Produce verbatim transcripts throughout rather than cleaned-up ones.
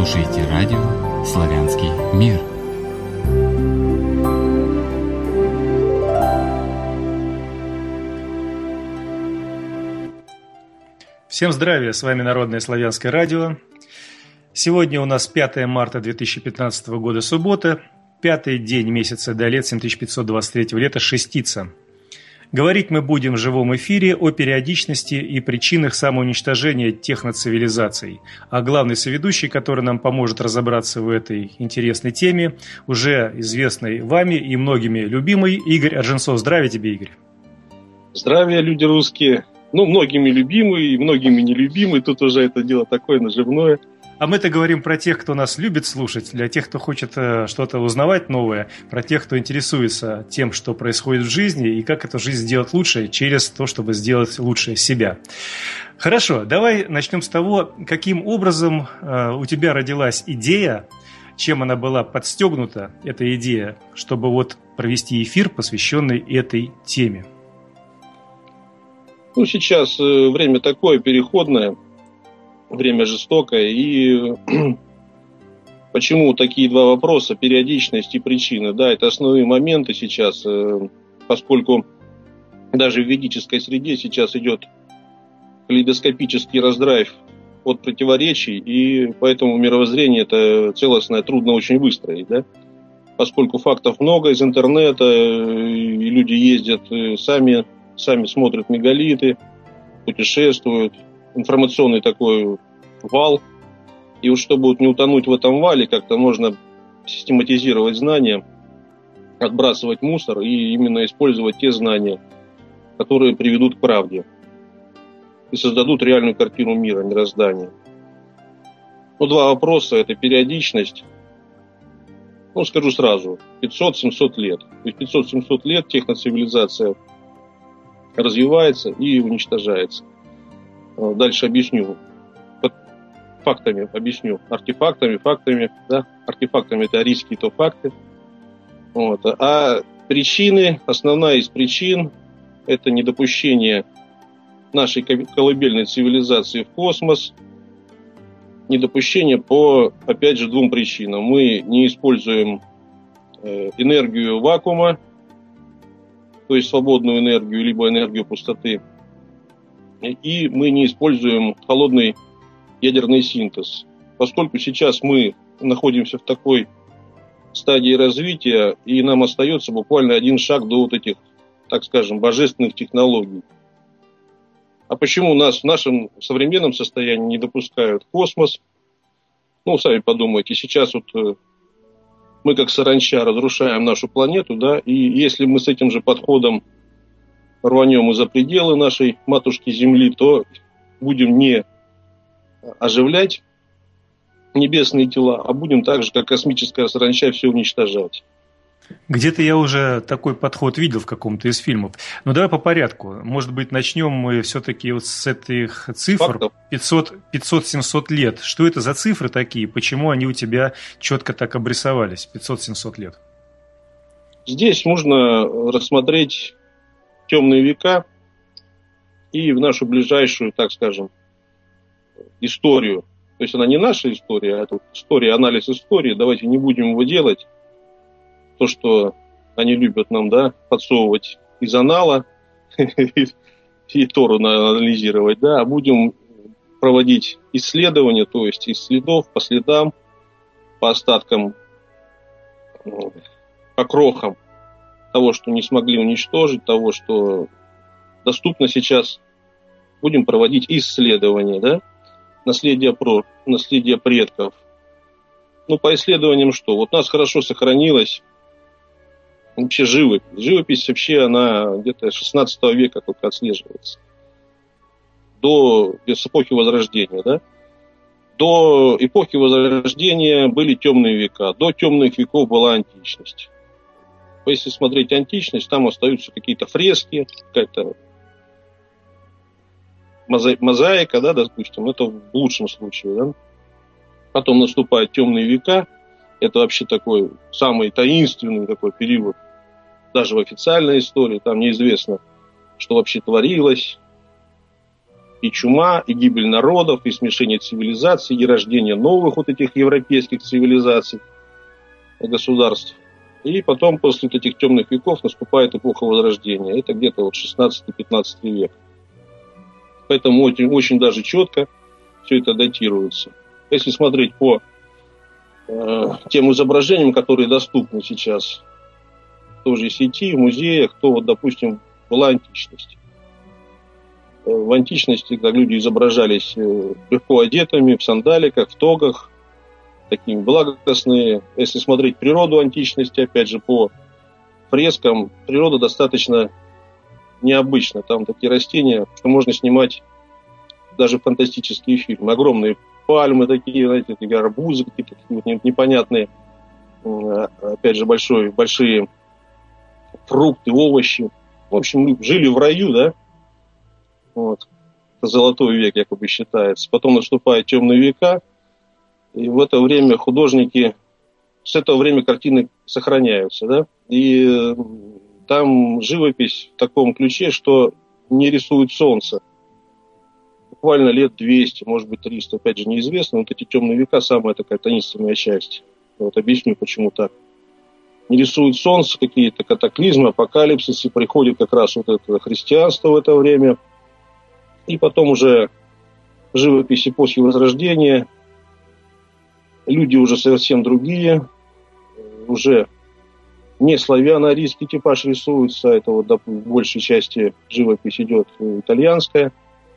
слушаете радио «Славянский мир». Всем здравия, с вами Народное славянское радио. Сегодня у нас пятое марта две тысячи пятнадцатого года, суббота, пятый день месяца Далет семь тысяч пятьсот двадцать третьего лета, шестица. Говорить мы будем в живом эфире о периодичности и причинах самоуничтожения техноцивилизаций. А главный соведущий, который нам поможет разобраться в этой интересной теме, уже известный вами и многими любимый Игорь Орженцов. Здравия тебе, Игорь. Здравия, люди русские. Ну, многими любимый и многими нелюбимый. Тут уже это дело такое наживное. А мы-то говорим про тех, кто нас любит слушать, для тех, кто хочет э, что-то узнавать новое, про тех, кто интересуется тем, что происходит в жизни и как эту жизнь сделать лучше через то, чтобы сделать лучше себя. Хорошо, давай начнем с того, каким образом э, у тебя родилась идея, чем она была подстегнута, эта идея, чтобы вот провести эфир, посвященный этой теме. Ну, сейчас э, время такое переходное. Время жестокое, и почему такие два вопроса, периодичность и причины, да, это основные моменты сейчас, поскольку даже в ведической среде сейчас идет калейдоскопический раздрайв от противоречий, и поэтому мировоззрение это целостное трудно очень выстроить, да, поскольку фактов много из интернета, и люди ездят сами, сами смотрят мегалиты, путешествуют, информационный такой вал. И вот чтобы вот не утонуть в этом вале, как-то можно систематизировать знания, отбрасывать мусор и именно использовать те знания, которые приведут к правде и создадут реальную картину мира, мироздания. Ну, два вопроса. Это периодичность. Ну, скажу сразу, пятьсот-семьсот лет. То есть пятьсот-семьсот лет техноцивилизация развивается и уничтожается. Дальше объясню. Фактами объясню. Артефактами, фактами. Да? Артефактами это арийские то факты. Вот. А причины, основная из причин, это недопущение нашей колыбельной цивилизации в космос. Недопущение по, опять же, двум причинам. Мы не используем энергию вакуума, то есть свободную энергию, либо энергию пустоты. И мы не используем холодный ядерный синтез. Поскольку сейчас мы находимся в такой стадии развития, и нам остается буквально один шаг до вот этих, так скажем, божественных технологий. А почему нас в нашем современном состоянии не допускают в космос? Ну, сами подумайте, сейчас вот мы как саранча разрушаем нашу планету, да, и если мы с этим же подходом рванем и за пределы нашей матушки Земли, то будем не оживлять небесные тела, а будем так же, как космическая саранча, все уничтожать. Где-то я уже такой подход видел в каком-то из фильмов. Но давай по порядку. Может быть, начнем мы все-таки вот с этих цифр пятьсот-семьсот лет. Что это за цифры такие? Почему они у тебя четко так обрисовались? пятьсот-семьсот лет. Здесь можно рассмотреть темные века и в нашу ближайшую, так скажем, историю. То есть она не наша история, а это история, анализ истории. Давайте не будем его делать. То, что они любят нам, да, подсовывать из анала и Тору анализировать, да, а будем проводить исследования, то есть из следов, по следам, по остаткам, по крохам того, что не смогли уничтожить, того, что доступно сейчас, будем проводить исследования, да, наследие, про, наследие предков. Ну, по исследованиям что? Вот у нас хорошо сохранилась вообще живопись. Живопись вообще, она где-то шестнадцатого века только отслеживается. До с эпохи Возрождения, да? До эпохи Возрождения были темные века. До темных веков была античность. Если смотреть античность, там остаются какие-то фрески, какая-то мозаика, да, допустим, это в лучшем случае, да. Потом наступают темные века, это вообще такой самый таинственный такой период, даже в официальной истории, там неизвестно, что вообще творилось, и чума, и гибель народов, и смешение цивилизаций, и рождение новых вот этих европейских цивилизаций, государств. И потом, после вот этих темных веков, наступает эпоха Возрождения. Это где-то вот шестнадцатый-пятнадцатый век. Поэтому очень, очень даже четко все это датируется. Если смотреть по э, тем изображениям, которые доступны сейчас в той же сети, в музеях, то вот, допустим, была античность. В античности, когда люди изображались легко одетыми, в сандаликах, в тогах, такими благостные. Если смотреть природу античности, опять же, по фрескам, природа достаточно необычна. Там такие растения, что можно снимать даже фантастические фильмы. Огромные пальмы такие, знаете, такие арбузы какие-то непонятные. Опять же, большой, большие фрукты, овощи. В общем, жили в раю, да? Вот. Это золотой век, якобы считается. Потом наступают темные века, и в это время художники, с этого времени картины сохраняются, да? И там живопись в таком ключе, что не рисует солнце. Буквально лет двести, может быть, триста, опять же, неизвестно. Вот эти темные века самая такая таинственная часть. Вот объясню, почему так. Не рисует солнце, какие-то катаклизмы, апокалипсисы, приходит как раз вот это христианство в это время. И потом уже в живописи после Возрождения люди уже совсем другие, уже не славяно-арийский типаж рисуется, это вот в большей части живопись идет итальянская.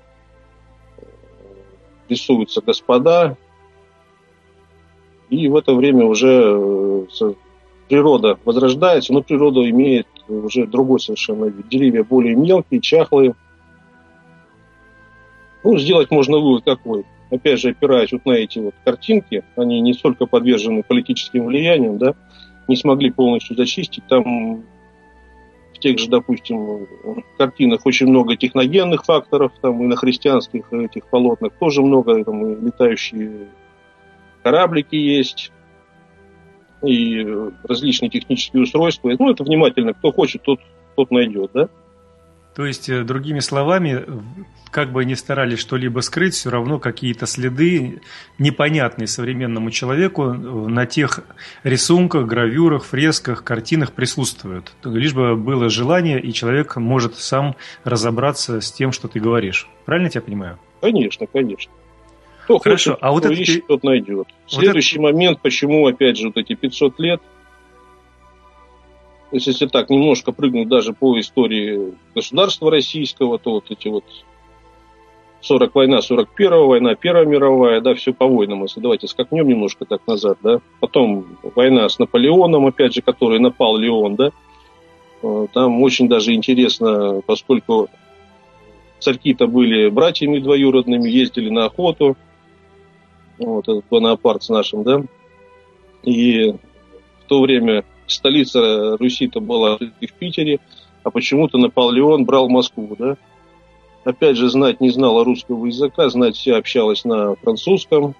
Рисуются господа, и в это время уже природа возрождается, но природа имеет уже другой совершенно вид. Деревья более мелкие, чахлые. Ну, сделать можно вывод какой. Опять же, опираясь вот на эти вот картинки, они не столько подвержены политическим влияниям, да, не смогли полностью зачистить. Там в тех же, допустим, картинах очень много техногенных факторов, там и на христианских этих полотнах тоже много, там и летающие кораблики есть, и различные технические устройства. Ну, это внимательно, кто хочет, тот, тот найдет, да. То есть, другими словами, как бы ни старались что-либо скрыть, все равно какие-то следы, непонятные современному человеку, на тех рисунках, гравюрах, фресках, картинах присутствуют. Лишь бы было желание, и человек может сам разобраться с тем, что ты говоришь. Правильно я тебя понимаю? Конечно, конечно. Кто Хорошо, хочет, а вот кто это... ищет, тот найдет. Вот Следующий это... момент, почему, опять же, вот эти пятьсот лет. То есть, если так немножко прыгнуть даже по истории государства российского, то вот эти вот сорок война, сорок первая война, Первая мировая, да, все по войнам. Если давайте скакнем немножко так назад, да. Потом война с Наполеоном, опять же, который напал Леон, да. Там очень даже интересно, поскольку царьки-то были братьями двоюродными, ездили на охоту. Вот этот Бонапарт с нашим, да. И в то время столица Руси-то была в Питере, а почему-то Наполеон брал Москву, да. Опять же, знать не знала русского языка, знать все общалась на французском.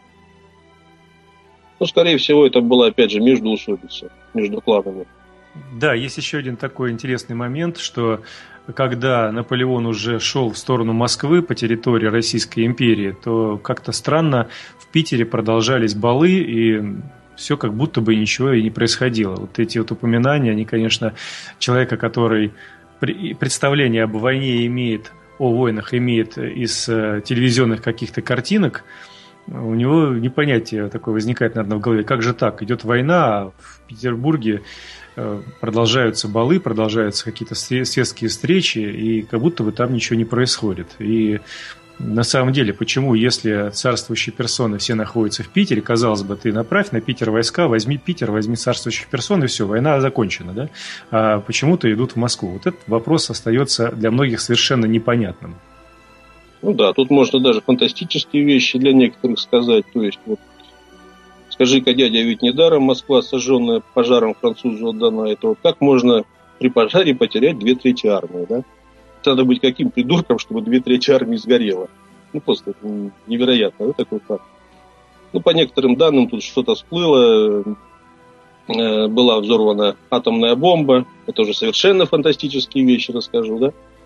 Ну, скорее всего, это была, опять же, междоусобица, между кланами. Да, есть еще один такой интересный момент, что когда Наполеон уже шел в сторону Москвы по территории Российской империи, то как-то странно в Питере продолжались балы, и все как будто бы ничего и не происходило. Вот эти вот упоминания, они, конечно, человека, который представление об войне имеет, о войнах имеет из телевизионных каких-то картинок, у него непонятие такое возникает, наверное, в голове. Как же так? Идет война, а в Петербурге продолжаются балы, продолжаются какие-то светские встречи, и как будто бы там ничего не происходит. И на самом деле, почему, если царствующие персоны все находятся в Питере, казалось бы, ты направь на Питер войска, возьми Питер, возьми царствующих персон, и все, война закончена, да? А почему-то идут в Москву. Вот этот вопрос остается для многих совершенно непонятным. Ну да, тут можно даже фантастические вещи для некоторых сказать. То есть, вот, скажи-ка, дядя, ведь недаром Москва, сожженная пожаром, французу отдана. Это вот как можно при пожаре потерять две трети армии, да? Надо быть каким придурком, чтобы две трети армии сгорело. Ну, просто это невероятно, да, такой факт. Ну, по некоторым данным, тут что-то всплыло, э, была взорвана атомная бомба. Это уже совершенно фантастические вещи, расскажу, да.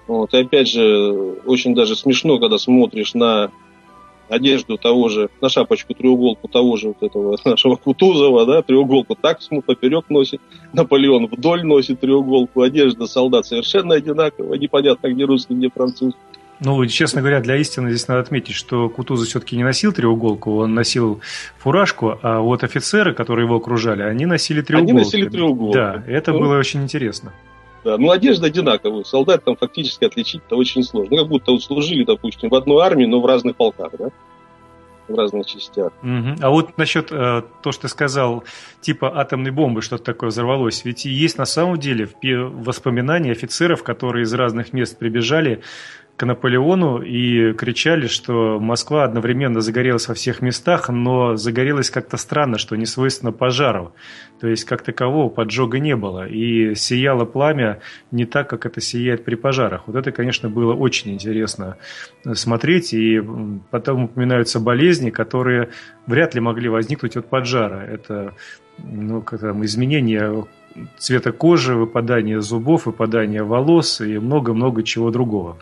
Вот. И опять же, очень даже смешно, когда смотришь на одежду того же, на шапочку, треуголку того же вот этого нашего Кутузова, да, треуголку так поперек носит, Наполеон вдоль носит треуголку, одежда солдат совершенно одинаковая, непонятно, где русский, где француз. Ну, честно говоря, для истины здесь надо отметить, что Кутузов все-таки не носил треуголку, он носил фуражку, а вот офицеры, которые его окружали, они носили треуголку. Они носили треуголку. Да, это ну, было очень интересно. Да, ну, одежда одинаковая, солдат там фактически отличить-то очень сложно. Ну, как будто вот служили, допустим, в одной армии, но в разных полках, да? В разных частях. Угу. А вот насчет э, то, что ты сказал, типа атомной бомбы, что-то такое взорвалось. Ведь есть на самом деле воспоминания офицеров, которые из разных мест прибежали к Наполеону и кричали, что Москва одновременно загорелась во всех местах, но загорелась как-то странно, что не свойственно пожару. То есть, как такового поджога не было. И сияло пламя не так, как это сияет при пожарах. Вот это, конечно, было очень интересно смотреть. И потом упоминаются болезни, которые вряд ли могли возникнуть от поджара. Это ну, как там, изменение цвета кожи, выпадание зубов, выпадание волос и много-много чего другого.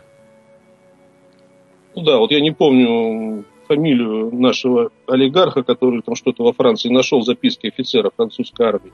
Ну да, вот я не помню фамилию нашего олигарха, который там что-то во Франции нашел в записке офицера французской армии.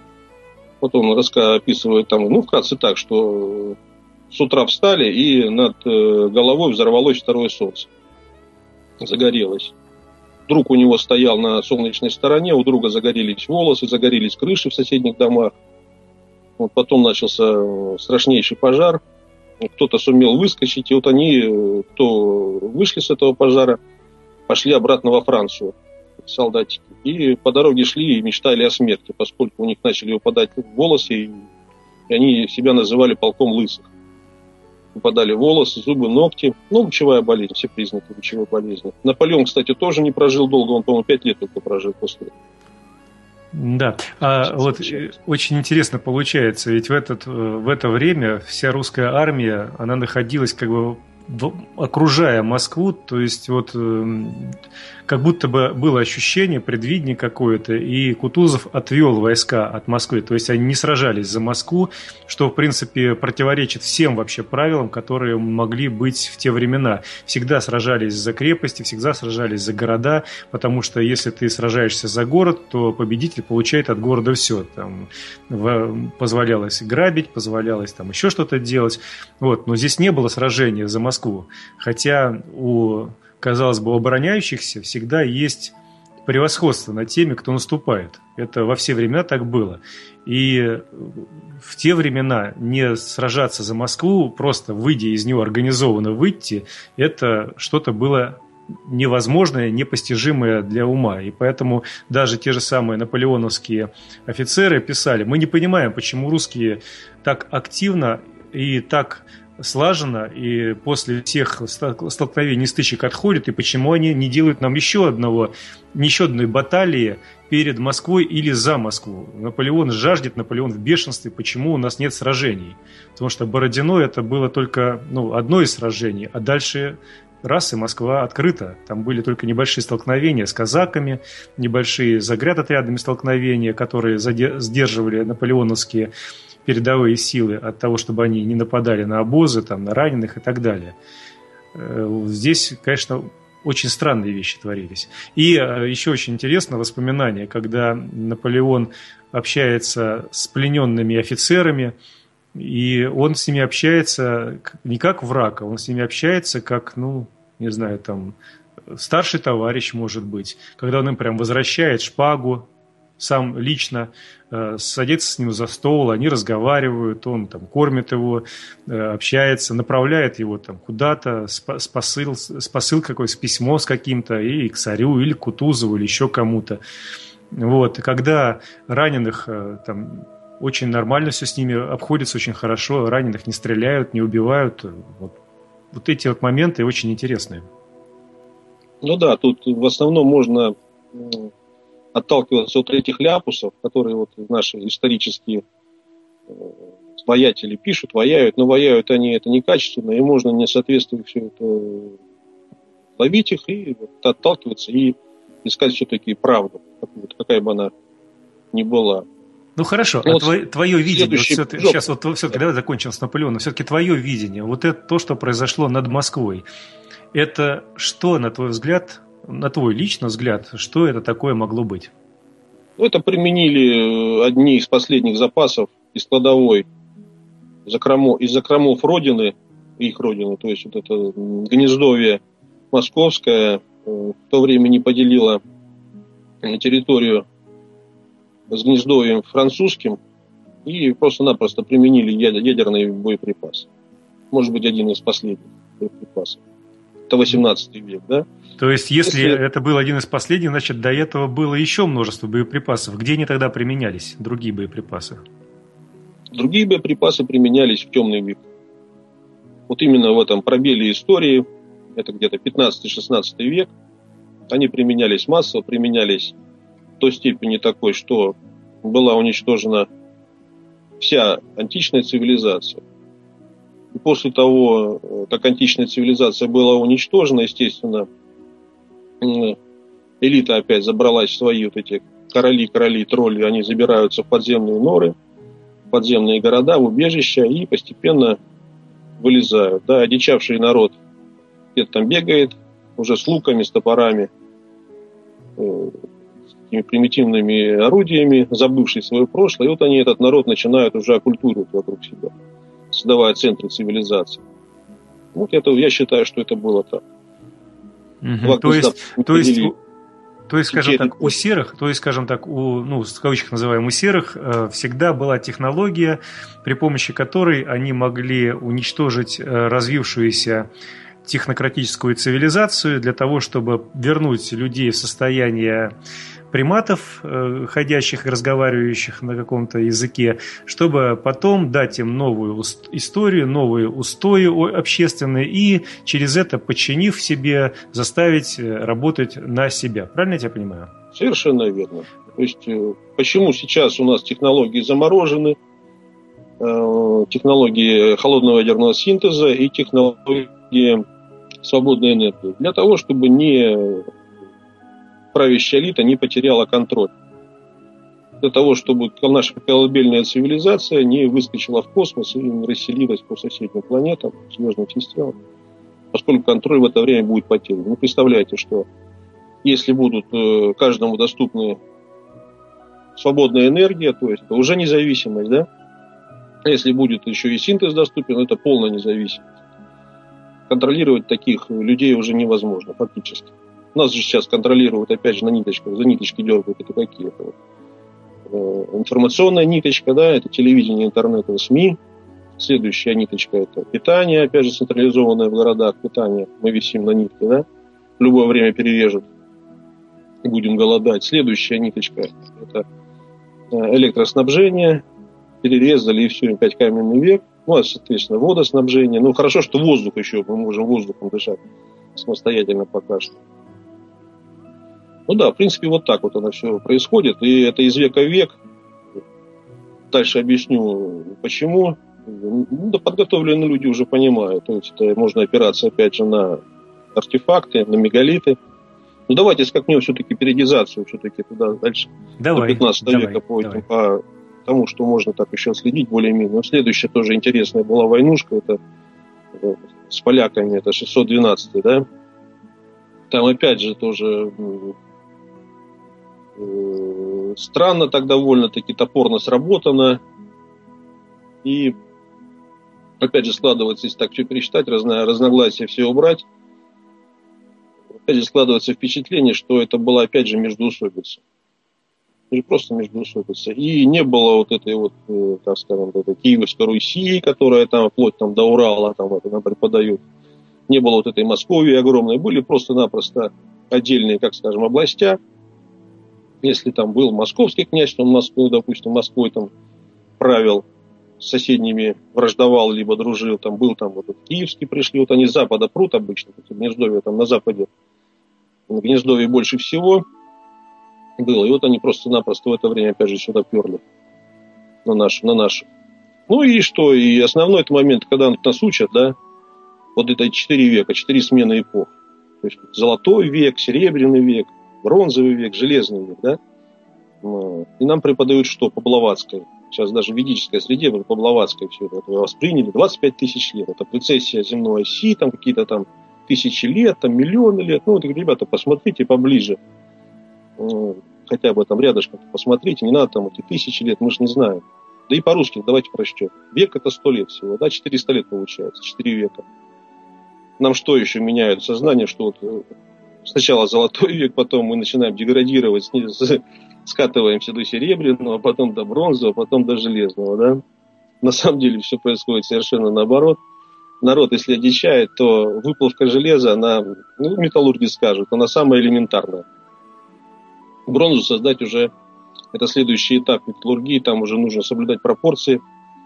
Вот он раска описывает там, ну, вкратце так, что с утра встали, и над головой взорвалось второе солнце. Загорелось. Друг у него стоял на солнечной стороне, у друга загорелись волосы, загорелись крыши в соседних домах. Вот потом начался страшнейший пожар. Кто-то сумел выскочить, и вот они, кто вышли с этого пожара, пошли обратно во Францию, солдатики. И по дороге шли и мечтали о смерти, поскольку у них начали выпадать волосы, и они себя называли полком лысых. Выпадали волосы, зубы, ногти. Ну, лучевая болезнь, все признаки лучевой болезни. Наполеон, кстати, тоже не прожил долго, он, по-моему, пять лет только прожил после этого. Да, а вот очень интересно получается, ведь в, этот, в это время вся русская армия, она находилась как бы окружая Москву, то есть вот как будто бы было ощущение, предвидение какое-то, и Кутузов отвел войска от Москвы, то есть они не сражались за Москву, что в принципе противоречит всем вообще правилам, которые могли быть в те времена. Всегда сражались за крепости, всегда сражались за города, потому что если ты сражаешься за город, то победитель получает от города все. Там позволялось грабить, позволялось там еще что-то делать. Вот. Но здесь не было сражения за Москву. Хотя у, казалось бы, у обороняющихся всегда есть превосходство над теми, кто наступает. Это во все времена так было. И в те времена не сражаться за Москву, просто выйдя из него организованно выйти, это что-то было невозможное, непостижимое для ума. И поэтому даже те же самые наполеоновские офицеры писали: мы не понимаем, почему русские так активно и так слаженно и после всех столкновений, стычек отходят, и почему они не делают нам еще одного, еще одной баталии перед Москвой или за Москву. Наполеон жаждет, Наполеон в бешенстве, почему у нас нет сражений. Потому что Бородино это было только ну, одно из сражений, а дальше раз и Москва открыта. Там были только небольшие столкновения с казаками, небольшие заградотрядными столкновения, которые сдерживали наполеоновские передовые силы от того, чтобы они не нападали на обозы, там, на раненых и так далее. Здесь, конечно, очень странные вещи творились. И еще очень интересно воспоминание, когда Наполеон общается с плененными офицерами, и он с ними общается не как враг, а он с ними общается как, ну, не знаю, там, старший товарищ, может быть, когда он им прям возвращает шпагу, сам лично э, садится с ним за стол, они разговаривают, он там кормит его, э, общается, направляет его там куда-то, с, с, посыл, с посыл какой-то, с письмо с каким-то, и к царю, или к Кутузову, или еще кому-то. Вот. И когда раненых э, там очень нормально все с ними обходится, очень хорошо, раненых не стреляют, не убивают. Вот, вот эти вот моменты очень интересные. Ну да, тут в основном можно отталкиваться от этих ляпусов, которые вот наши исторические воятели пишут, ваяют, но ваяют они это некачественно, и можно не соответствуя все это ловить их и отталкиваться и искать все-таки правду, какая бы она ни была. Ну хорошо, ну, а вот твое, твое видение, вот все, прыжок. сейчас вот все-таки давай закончим с Наполеоном, все-таки твое видение, вот это то, что произошло над Москвой, это что, на твой взгляд, на твой личный взгляд, что это такое могло быть? Ну, это применили одни из последних запасов из кладовой закромов, из закромов Родины, их Родины, то есть вот это Гнездовье Московское в то время не поделило территорию с Гнездовьем французским и просто-напросто применили ядерные боеприпасы. Может быть, один из последних боеприпасов. Это восемнадцатый век, да? То есть, если, если это был один из последних, значит, до этого было еще множество боеприпасов. Где они тогда применялись, другие боеприпасы? Другие боеприпасы применялись в темный век. Вот именно в этом пробеле истории, это где-то пятнадцатый-шестнадцатый век, они применялись массово, применялись в той степени такой, что была уничтожена вся античная цивилизация. И после того, как античная цивилизация была уничтожена, естественно, элита опять забралась в свои вот эти короли, короли, тролли, они забираются в подземные норы, в подземные города, в убежища и постепенно вылезают. Да, одичавший народ где-то там бегает, уже с луками, с топорами, э, с такими примитивными орудиями, забывший свое прошлое. И вот они, этот народ, начинают уже оккультуривать вокруг себя, создавая центры цивилизации. Вот это, я считаю, что это было так. Угу. То есть, то есть, то есть, скажем так, у серых, то есть, скажем так, у, ну, в кавычках называем, у серых э, всегда была технология, при помощи которой они могли уничтожить э, развившуюся технократическую цивилизацию для того, чтобы вернуть людей в состояние приматов, э, ходящих и разговаривающих на каком-то языке, чтобы потом дать им новую уст- историю, новые устои общественные и через это, подчинив себе, заставить работать на себя. Правильно я тебя понимаю? Совершенно верно. То есть, э, почему сейчас у нас технологии заморожены, э, технологии холодного ядерного синтеза и технологии свободной энергии? Для того, чтобы не правящая элита не потеряла контроль. Для того, чтобы наша колыбельная цивилизация не выскочила в космос и не расселилась по соседним планетам, звездным системам, поскольку контроль в это время будет потерян. Вы представляете, что если будут каждому доступны свободная энергия, то есть это уже независимость, да? А если будет еще и синтез доступен, это полная независимость. Контролировать таких людей уже невозможно фактически. Нас же сейчас контролируют, опять же, на ниточках, за ниточки дергают, это какие? Это вот, э, информационная ниточка, да, это телевидение, интернет, это СМИ. Следующая ниточка – это питание, опять же, централизованное в городах, питание. Мы висим на нитке, да, в любое время перережут и будем голодать. Следующая ниточка – это электроснабжение, перерезали, и все, опять каменный век. Ну, а, соответственно, водоснабжение. Ну, хорошо, что воздух еще, мы можем воздухом дышать самостоятельно пока что. Ну да, в принципе, вот так вот оно все происходит. И это из века в век. Дальше объясню, почему. Ну, да, подготовленные люди уже понимают. То есть это можно опираться, опять же, на артефакты, на мегалиты. Ну, давайте скакнем все-таки периодизацию, все-таки туда дальше. Давай, до пятнадцатого давай, века пойдем давай. по тому, что можно так еще следить более-менее. Но следующая тоже интересная была войнушка. Это с поляками, это шестьсот двенадцатый, да. Там опять же тоже странно так довольно-таки топорно сработано. И опять же складывается, если так все пересчитать, разно, разногласия все убрать, опять же складывается впечатление, что это была опять же междоусобица. Не просто междоусобица. И не было вот этой вот, так скажем, этой Киевской Руси, которая там вплоть там, до Урала там, это нам преподают. Не было вот этой Московии огромной. Были просто-напросто отдельные, как скажем, областя. Если там был московский князь, то он Москву, допустим, Москвой там правил, с соседними враждовал, либо дружил, там был там вот киевский пришли, вот они с запада прут обычно, Гнездовье там на западе, на Гнездовье больше всего было, и вот они просто-напросто в это время опять же сюда перли, на нашу, на нашу. Ну и что, и основной это момент, когда нас учат, да, вот это четыре века, четыре смены эпох, то есть золотой век, серебряный век, бронзовый век, железный век, да. И нам преподают что? По Блаватской. Сейчас даже в ведической среде, по Блаватской все это восприняли. двадцать пять тысяч лет. Это прецессия земной оси, там какие-то там тысячи лет, там миллионы лет. Ну, вот, ребята, посмотрите поближе. Хотя бы там рядышком посмотрите. Не надо там эти тысячи лет, мы же не знаем. Да и по-русски давайте прочтем. Век это сто лет всего, да, четыреста лет получается, четыре века. Нам что еще меняют сознание, что вот сначала золотой век, потом мы начинаем деградировать, скатываемся до серебряного, потом до бронзового, потом до железного, да. На самом деле все происходит совершенно наоборот. Народ, если одичает, то выплавка железа, она, ну, металлурги скажут, она самая элементарная. Бронзу создать уже это следующий этап металлургии, там уже нужно соблюдать пропорции.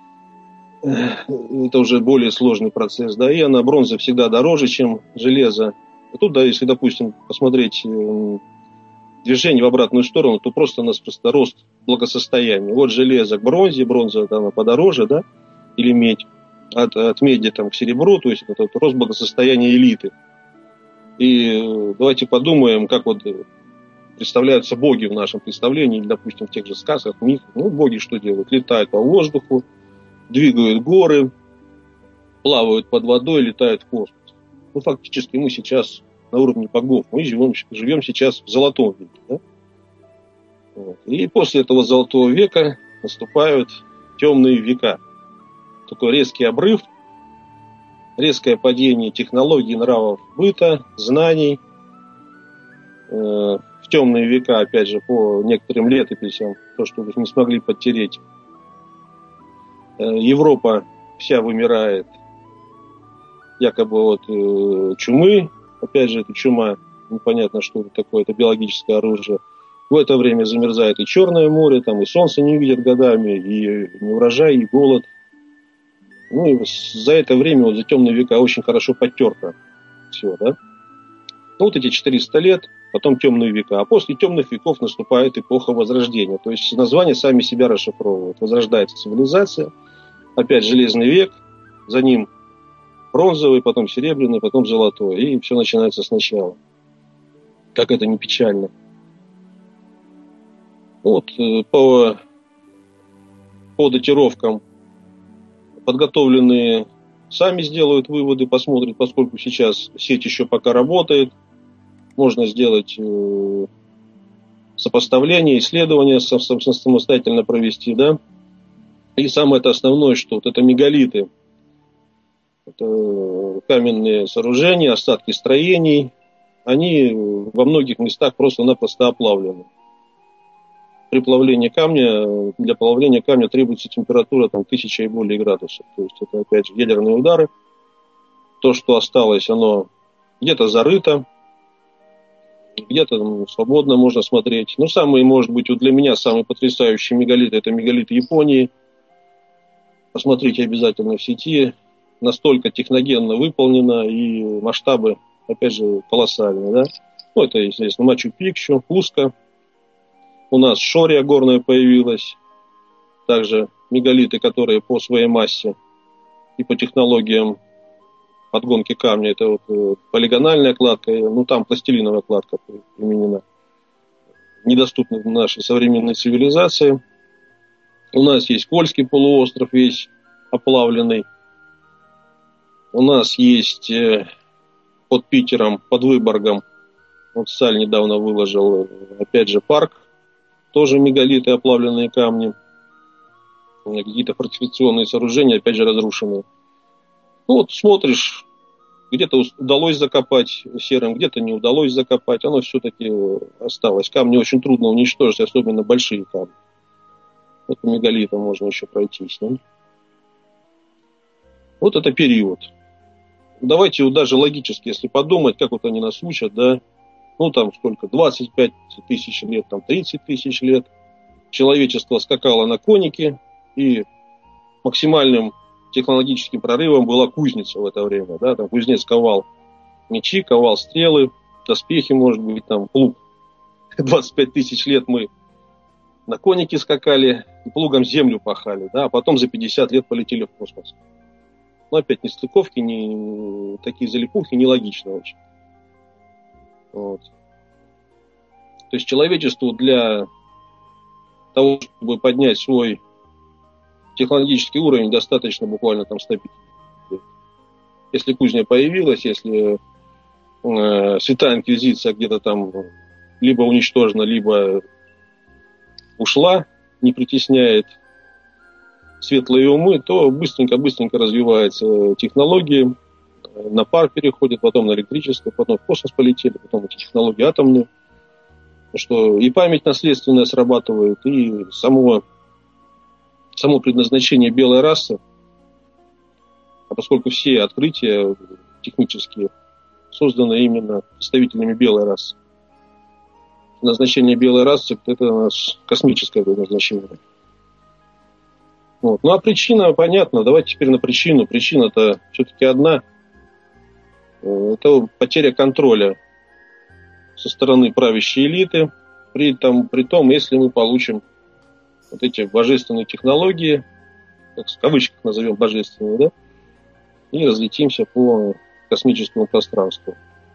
Это уже более сложный процесс, да, и она, бронза, всегда дороже, чем железо. А тут, да, если, допустим, посмотреть движение в обратную сторону, то просто у нас просто рост благосостояния. Вот железо к бронзе, бронза она подороже, да, или медь, от, от меди там, к серебру, то есть это рост благосостояния элиты. И давайте подумаем, как вот представляются боги в нашем представлении, или, допустим, в тех же сказках, мифах. Ну, боги что делают? Летают по воздуху, двигают горы, плавают под водой, летают в космос. Ну, фактически мы сейчас на уровне богов. Мы живем, живем сейчас в золотом веке. Да? Вот. И после этого золотого века наступают темные века. Такой резкий обрыв, резкое падение технологий, нравов, быта, знаний. В темные века, опять же, по некоторым летописям, то, что вы не смогли подтереть, Европа вся вымирает, якобы от э, чумы, опять же, это чума, непонятно, что это такое, это биологическое оружие. В это время замерзает и Черное море, там и солнце не видят годами, и неурожай, и голод. Ну, и за это время, вот за темные века, очень хорошо подтерто все, да. Ну, вот эти четыреста лет, потом темные века. А после темных веков наступает эпоха Возрождения. То есть названия сами себя расшифровывают. Возрождается цивилизация, опять Железный век, за ним бронзовый, потом серебряный, потом золотой. И все начинается сначала. Как это не печально. Вот по, по датировкам подготовленные сами сделают выводы, посмотрят, поскольку сейчас сеть еще пока работает. Можно сделать э, сопоставление, исследование, самостоятельно провести, да. И самое это основное, что вот это мегалиты. Это каменные сооружения, остатки строений. Они во многих местах просто-напросто оплавлены. При плавлении камня, для плавления камня требуется температура там, тысяча и более градусов. То есть это опять же ядерные удары. То, что осталось, оно где-то зарыто, где-то ну, свободно можно смотреть. Но самый, может быть, вот для меня самый потрясающий мегалит — это мегалит Японии. Посмотрите обязательно в сети. Настолько техногенно выполнено, и масштабы, опять же, колоссальные. Да? Ну, это, естественно, Мачу-Пикчу, Куско. У нас Шория горная появилась. Также мегалиты, которые по своей массе и по технологиям подгонки камня, это вот полигональная кладка, ну там пластилиновая кладка применена. Недоступна нашей современной цивилизации. У нас есть Кольский полуостров, весь оплавленный. У нас есть под Питером, под Выборгом, вот Саль недавно выложил, опять же, парк, тоже мегалиты, оплавленные камни. Какие-то фортификационные сооружения, опять же, разрушенные. Ну вот смотришь, где-то удалось закопать серым, где-то не удалось закопать, оно все-таки осталось. Камни очень трудно уничтожить, особенно большие камни. Вот по мегалитам можно еще пройтись. Да? Вот это период. Давайте вот даже логически, если подумать, как вот они нас учат, да, ну там сколько, двадцать пять тысяч лет, там тридцать тысяч лет, человечество скакало на конике, и максимальным технологическим прорывом была кузница в это время. Да? Там кузнец ковал мечи, ковал стрелы, доспехи, может быть, там плуг. двадцать пять тысяч лет мы на конике скакали, и плугом землю пахали, да? А потом за пятьдесят лет полетели в космос. Но опять не стыковки, не такие залипухи, нелогично очень. Вот. То есть человечеству для того, чтобы поднять свой технологический уровень, достаточно буквально там сто пятьдесят лет. Если кузня появилась, если э, Святая Инквизиция где-то там либо уничтожена, либо ушла, не притесняет светлые умы, то быстренько-быстренько развиваются технологии, на пар переходят, потом на электричество, потом в космос полетели, потом эти технологии атомные. Что и память наследственная срабатывает, и само, само предназначение белой расы, а поскольку все открытия технические созданы именно представителями белой расы. Назначение белой расы – это у нас космическое предназначение. Вот. Ну а причина понятна. Давайте теперь на причину. Причина-то все-таки одна. Это потеря контроля со стороны правящей элиты. При, там, при том, если мы получим вот эти божественные технологии, так, в кавычках назовем божественные, да, и разлетимся по космическому пространству.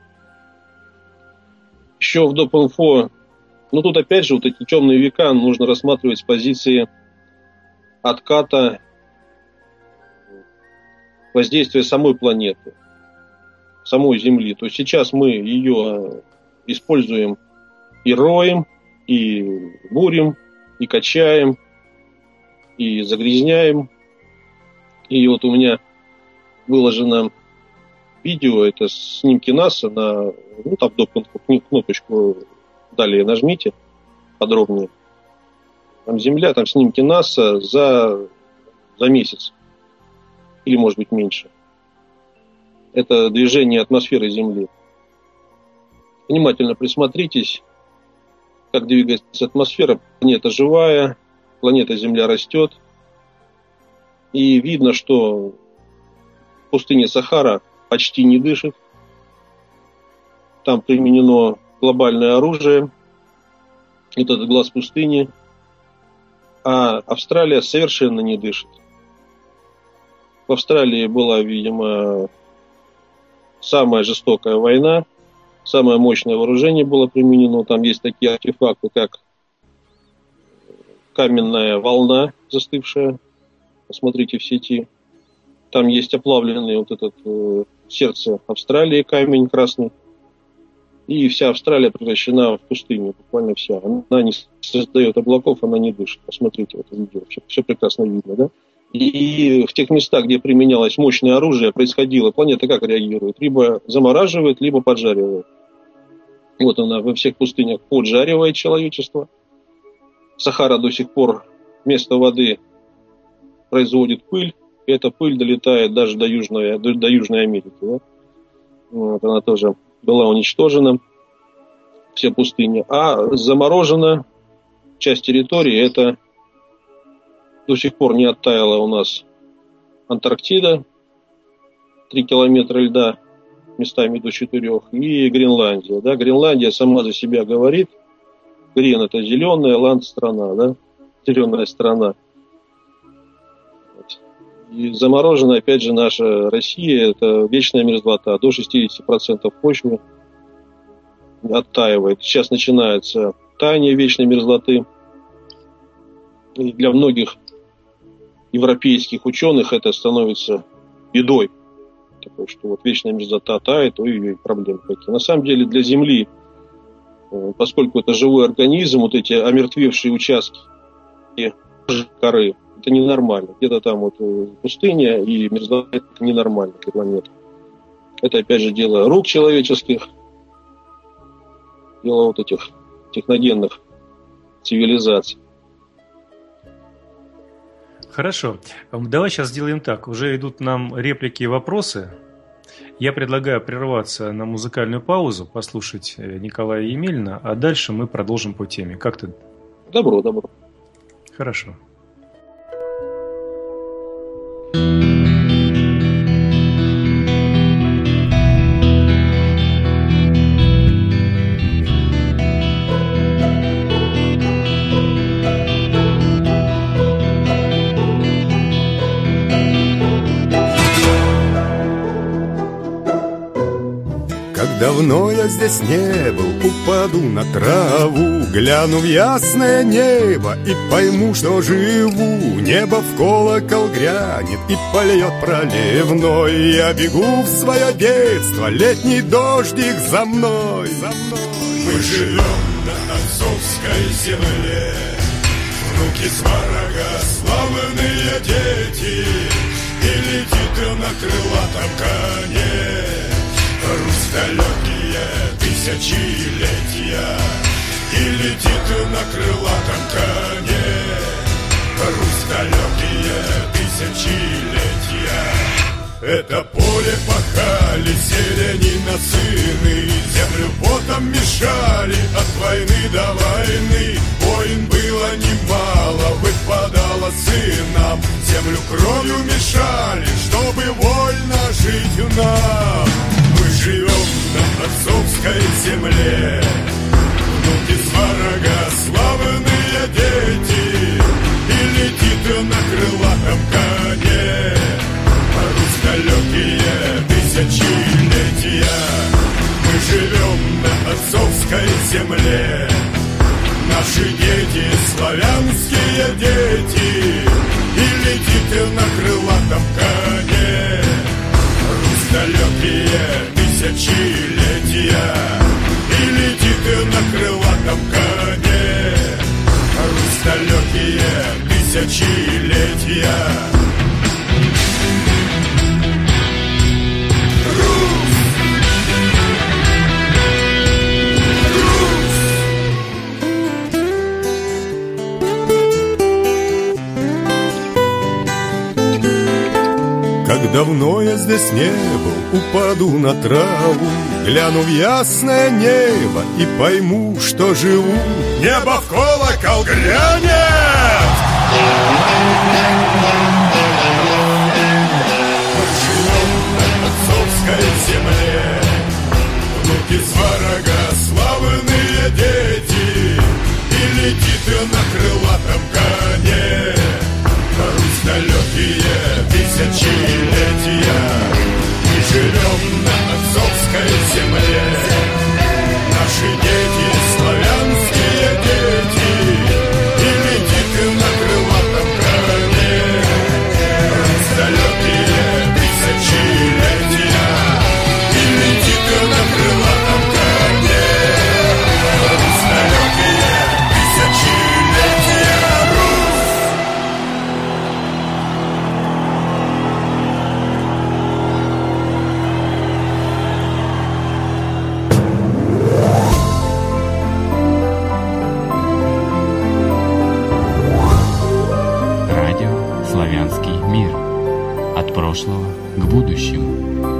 Еще в Допинфо, ну тут опять же вот эти темные века нужно рассматривать с позиции отката воздействия самой планеты, самой Земли. То есть сейчас мы ее используем и роем, и бурим, и качаем, и загрязняем. И вот у меня выложено видео, это снимки НАСА на, ну, там Допинфо, кнопочку далее нажмите подробнее. Там Земля, там снимки НАСА за, за месяц. Или, может быть, меньше. Это движение атмосферы Земли. Внимательно присмотритесь, как двигается атмосфера. Планета живая, планета Земля растет. И видно, что в пустыне Сахара почти не дышит. Там применено глобальное оружие. Это глаз пустыни. А Австралия совершенно не дышит. В Австралии была, видимо, самая жестокая война, самое мощное вооружение было применено. Там есть такие артефакты, как каменная волна застывшая. Посмотрите в сети. Там есть оплавленный вот этот э, сердце Австралии, камень красный. И вся Австралия превращена в пустыню, буквально вся. Она не создает облаков, она не дышит. Посмотрите это видео, все, все прекрасно видно, да? И в тех местах, где применялось мощное оружие, происходило, планета как реагирует? Либо замораживает, либо поджаривает. Вот она во всех пустынях поджаривает человечество. Сахара до сих пор вместо воды производит пыль. И эта пыль долетает даже до Южной, до, до Южной Америки. Да? Вот, она тоже была уничтожена, все пустыни. А заморожена часть территории, это до сих пор не оттаяла у нас Антарктида, три километра льда, местами до четырех, и Гренландия. Да? Гренландия сама за себя говорит. Грен – это зеленая, ланд – страна, да? Зеленая страна. И заморожена, опять же, наша Россия, это вечная мерзлота. До шестьдесят процентов почвы оттаивает. Сейчас начинается таяние вечной мерзлоты. И для многих европейских ученых это становится бедой. Такое, что вот вечная мерзлота тает, ой-ой-ой, проблемы какие. На самом деле для Земли, поскольку это живой организм, вот эти омертвевшие участки коры, это ненормально. Где-то там вот пустыня и мерзлота, это ненормально для планеты. Это опять же дело рук человеческих, дело вот этих техногенных цивилизаций. Хорошо. Давай сейчас сделаем так. Уже идут нам реплики и вопросы. Я предлагаю прерваться на музыкальную паузу, послушать Николая Емельна, а дальше мы продолжим по теме. Как ты? Добро, добро. Хорошо. Как давно я здесь не был, упаду на траву, гляну в ясное небо и пойму, что живу. Небо в колокол грянет и польет проливной. Я бегу в свое детство, летний дождик за мной, за мной. Мы живем на отцовской земле, внуки сварога, славные дети, и летит на крылатом коне. Русь далекие тысячелетия, и летит на крылатом коне. Русь далекие тысячелетия. Это поле пахали селянина сыны, землю потом мешали от войны до войны. Войн было немало, выпадало сынам, землю кровью мешали, чтобы вольно жить нам. Мы живем на отцовской земле, внуки сварога, славные дети, и летит на крылатом коне. Русь далекие тысячелетия. Мы живем на отцовской земле, наши дети, славянские дети, и летит на крылатом коне. Русь далекие тысячелетия, и летит на крылатом коне. Русь далекие тысячелетия. Как давно я здесь не был, упаду на траву, гляну в ясное небо и пойму, что живу. Небо в колокол грянет! Мы живем на отцовской земле, внуки сварога, славные дети, и летит на крылатом коне. Русь далекие тысячелетия. Мы живем на отцовской земле, наши дети, славянские дети, и летит на крылатом коне. Русь далекие тысячелетия, и летит на крылатом коне. Русь далекие тысячелетия. Славянский мир. От прошлого к будущему.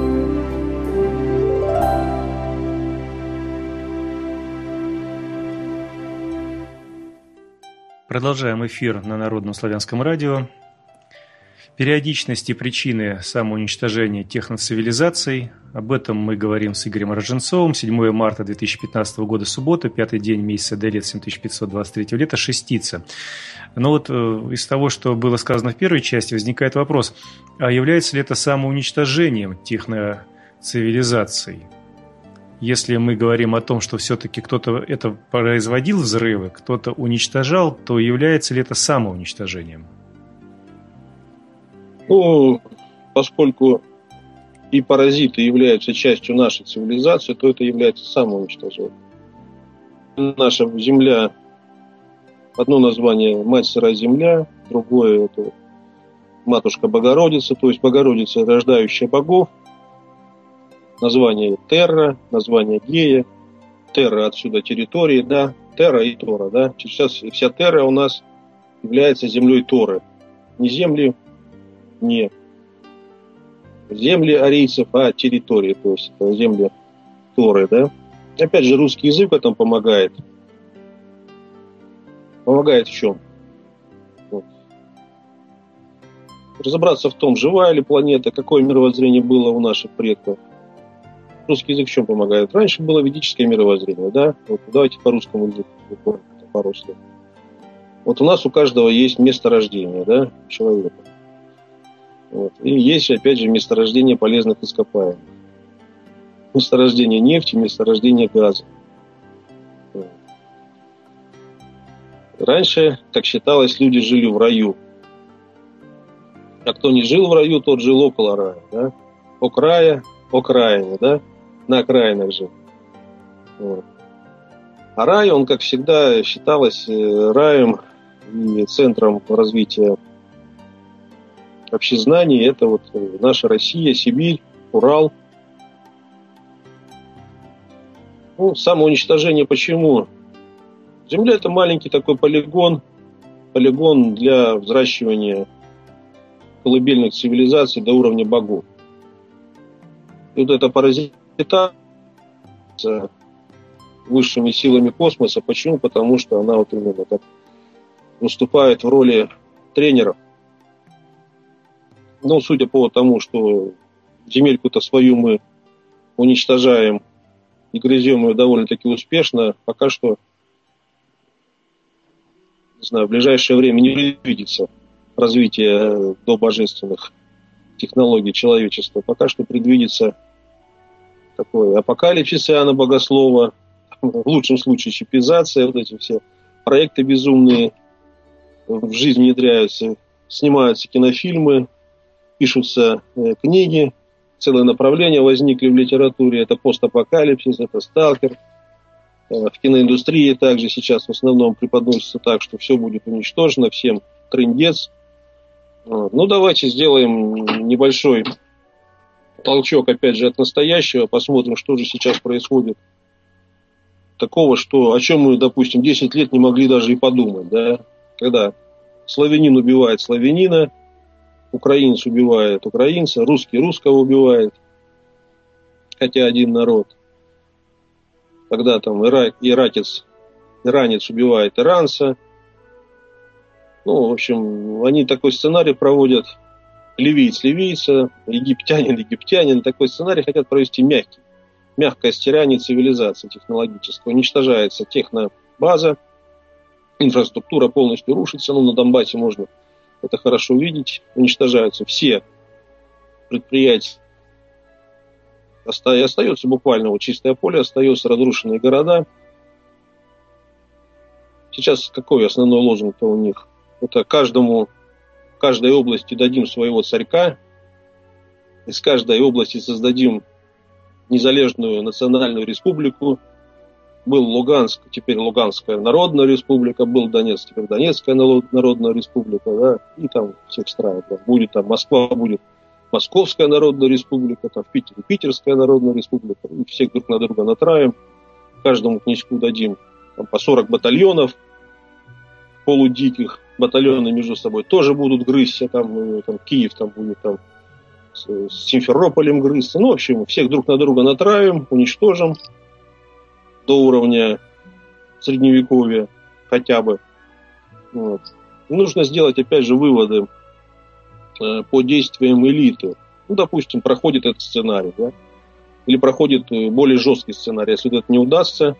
Продолжаем эфир на Народном славянском радио. Периодичность и причины самоуничтожения техноцивилизаций. Об этом мы говорим с Игорем Роженцовым. седьмое марта две тысячи пятнадцатого года, суббота, пятый день месяца Далет семь тысяч пятьсот двадцать третьего лета, шестица. Но вот из того, что было сказано в первой части, возникает вопрос, а является ли это самоуничтожением техноцивилизаций? Если мы говорим о том, что все-таки кто-то это производил взрывы, кто-то уничтожал, то является ли это самоуничтожением? Ну, поскольку и паразиты являются частью нашей цивилизации, то это является самоуничтожением. Наша Земля, одно название Мать Сырая Земля, другое это Матушка Богородица, то есть Богородица, рождающая богов. Название Терра, название Гея. Терра отсюда территории, да. Терра и Тора, да. Сейчас вся Терра у нас является землей Торы. Не земли, не земли арийцев, а территории, то есть земли Торы, да. Опять же, русский язык в этом помогает. Помогает в чем? Вот. Разобраться в том, живая ли планета, какое мировоззрение было у наших предков. Русский язык в чем помогает? Раньше было ведическое мировоззрение, да? Вот давайте по русскому языку пару слов. Вот у нас у каждого есть место рождения, да, человека. Вот. И есть, опять же, месторождение полезных ископаемых. месторождения нефти, месторождения газа. Раньше, как считалось, люди жили в раю. А кто не жил в раю, тот жил около рая. Да? О края, о краине, да? На окраинах жил. Вот. А рай, он, как всегда, считалось раем и центром развития общезнаний. Это вот наша Россия, Сибирь, Урал. Ну, самоуничтожение почему? Земля – это маленький такой полигон, полигон для взращивания колыбельных цивилизаций до уровня богов. И вот эта паразитация высшими силами космоса. Почему? Потому что она вот именно так выступает в роли тренеров. Ну, судя по тому, что земельку-то свою мы уничтожаем и грызем ее довольно-таки успешно, пока что, не знаю, в ближайшее время не предвидится развитие до божественных технологий человечества. Пока что предвидится такой апокалипсис Иоанна Богослова, в лучшем случае чипизация, вот эти все проекты безумные в жизнь внедряются, снимаются кинофильмы, пишутся книги, целое направление возникли в литературе, это постапокалипсис, это сталкер. В киноиндустрии также сейчас в основном преподносится так, что все будет уничтожено, всем трындец. Ну, давайте сделаем небольшой толчок, опять же, от настоящего, посмотрим, что же сейчас происходит такого, что, о чем мы, допустим, десять лет не могли даже и подумать, да, когда славянин убивает славянина, украинец убивает украинца, русский русского убивает, хотя один народ. Когда там ира- иракец, иранец убивает иранца. Ну, в общем, они такой сценарий проводят, ливиец ливийца, египтянин египтянин. Такой сценарий хотят провести мягкий. Мягкое стирание цивилизации технологической. Уничтожается технобаза, инфраструктура полностью рушится. Ну, на Донбассе можно это хорошо видеть. Уничтожаются все предприятия. Остается буквально вот чистое поле, остаются разрушенные города. Сейчас какой основной лозунг-то у них? Это каждому, каждой области дадим своего царька, из каждой области создадим незалежную национальную республику. Был Луганск, теперь Луганская народная республика, был Донецк, теперь Донецкая народная республика, да, и там всех стран. Да. Будет там Москва, будет Московская народная республика, там в Питере Питерская народная республика. И всех друг на друга натравим, каждому князьку дадим там, по сорок батальонов полудиких. Батальоны между собой тоже будут грызться, там, там Киев там будет там, с, с Симферополем грызться. Ну, в общем, всех друг на друга натравим, уничтожим до уровня средневековья хотя бы. Вот. Нужно сделать, опять же, выводы э, по действиям элиты. Ну, допустим, проходит этот сценарий, да? Или проходит более жесткий сценарий. Если это не удастся,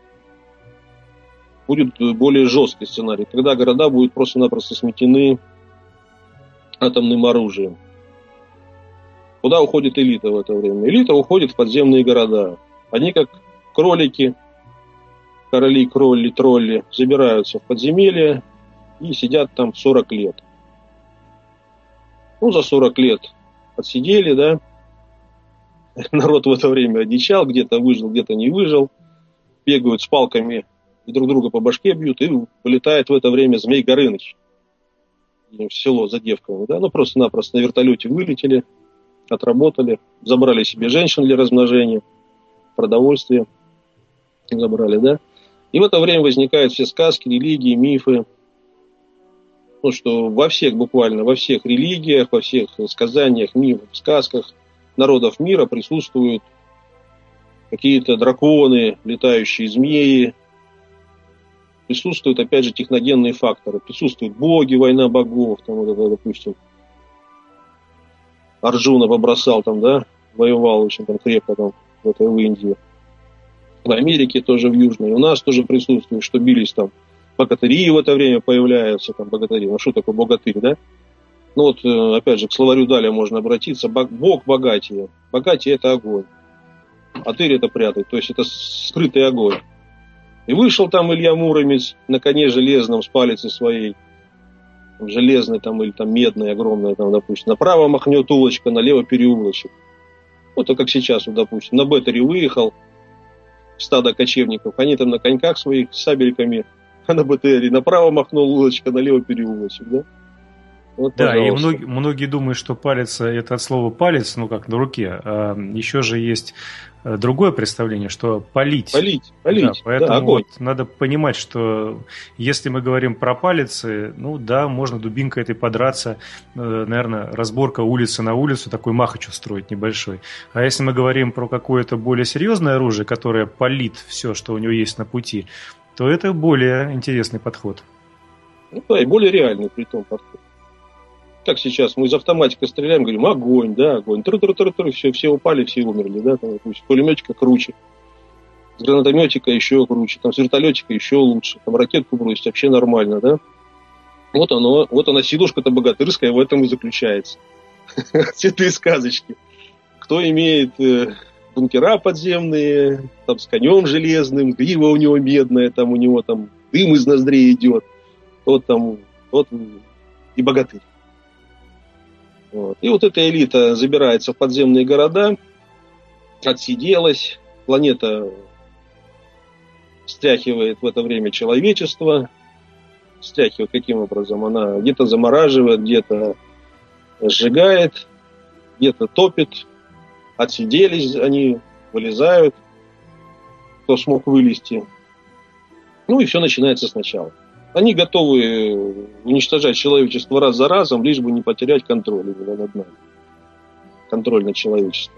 будет более жесткий сценарий, когда города будут просто-напросто сметены атомным оружием. Куда уходит элита в это время? Элита уходит в подземные города. Они, как кролики, короли, кролли, тролли, забираются в подземелье и сидят там сорок лет. Ну, за сорок лет отсидели, да. Народ в это время одичал, где-то выжил, где-то не выжил. Бегают с палками, друг друга по башке бьют, и вылетает в это время Змей Горыныч в село за девками. Да? Ну, просто-напросто на вертолете вылетели, отработали, забрали себе женщин для размножения, продовольствие забрали, да. И в это время возникают все сказки, религии, мифы. Ну, что во всех, буквально во всех религиях, во всех сказаниях, мифах, сказках народов мира присутствуют какие-то драконы, летающие змеи, присутствуют, опять же, техногенные факторы. Присутствуют боги, война богов, там, вот это, допустим, Арджуна побросал там, да, воевал очень там крепко там, в этой в Индии. В Америке тоже, в Южной. У нас тоже присутствует, что бились там богатыри в это время появляются, там богатыри. Ну, что такое богатырь, да? Ну, вот, опять же, к словарю далее можно обратиться. Бог богатия. Богатия – это огонь. а тырь это прятать. То есть это скрытый огонь. И вышел там Илья Муромец на коне железном с палицей своей, железной там или там медной, огромной, там, допустим. Направо махнет улочка, налево переулочек. Вот как сейчас, вот, допустим, на Беттере выехал стадо кочевников, они там на коньках своих с сабельками, а на Беттере направо махнул улочка, налево переулочек, да? Вот, да, пожалуйста. и многие, многие думают, что палец – это от слова «палец», ну, как на руке. А еще же есть другое представление, что «палить». Палить, палить, да, поэтому да, огонь. Вот надо понимать, что если мы говорим про палицы, ну да, можно дубинкой этой подраться, наверное, разборка улицы на улицу, такой махач устроить небольшой. А если мы говорим про какое-то более серьезное оружие, которое палит все, что у него есть на пути, то это более интересный подход. Ну да, и более реальный при том подход. Как сейчас, мы из автоматика стреляем, говорим, огонь, да, огонь. Тру-тру-тру-тру, все, все упали, все умерли, да, там, с пулеметика круче, с гранатометика еще круче, там, с вертолетика еще лучше, там, ракетку бросить вообще нормально, да. Вот оно, вот она, сидушка-то богатырская, в этом и заключается. Цветы сказочки. Кто имеет э, бункера подземные, там, с конем железным, грива у него медная, там, у него там дым из ноздрей идет, тот там, тот и богатырь. Вот. И вот эта элита забирается в подземные города, отсиделась, планета стряхивает в это время человечество. Стряхивает каким образом? Она где-то замораживает, где-то сжигает, где-то топит. Отсиделись они, вылезают, кто смог вылезти. Ну и все начинается сначала. Они готовы уничтожать человечество раз за разом, лишь бы не потерять контроль именно над нами. Контроль над человечеством.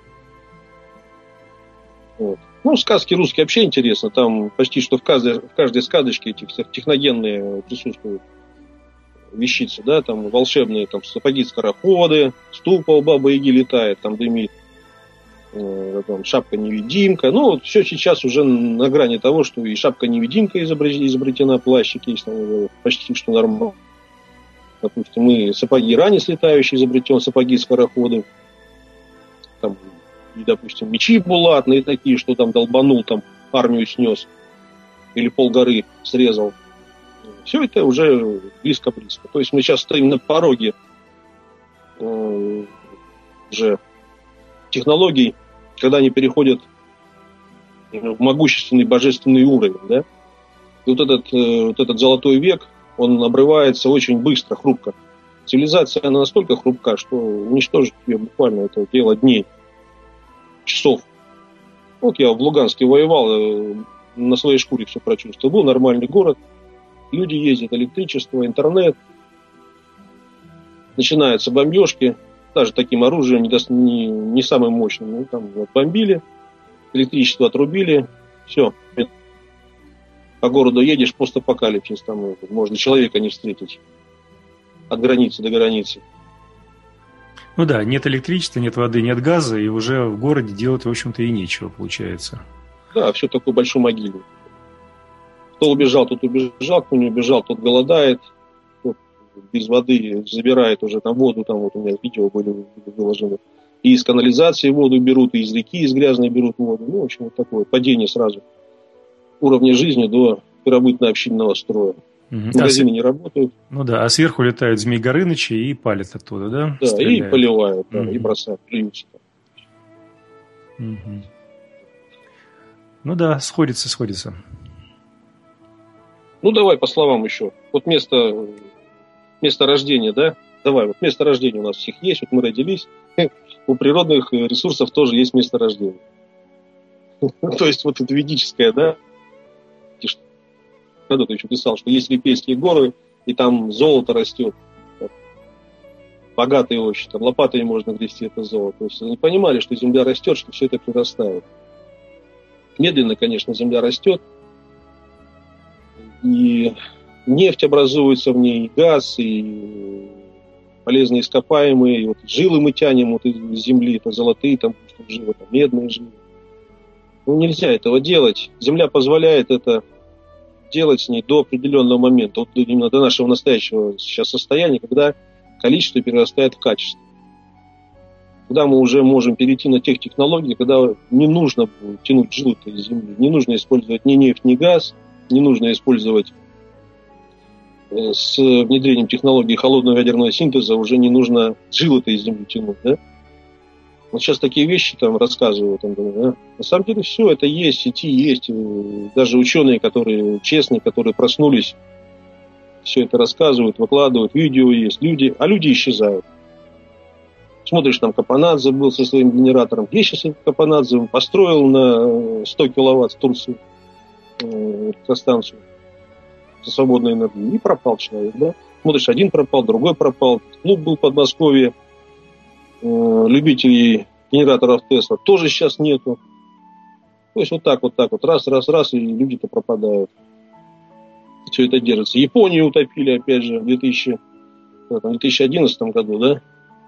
Вот. Ну, сказки русские вообще интересно. Там почти что в каждой, в каждой сказочке этих техногенные присутствуют вещицы, да, там волшебные, там сапоги-скороходы, ступа у Бабы-Яги летает, там дымит, э, там, шапка-невидимка. Ну, вот все сейчас уже на грани того, что и шапка-невидимка изобретена, плащик есть, там, почти что нормально. Допустим, и сапоги-ранец летающие изобретен, сапоги-скороходы. Там, и, допустим, мечи булатные такие, что там долбанул, там армию снес. Или полгоры срезал. Все это уже близко-близко. То есть мы сейчас стоим на пороге э, уже технологий, когда они переходят в могущественный божественный уровень. Да? И вот этот, э, вот этот золотой век, он обрывается очень быстро, хрупко. Цивилизация, она настолько хрупка, что уничтожить ее буквально это дело дней, часов. Вот я в Луганске воевал, э, на своей шкуре все прочувствовал. Был нормальный город, люди ездят, электричество, интернет. Начинаются бомбежки, даже таким оружием, не, не, не самым мощным. Ну, там вот, бомбили, электричество отрубили, все. По городу едешь, постапокалипсис, там можно человека не встретить. От границы до границы. Ну да, нет электричества, нет воды, нет газа, и уже в городе делать, в общем-то, и нечего, получается. Да, все такой большой могильник. Кто убежал, тот убежал, кто не убежал, тот голодает, тот без воды забирает уже там воду, там вот у меня видео были выложены. И из канализации воду берут, и из реки, из грязной берут воду. Ну, в общем, вот такое падение сразу уровня жизни до первобытно-общинного строя. Угу. Магазины а не работают. Ну да, а сверху летают Змей Горынычи и палят оттуда, да? Да, стреляют. И поливают, да, угу. и бросают, плюются. Угу. Ну да, сходится, сходится. Ну давай по словам еще. Вот место, место рождения, да? Давай, вот место рождения у нас всех есть, вот мы родились. У природных ресурсов тоже есть место рождения. То есть вот это ведическое, да? Когда-то еще писал, что есть Репейские горы, и там золото растет. Богатые очень, там лопатой можно грести это золото. То есть они понимали, что земля растет, что все это прирастает. Медленно, конечно, земля растет. И нефть образуется в ней, и газ, и полезные ископаемые. И вот жилы мы тянем вот из земли, это золотые, там жилы, там медные жилы. Ну, нельзя этого делать. Земля позволяет это делать с ней до определенного момента, вот именно до нашего настоящего сейчас состояния, когда количество перерастает в качество. когда мы уже можем перейти на тех технологий, когда не нужно тянуть желудок из Земли, не нужно использовать ни нефть, ни газ, не нужно использовать с внедрением технологии холодного ядерного синтеза, уже не нужно жилы-то из Земли тянуть, да? Вот сейчас такие вещи там рассказывают. Там, да? На самом деле все это есть, сети есть. Даже ученые, которые честные, которые проснулись, все это рассказывают, выкладывают, видео есть, люди, а люди исчезают. Смотришь, там Капанадзе был со своим генератором. Где сейчас Капанадзе? Построил на сто киловатт в Турции э, электростанцию со свободной энергией. И пропал человек, да? Смотришь, один пропал, другой пропал. Клуб был в Подмосковье. Любителей генераторов Тесла тоже сейчас нету. То есть вот так, вот так вот, раз, раз, раз, и люди-то пропадают. Все это держится. Японию утопили, опять же, в две тысячи одиннадцатом году, да?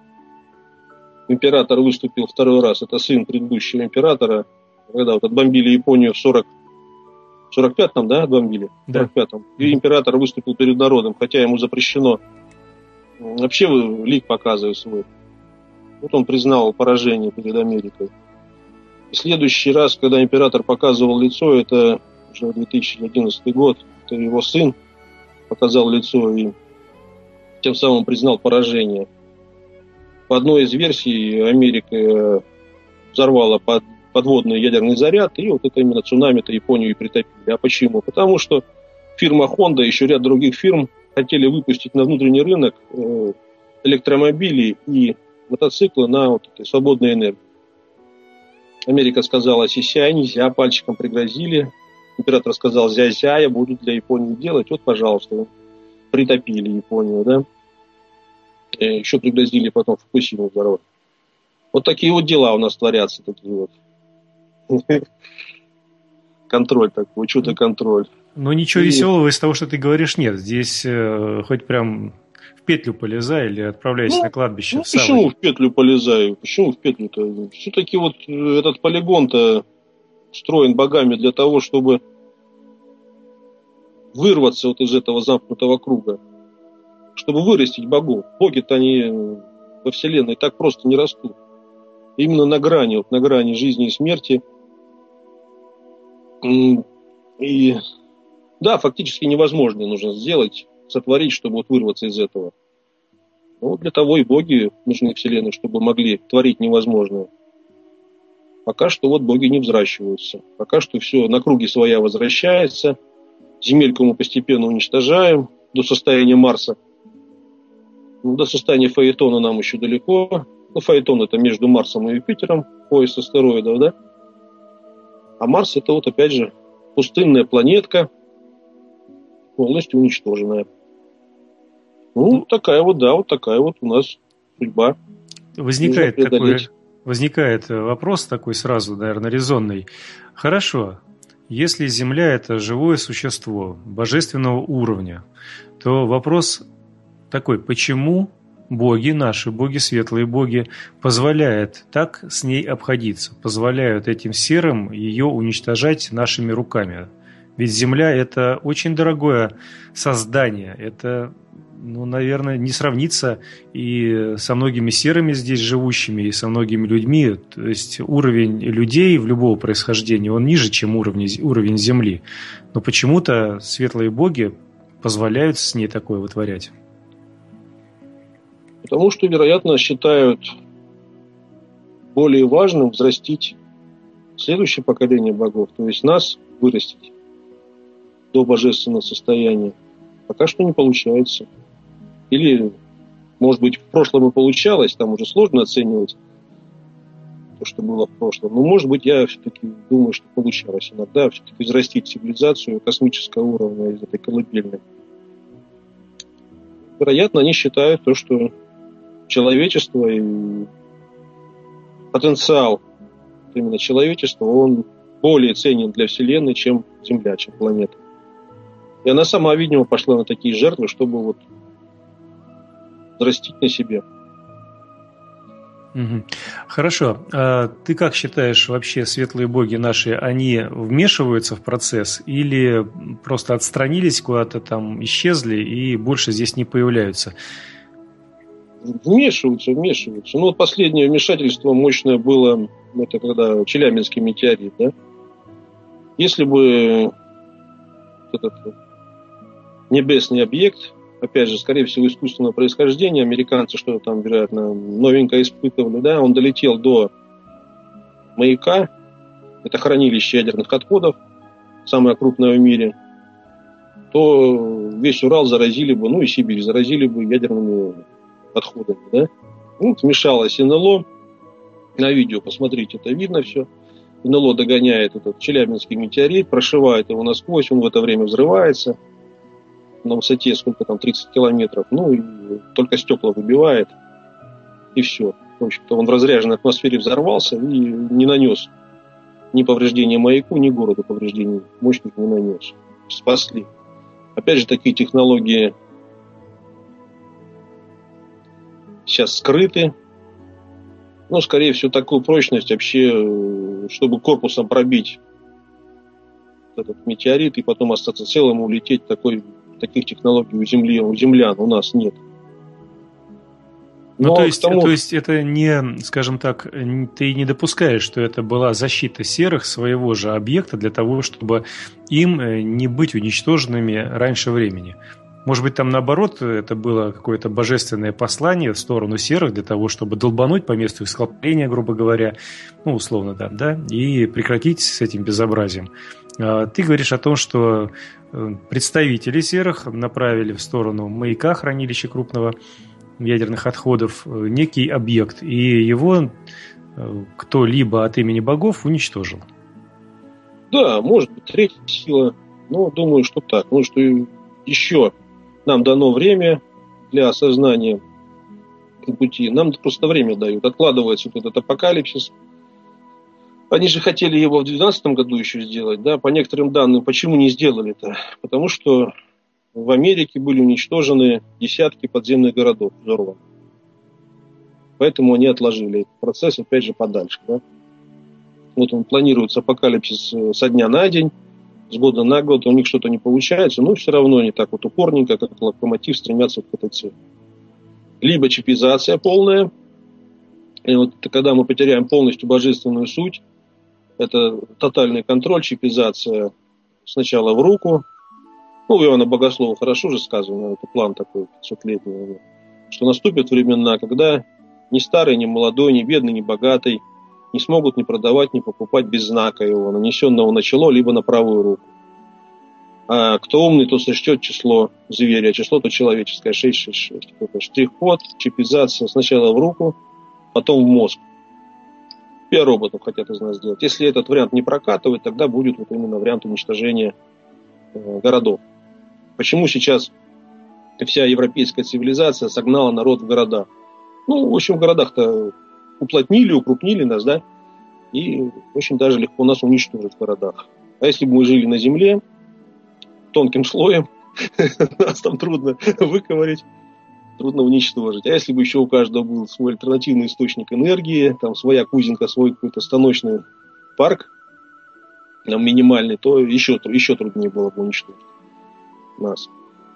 Император выступил второй раз. Это сын предыдущего императора. Когда вот отбомбили Японию в сорок, сорок пятом, да, отбомбили? Да. сорок пятом. И император выступил перед народом, хотя ему запрещено вообще лик показывать свой. Вот он признал поражение перед Америкой. И следующий раз, когда император показывал лицо, это уже две тысячи одиннадцатый год, это его сын показал лицо и тем самым признал поражение. По одной из версий, Америка взорвала под, подводный ядерный заряд, и вот это именно цунами-то Японию и притопили. А почему? Потому что фирма Honda и еще ряд других фирм хотели выпустить на внутренний рынок электромобили и мотоциклы на вот этой свободной энергии. Америка сказала си-ся, нельзя, пальчиком пригрозили. Император сказал зя-зя, я буду для Японии делать. Вот, пожалуйста, притопили Японию, да. И еще пригрозили потом Фукусиму взорвать. Вот такие вот дела у нас творятся, такие вот. Контроль такой, учет и контроль. Но ничего и... веселого из того, что ты говоришь, нет. Здесь э, хоть прям в петлю полезай или отправляйся ну, на кладбище. Ну, почему в петлю полезаю? Почему в петлю-то? Все-таки вот этот полигон-то устроен богами для того, чтобы вырваться вот из этого замкнутого круга. Чтобы вырастить богов. Боги-то они во Вселенной так просто не растут. Именно на грани, вот на грани жизни и смерти. И да, фактически невозможно нужно сделать, сотворить, чтобы вот вырваться из этого. Но вот для того и боги нужны Вселенной, чтобы могли творить невозможное. Пока что вот боги не взращиваются. Пока что все на круги своя возвращается. Земельку мы постепенно уничтожаем до состояния Марса. Ну, до состояния Фаэтона нам еще далеко. Ну, Фаэтон это между Марсом и Юпитером, пояс астероидов, да? А Марс это вот опять же пустынная планетка, полностью уничтоженная. Ну, такая вот, да, вот такая вот у нас судьба. Возникает такой, возникает вопрос такой сразу, наверное, резонный. Хорошо, если Земля – это живое существо божественного уровня, то вопрос такой, почему боги, наши боги, светлые боги, позволяют так с ней обходиться, позволяют этим серым ее уничтожать нашими руками? Ведь Земля – это очень дорогое создание, это, ну, наверное, не сравнится и со многими серыми здесь живущими, и со многими людьми. То есть уровень людей в любого происхождения, он ниже, чем уровень, уровень Земли. Но почему-то светлые боги позволяют с ней такое вытворять. Потому что, вероятно, считают более важным взрастить следующее поколение богов, то есть нас вырастить до божественного состояния. Пока что не получается. Или, может быть, в прошлом и получалось, там уже сложно оценивать то, что было в прошлом. Но, может быть, я все-таки думаю, что получалось иногда все-таки взрастить цивилизацию космического уровня из этой колыбельной. Вероятно, они считают то, что человечество и потенциал именно человечества, он более ценен для Вселенной, чем Земля, чем планета. И она сама, видимо, пошла на такие жертвы, чтобы вот взрастить на себе. Угу. Хорошо. А ты как считаешь, вообще светлые боги наши, они вмешиваются в процесс или просто отстранились, куда-то там исчезли и больше здесь не появляются? Вмешиваются, вмешиваются. Ну, вот последнее вмешательство мощное было, это когда Челябинский метеорит, да? Если бы этот небесный объект, опять же, скорее всего, искусственного происхождения, американцы что-то там, вероятно, новенькое испытывали, да, он долетел до маяка, это хранилище ядерных отходов, самое крупное в мире, то весь Урал заразили бы, ну и Сибирь заразили бы ядерными отходами, да. Ну, вмешалось эн эл о, на видео, посмотрите, это видно все. эн эл о догоняет этот Челябинский метеорит, прошивает его насквозь, он в это время взрывается на высоте сколько там, тридцать километров, ну и только стекла выбивает, и все. В общем-то, он в разряженной атмосфере взорвался и не нанес ни повреждения маяку, ни городу повреждений мощных не нанес. Спасли. Опять же, такие технологии сейчас скрыты. Ну, скорее всего, такую прочность вообще, чтобы корпусом пробить этот метеорит и потом остаться целым и улететь, такой, таких технологий у Земли, у землян у нас нет. Ну, Но то есть, тому... то есть это не, скажем так, ты не допускаешь, что это была защита серых своего же объекта для того, чтобы им не быть уничтоженными раньше времени. Может быть, там наоборот, это было какое-то божественное послание в сторону серых для того, чтобы долбануть по месту их скопления, грубо говоря, ну, условно, да, да, и прекратить с этим безобразием. Ты говоришь о том, что представители серых направили в сторону маяка, хранилища крупного ядерных отходов, некий объект, и его кто-либо от имени богов уничтожил. Да, может быть, третья сила, но думаю, что так. Ну, что еще нам дано время для осознания пути. Нам просто время дают. Откладывается вот этот апокалипсис. Они же хотели его в две тысячи двенадцатом году еще сделать, да, по некоторым данным. Почему не сделали это? Потому что в Америке были уничтожены десятки подземных городов, взорваны. Поэтому они отложили этот процесс, опять же, подальше. Да? Вот он планируется апокалипсис со дня на день, с года на год. У них что-то не получается, но все равно они так вот упорненько, как локомотив, стремятся к этой цели. Либо чипизация полная, и вот когда мы потеряем полностью божественную суть, это тотальный контроль, чипизация сначала в руку. Ну, у Иоанна Богослова хорошо же сказано, это план такой пятисотлетний, что наступят времена, когда ни старый, ни молодой, ни бедный, ни богатый не смогут ни продавать, ни покупать без знака его, нанесенного на чело, либо на правую руку. А кто умный, то сочтет число зверя, а число то человеческое, шесть шесть шесть. Это штрих-код, чипизация сначала в руку, потом в мозг. Пиар-роботов хотят из нас сделать. Если этот вариант не прокатывает, тогда будет вот именно вариант уничтожения э, городов. Почему сейчас вся европейская цивилизация согнала народ в города? Ну, в общем, в городах-то уплотнили, укрупнили нас, да, и очень даже легко нас уничтожить в городах. А если бы мы жили на земле, тонким слоем, нас там трудно выковырять, трудно уничтожить. А если бы еще у каждого был свой альтернативный источник энергии, там своя кузинка, свой какой-то станочный парк, там, минимальный, то еще, еще труднее было бы уничтожить нас.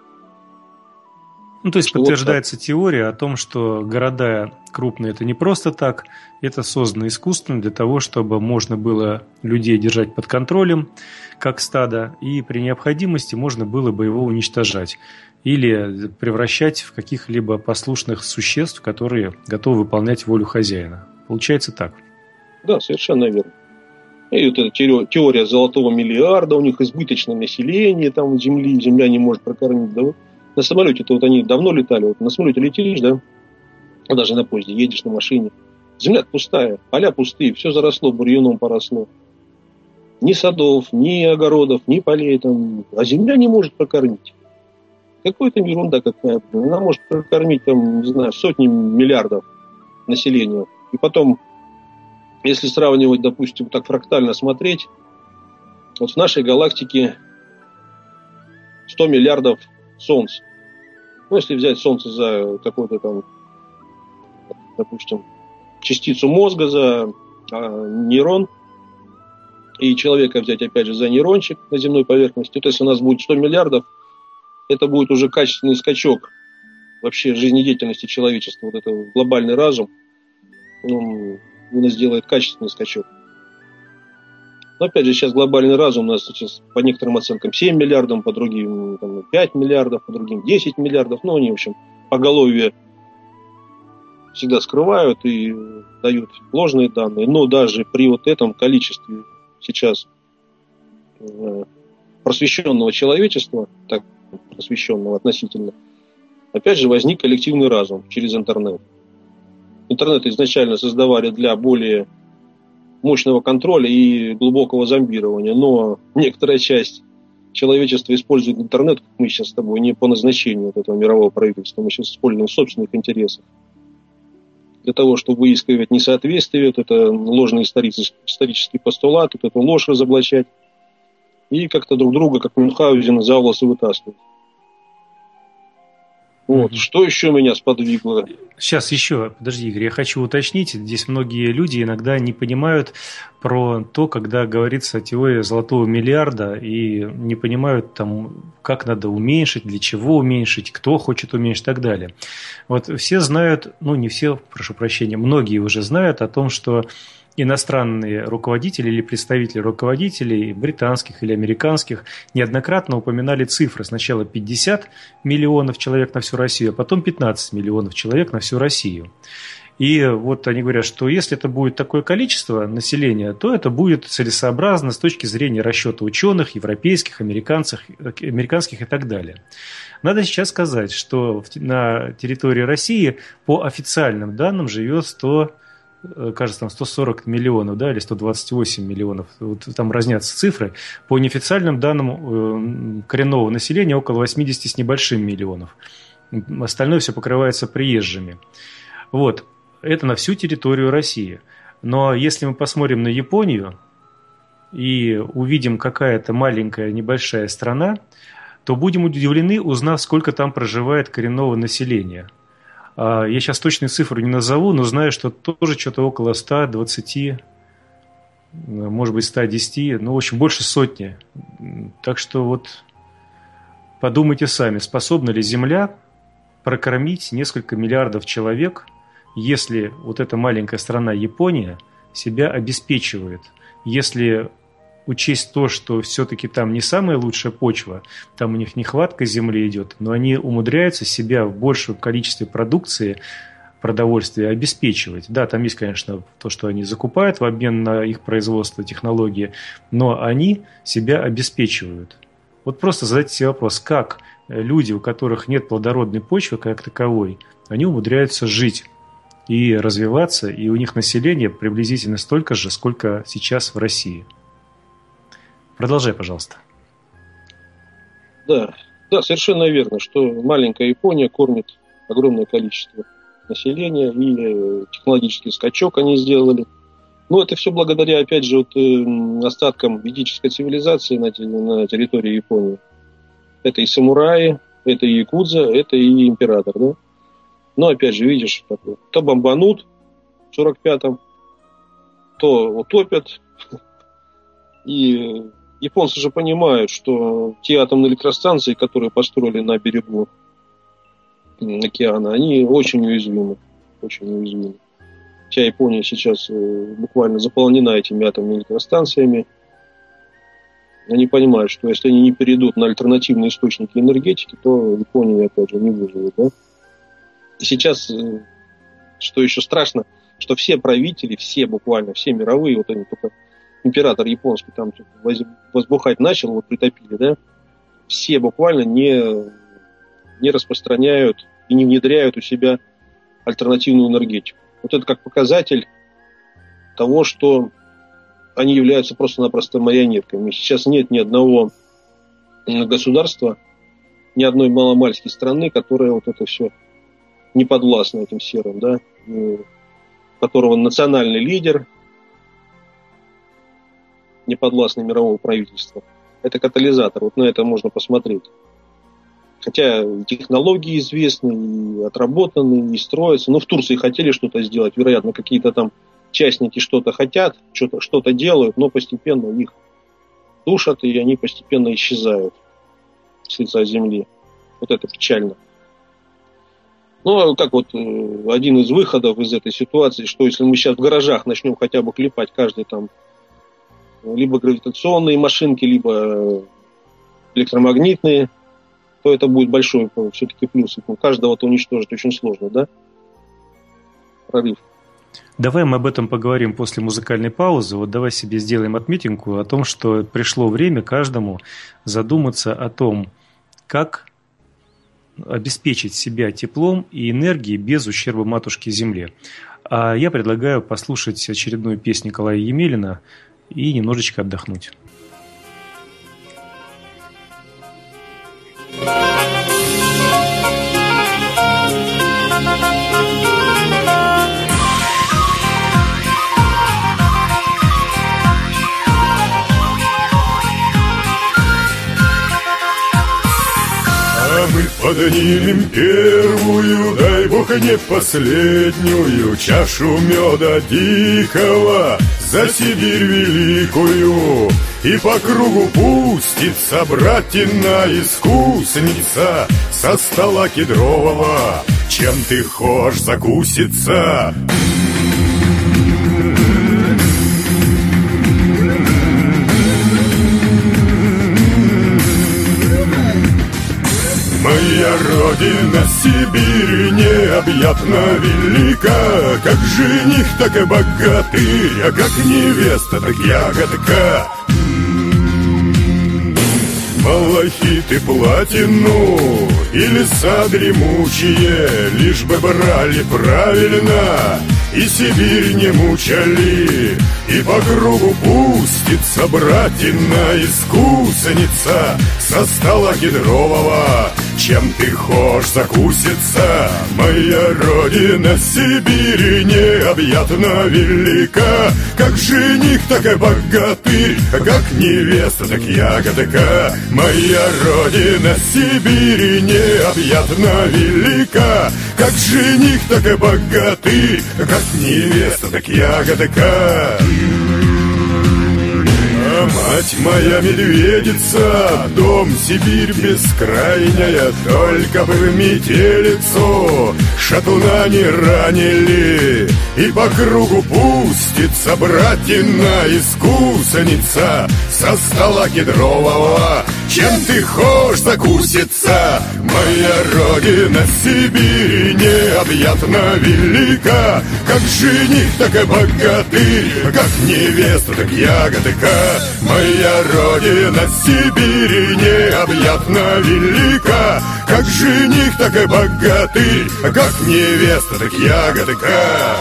Ну, то есть что подтверждается вот теория о том, что города крупные – это не просто так, это создано искусственно для того, чтобы можно было людей держать под контролем, как стадо, и при необходимости можно было бы его уничтожать или превращать в каких-либо послушных существ, которые готовы выполнять волю хозяина. Получается так. Да, совершенно верно. И вот эта теория золотого миллиарда, у них избыточное население там Земли, Земля не может прокормить. Да? На самолете-то вот они давно летали, вот на самолете летишь, да, а даже на поезде едешь на машине. Земля пустая, поля пустые, все заросло, бурьяном поросло. Ни садов, ни огородов, ни полей там, а земля не может прокормить. Какая-то ерунда какая-то. Она может прокормить там, не знаю, сотни миллиардов населения. И потом, если сравнивать, допустим, так фрактально смотреть, вот в нашей галактике сто миллиардов Солнц. Ну, если взять Солнце за какой-то там, допустим, частицу мозга, за а, нейрон, и человека взять, опять же, за нейрончик на земной поверхности, то если у нас будет сто миллиардов, это будет уже качественный скачок вообще жизнедеятельности человечества, вот этот глобальный разум, он у нас делает качественный скачок. Но опять же, сейчас глобальный разум у нас сейчас по некоторым оценкам семь миллиардов, по другим там, пять миллиардов, по другим десять миллиардов. Ну, они, в общем, поголовье всегда скрывают и дают ложные данные. Но даже при вот этом количестве сейчас просвещенного человечества, так просвещенного относительно, опять же возник коллективный разум через интернет. Интернет изначально создавали для более мощного контроля и глубокого зомбирования, но некоторая часть человечества использует интернет, как мы сейчас с тобой, не по назначению вот этого мирового правительства, мы сейчас используем в собственных интересах. Для того, чтобы выискивать несоответствие, вот это ложный исторический постулат, вот эту ложь разоблачать и как-то друг друга, как Мюнхгаузен, за волосы вытаскивать. Вот. Mm-hmm. Что еще меня сподвигло? Сейчас еще, подожди, Игорь, я хочу уточнить. Здесь многие люди иногда не понимают про то, когда говорится о теории золотого миллиарда, и не понимают, там, как надо уменьшить, для чего уменьшить, кто хочет уменьшить и так далее. Вот все знают, ну не все, прошу прощения, многие уже знают о том, что иностранные руководители или представители руководителей, британских или американских, неоднократно упоминали цифры. Сначала пятьдесят миллионов человек на всю Россию, а потом пятнадцать миллионов человек на всю Россию. И вот они говорят, что если это будет такое количество населения, то это будет целесообразно с точки зрения расчета ученых, европейских, американцев, американских и так далее. Надо сейчас сказать, что на территории России по официальным данным живет сто кажется, там сто сорок миллионов, да, или сто двадцать восемь миллионов, вот там разнятся цифры. По неофициальным данным коренного населения около восемьдесят с небольшим миллионов. Остальное все покрывается приезжими. Вот, это на всю территорию России. Но если мы посмотрим на Японию и увидим, какая это маленькая, небольшая страна, то будем удивлены, узнав, сколько там проживает коренного населения. Я сейчас точные цифры не назову, но знаю, что тоже что-то около ста двадцати, может быть, ста десяти, ну, в общем, больше сотни. Так что вот подумайте сами, способна ли Земля прокормить несколько миллиардов человек, если вот эта маленькая страна Япония себя обеспечивает, если учесть то, что все-таки там не самая лучшая почва, там у них нехватка земли идет, но они умудряются себя в большем количестве продукции, продовольствия обеспечивать. Да, там есть, конечно, то, что они закупают в обмен на их производство, технологии, но они себя обеспечивают. Вот просто задайте себе вопрос, как люди, у которых нет плодородной почвы как таковой, они умудряются жить и развиваться, и у них население приблизительно столько же, сколько сейчас в России. Продолжай, пожалуйста. Да, да, совершенно верно, что маленькая Япония кормит огромное количество населения, и технологический скачок они сделали. Но это все благодаря, опять же, вот, остаткам ведической цивилизации на, на территории Японии. Это и самураи, это и якудза, это и император, да? Но, опять же, видишь, то бомбанут в сорок пятом, то утопят, и японцы же понимают, что те атомные электростанции, которые построили на берегу океана, они очень уязвимы. Очень уязвимы. Вся Япония сейчас буквально заполнена этими атомными электростанциями. Они понимают, что если они не перейдут на альтернативные источники энергетики, то Япония, опять же, не выживет. Да? И сейчас, что еще страшно, что все правители, все буквально, все мировые, вот они только... Император японский там возбухать начал, вот притопили, да, все буквально не, не распространяют и не внедряют у себя альтернативную энергетику. Вот это как показатель того, что они являются просто-напросто марионетками. Сейчас нет ни одного государства, ни одной маломальской страны, которая вот это все не подвластна этим серым, да, у которого национальный лидер, неподвластный мирового правительства. Это катализатор. Вот на это можно посмотреть. Хотя технологии известны, и отработаны, и строятся. Но в Турции хотели что-то сделать. Вероятно, какие-то там частники что-то хотят, что-то, что-то делают, но постепенно их душат, и они постепенно исчезают с лица земли. Вот это печально. Ну, как вот один из выходов из этой ситуации, что если мы сейчас в гаражах начнем хотя бы клепать каждый там либо гравитационные машинки, либо электромагнитные, то это будет большой все-таки плюс. Каждого-то уничтожить очень сложно, да? Прорыв. Давай мы об этом поговорим после музыкальной паузы. Вот давай себе сделаем отметинку о том, что пришло время каждому задуматься о том, как обеспечить себя теплом и энергией без ущерба матушке Земле. А я предлагаю послушать очередную песню Николая Емелина и немножечко отдохнуть. А мы поднимем первую, дай бог не последнюю, чашу меда дикого за Сибирь великую. И по кругу пустится братина искусница со стола кедрового. Чем ты хошь закуситься? Моя родина Сибирь необъятно велика, как жених, так и богатырь, а как невеста, так ягодка. Малахит и платину и леса дремучие, лишь бы брали правильно и Сибирь не мучали. И по кругу пустится братина искусница со стола кедрового. Чем ты хошь закуситься? Моя родина Сибирь необъятно велика, как жених, так и богатырь, как невеста, так ягодка. Моя родина Сибирь необъятно велика, как жених, так и богатырь, как невеста, так ягодка. А мать моя медведица, дом Сибирь бескрайняя, только бы в метелицу шатуна не ранили. И по кругу пустится братина искусница со стола кедрового. Чем ты хошь закуситься? Моя родина Сибирь необъятно велика, как жених, так и богатырь, как невеста, так ягодка. Моя родина Сибирь необъятно велика, как жених, так и богатырь, как невеста, так ягодка.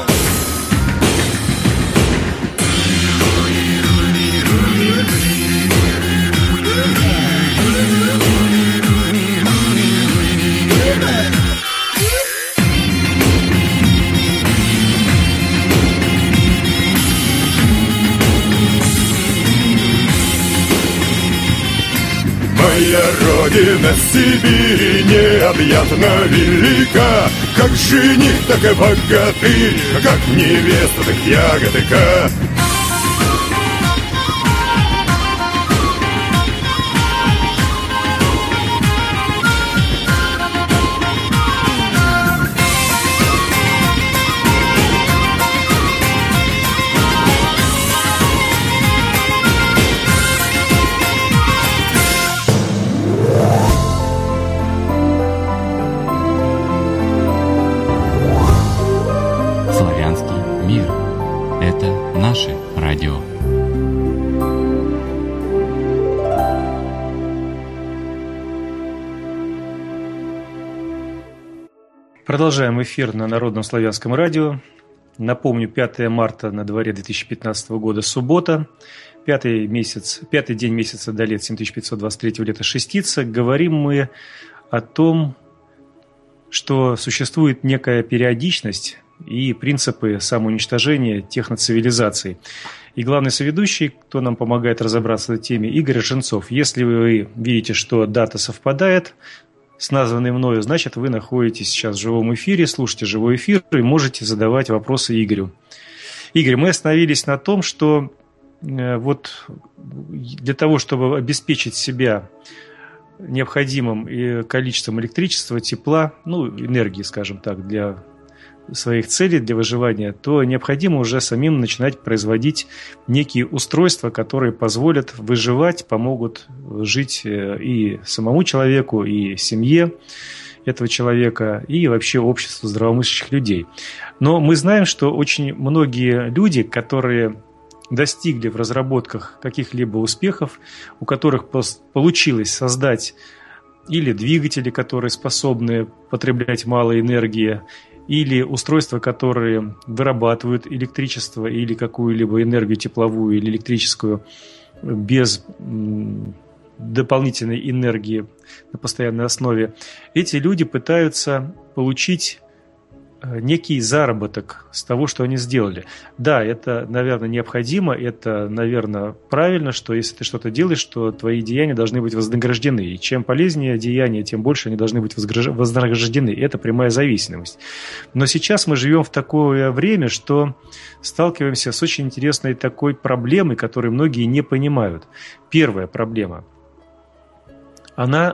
Моя родина Сибирь необъятно велика, как жених, так и богатырь, как невеста, так ягодка. Славянский мир. Это наше радио. Продолжаем эфир на Народном славянском радио. Напомню, пятое марта на дворе две тысячи пятнадцатого года, суббота. Пятый, месяц, пятый день месяца до лет семь тысяч пятьсот двадцать третьего лета шестица. Говорим мы о том, что существует некая периодичность и принципы самоуничтожения техноцивилизаций. И главный соведущий, кто нам помогает разобраться в этой теме, Игорь Рженцов. Если вы видите, что дата совпадает с названной мною, значит, вы находитесь сейчас в живом эфире, слушаете живой эфир и можете задавать вопросы Игорю. Игорь, мы остановились на том, что э, вот для того, чтобы обеспечить себя необходимым и количеством электричества, тепла, ну, энергии, скажем так, для своих целей, для выживания, то необходимо уже самим начинать производить некие устройства, которые позволят выживать, помогут жить и самому человеку, и семье этого человека, и вообще обществу здравомыслящих людей. Но мы знаем, что очень многие люди, которые достигли в разработках каких-либо успехов, у которых получилось создать или двигатели, которые способны потреблять мало энергии, или устройства, которые вырабатывают электричество или какую-либо энергию тепловую или электрическую без дополнительной энергии на постоянной основе, эти люди пытаются получить некий заработок с того, что они сделали. Да, это, наверное, необходимо, это, наверное, правильно, что если ты что-то делаешь, то твои деяния должны быть вознаграждены. И чем полезнее деяния, тем больше они должны быть вознаграждены. Это прямая зависимость. Но сейчас мы живем в такое время, что сталкиваемся с очень интересной такой проблемой, которую многие не понимают. Первая проблема. Она...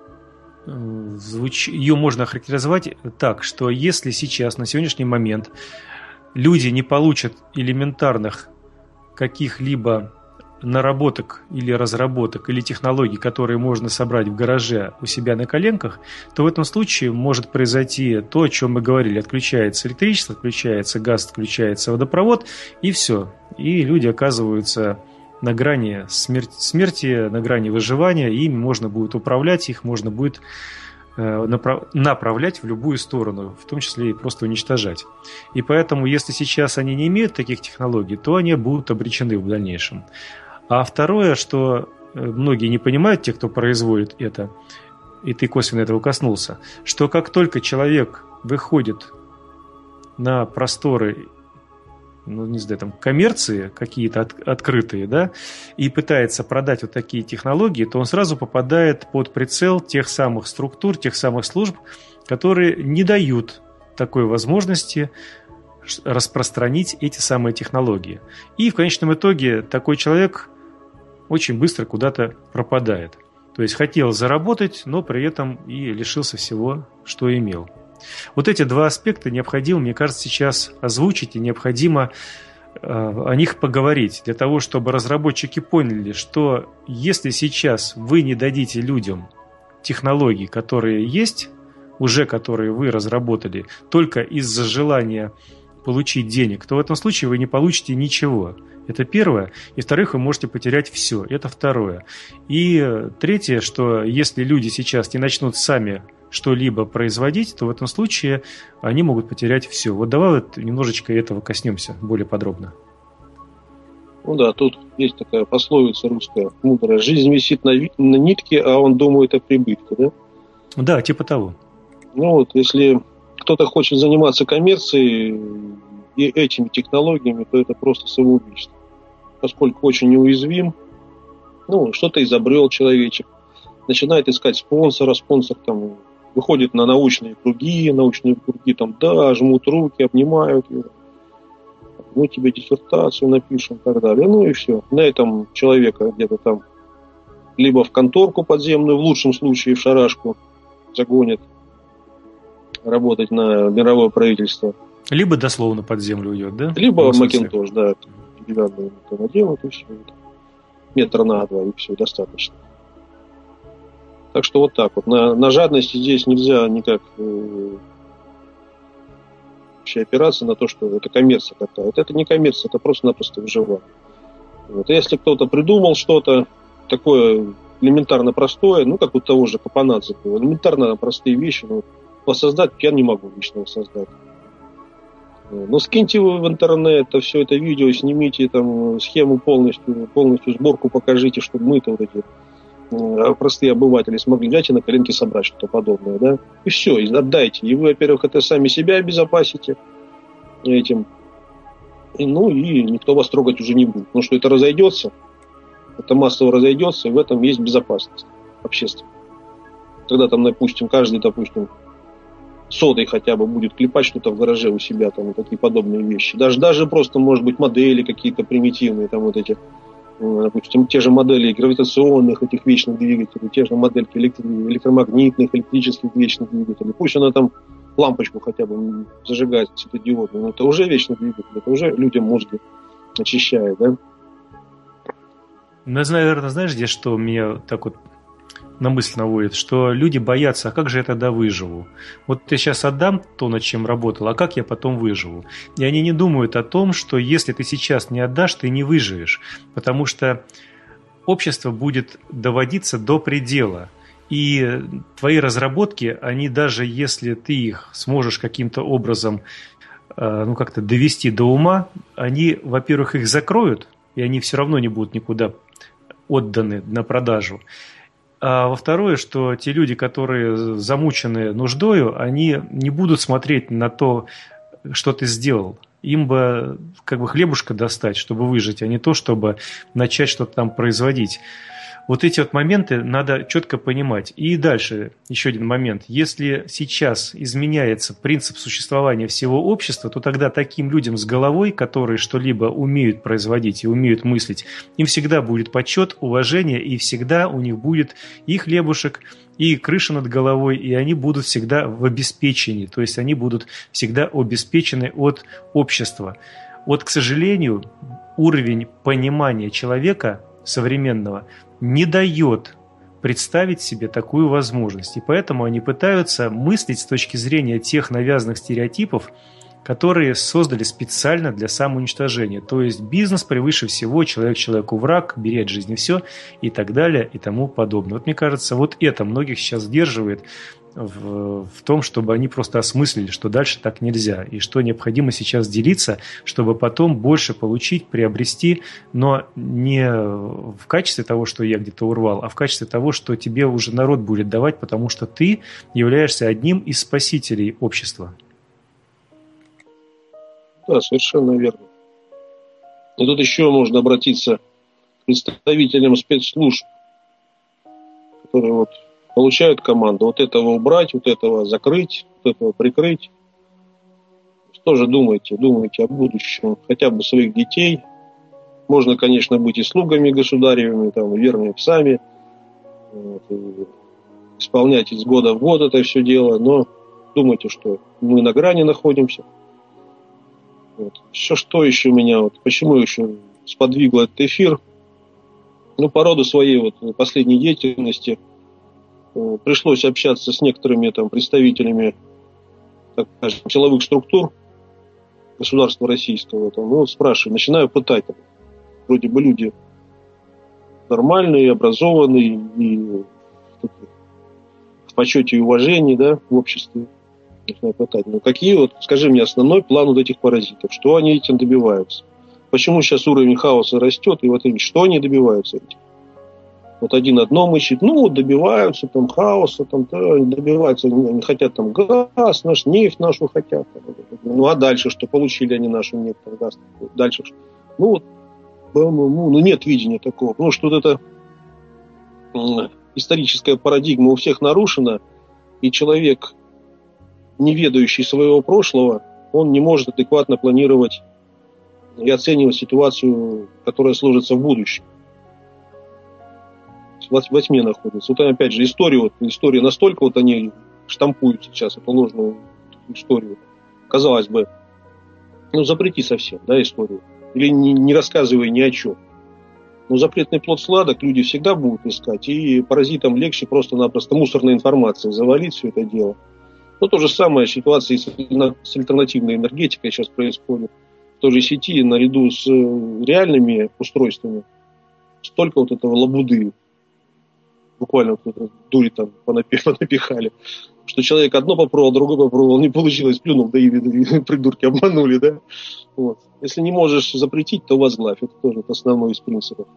Ее можно охарактеризовать так, что если сейчас, на сегодняшний момент, люди не получат элементарных каких-либо наработок или разработок, или технологий, которые можно собрать в гараже у себя на коленках, то в этом случае может произойти то, о чем мы говорили. Отключается электричество, отключается газ, отключается водопровод, и все. И люди оказываются на грани смерти, смерти, на грани выживания, и ими можно будет управлять, их можно будет э, направ, направлять в любую сторону, в том числе и просто уничтожать. И поэтому, если сейчас они не имеют таких технологий, то они будут обречены в дальнейшем. А второе, что многие не понимают, те, кто производит это, и ты косвенно этого коснулся, что как только человек выходит на просторы, ну, не знаю, там, коммерции какие-то от, открытые, да, и пытается продать вот такие технологии, то он сразу попадает под прицел тех самых структур, тех самых служб, которые не дают такой возможности распространить эти самые технологии. И в конечном итоге такой человек очень быстро куда-то пропадает. То есть хотел заработать, но при этом и лишился всего, что имел. Вот эти два аспекта необходимо, мне кажется, сейчас озвучить, и необходимо э, о них поговорить, для того, чтобы разработчики поняли, что если сейчас вы не дадите людям технологий, которые есть, уже которые вы разработали, только из-за желания получить денег, то в этом случае вы не получите ничего. Это первое. И вторых, вы можете потерять все. Это второе. И третье, что если люди сейчас не начнут сами что-либо производить, то в этом случае они могут потерять все. Вот давай вот немножечко этого коснемся более подробно. Ну да, тут есть такая пословица русская, мудрая. Жизнь висит на, на нитке, а он думает о прибытке, да? Да, типа того. Ну вот, если кто-то хочет заниматься коммерцией и этими технологиями, то это просто самоубийство. Поскольку очень неуязвим, ну, что-то изобрел человечек, начинает искать спонсора, спонсор там выходит на научные круги, научные круги там, да, жмут руки, обнимают его, мы тебе диссертацию напишем и так далее. Ну и все. На этом человека где-то там либо в конторку подземную, в лучшем случае в шарашку загонят работать на мировое правительство. Либо дословно под землю уйдет, да? Либо Макинтош, да, деревянную наделают, и все. Метр на два, и все, достаточно. Так что вот так вот. На, на жадности здесь нельзя никак э, вообще опираться на то, что это коммерция какая-то. Это не коммерция, это просто-напросто выживание. Вот. Если кто-то придумал что-то такое элементарно простое, ну, как у того же Капанадзе было, элементарно простые вещи, ну, воссоздать я не могу лично воссоздать. Но скиньте вы в интернет все это видео, снимите там схему полностью, полностью сборку покажите, чтобы мы-то вот эти простые обыватели смогли взять и на коленке собрать что-то подобное, да? И все, и отдайте. И вы, во-первых, это сами себя обезопасите этим. И, ну, и никто вас трогать уже не будет. Потому что это разойдется, это массово разойдется, и в этом есть безопасность общественная. Когда там, допустим, каждый, допустим, сотый хотя бы будет клепать что-то в гараже у себя, там, такие подобные вещи. Даже, даже просто, может быть, модели какие-то примитивные, там, вот эти допустим, те же модели гравитационных этих вечных двигателей, те же модельки электро- электромагнитных, электрических вечных двигателей. Пусть она там лампочку хотя бы зажигает светодиодную, но это уже вечный двигатель, это уже людям мозги очищает, да? Ну, наверное, знаешь, где что меня так вот на мысль наводит, что люди боятся, а как же я тогда выживу? Вот я сейчас отдам то, над чем работал, а как я потом выживу? И они не думают о том, что если ты сейчас не отдашь, ты не выживешь, потому что общество будет доводиться до предела. И твои разработки, они даже если ты их сможешь каким-то образом ну, как-то довести до ума, они, во-первых, их закроют, и они все равно не будут никуда отданы на продажу. А во-вторых, что те люди, которые замучены нуждою, они не будут смотреть на то, что ты сделал. Им бы как бы хлебушка достать, чтобы выжить, а не то, чтобы начать что-то там производить. Вот эти вот моменты надо четко понимать. И дальше еще один момент. Если сейчас изменяется принцип существования всего общества, то тогда таким людям с головой, которые что-либо умеют производить и умеют мыслить, им всегда будет почет, уважение, и всегда у них будет и хлебушек, и крыша над головой, и они будут всегда в обеспечении. То есть они будут всегда обеспечены от общества. Вот, к сожалению, уровень понимания человека современного не дает представить себе такую возможность. И поэтому они пытаются мыслить с точки зрения тех навязанных стереотипов, которые создали специально для самоуничтожения. То есть бизнес превыше всего, человек человеку враг, бери от жизни все и так далее и тому подобное. Вот мне кажется, вот это многих сейчас сдерживает в, в том, чтобы они просто осмыслили, что дальше так нельзя, и что необходимо сейчас делиться, чтобы потом больше получить, приобрести, но не в качестве того, что я где-то урвал, а в качестве того, что тебе уже народ будет давать, потому что ты являешься одним из спасителей общества. Да, совершенно верно. И тут еще можно обратиться к представителям спецслужб, которые вот получают команду вот этого убрать, вот этого закрыть, вот этого прикрыть. Тоже думайте, думайте о будущем, хотя бы своих детей. Можно, конечно, быть и слугами государевыми, там, и верными псами, вот, и исполнять из года в год это все дело, но думайте, что мы на грани находимся. Вот. Еще что еще меня, вот, почему еще сподвигло этот эфир? Ну, по роду своей вот последней деятельности э, пришлось общаться с некоторыми там представителями, так скажем, силовых структур государства российского. Там, ну, спрашиваю, начинаю пытать. Там, вроде бы люди нормальные, образованные, и в почете и уважении, да, в обществе. Пытать. Ну, какие вот, скажи мне, основной план вот этих паразитов? Что они этим добиваются? Почему сейчас уровень хаоса растет? И вот что они добиваются этим? Вот один одно ищет, ну, вот добиваются там хаоса, там, да, добиваются, они хотят там газ наш, нефть нашу хотят. Ну, а дальше что? Получили они нашу нефть, там, газ. Дальше что? Ну, вот, ну, ну, нет видения такого. Потому что вот эта историческая парадигма у всех нарушена, и человек, не ведающий своего прошлого, он не может адекватно планировать и оценивать ситуацию, которая сложится в будущем. Во тьме находится. Вот опять же, история, вот, история настолько вот они штампуют сейчас эту ложную историю. Казалось бы, ну запрети совсем, да, историю. Или не, не рассказывай ни о чем. Но запретный плод сладок люди всегда будут искать, и паразитам легче просто-напросто мусорной информацией завалить все это дело. Но то же самое ситуация с альтернативной энергетикой сейчас происходит. В той же сети, наряду с реальными устройствами, столько вот этого лабуды, буквально вот это дури там понапихали, что человек одно попробовал, другое попробовал, не получилось, плюнул, да и придурки обманули, да. Вот. Если не можешь запретить, то возглавь. Это тоже основной из принципов.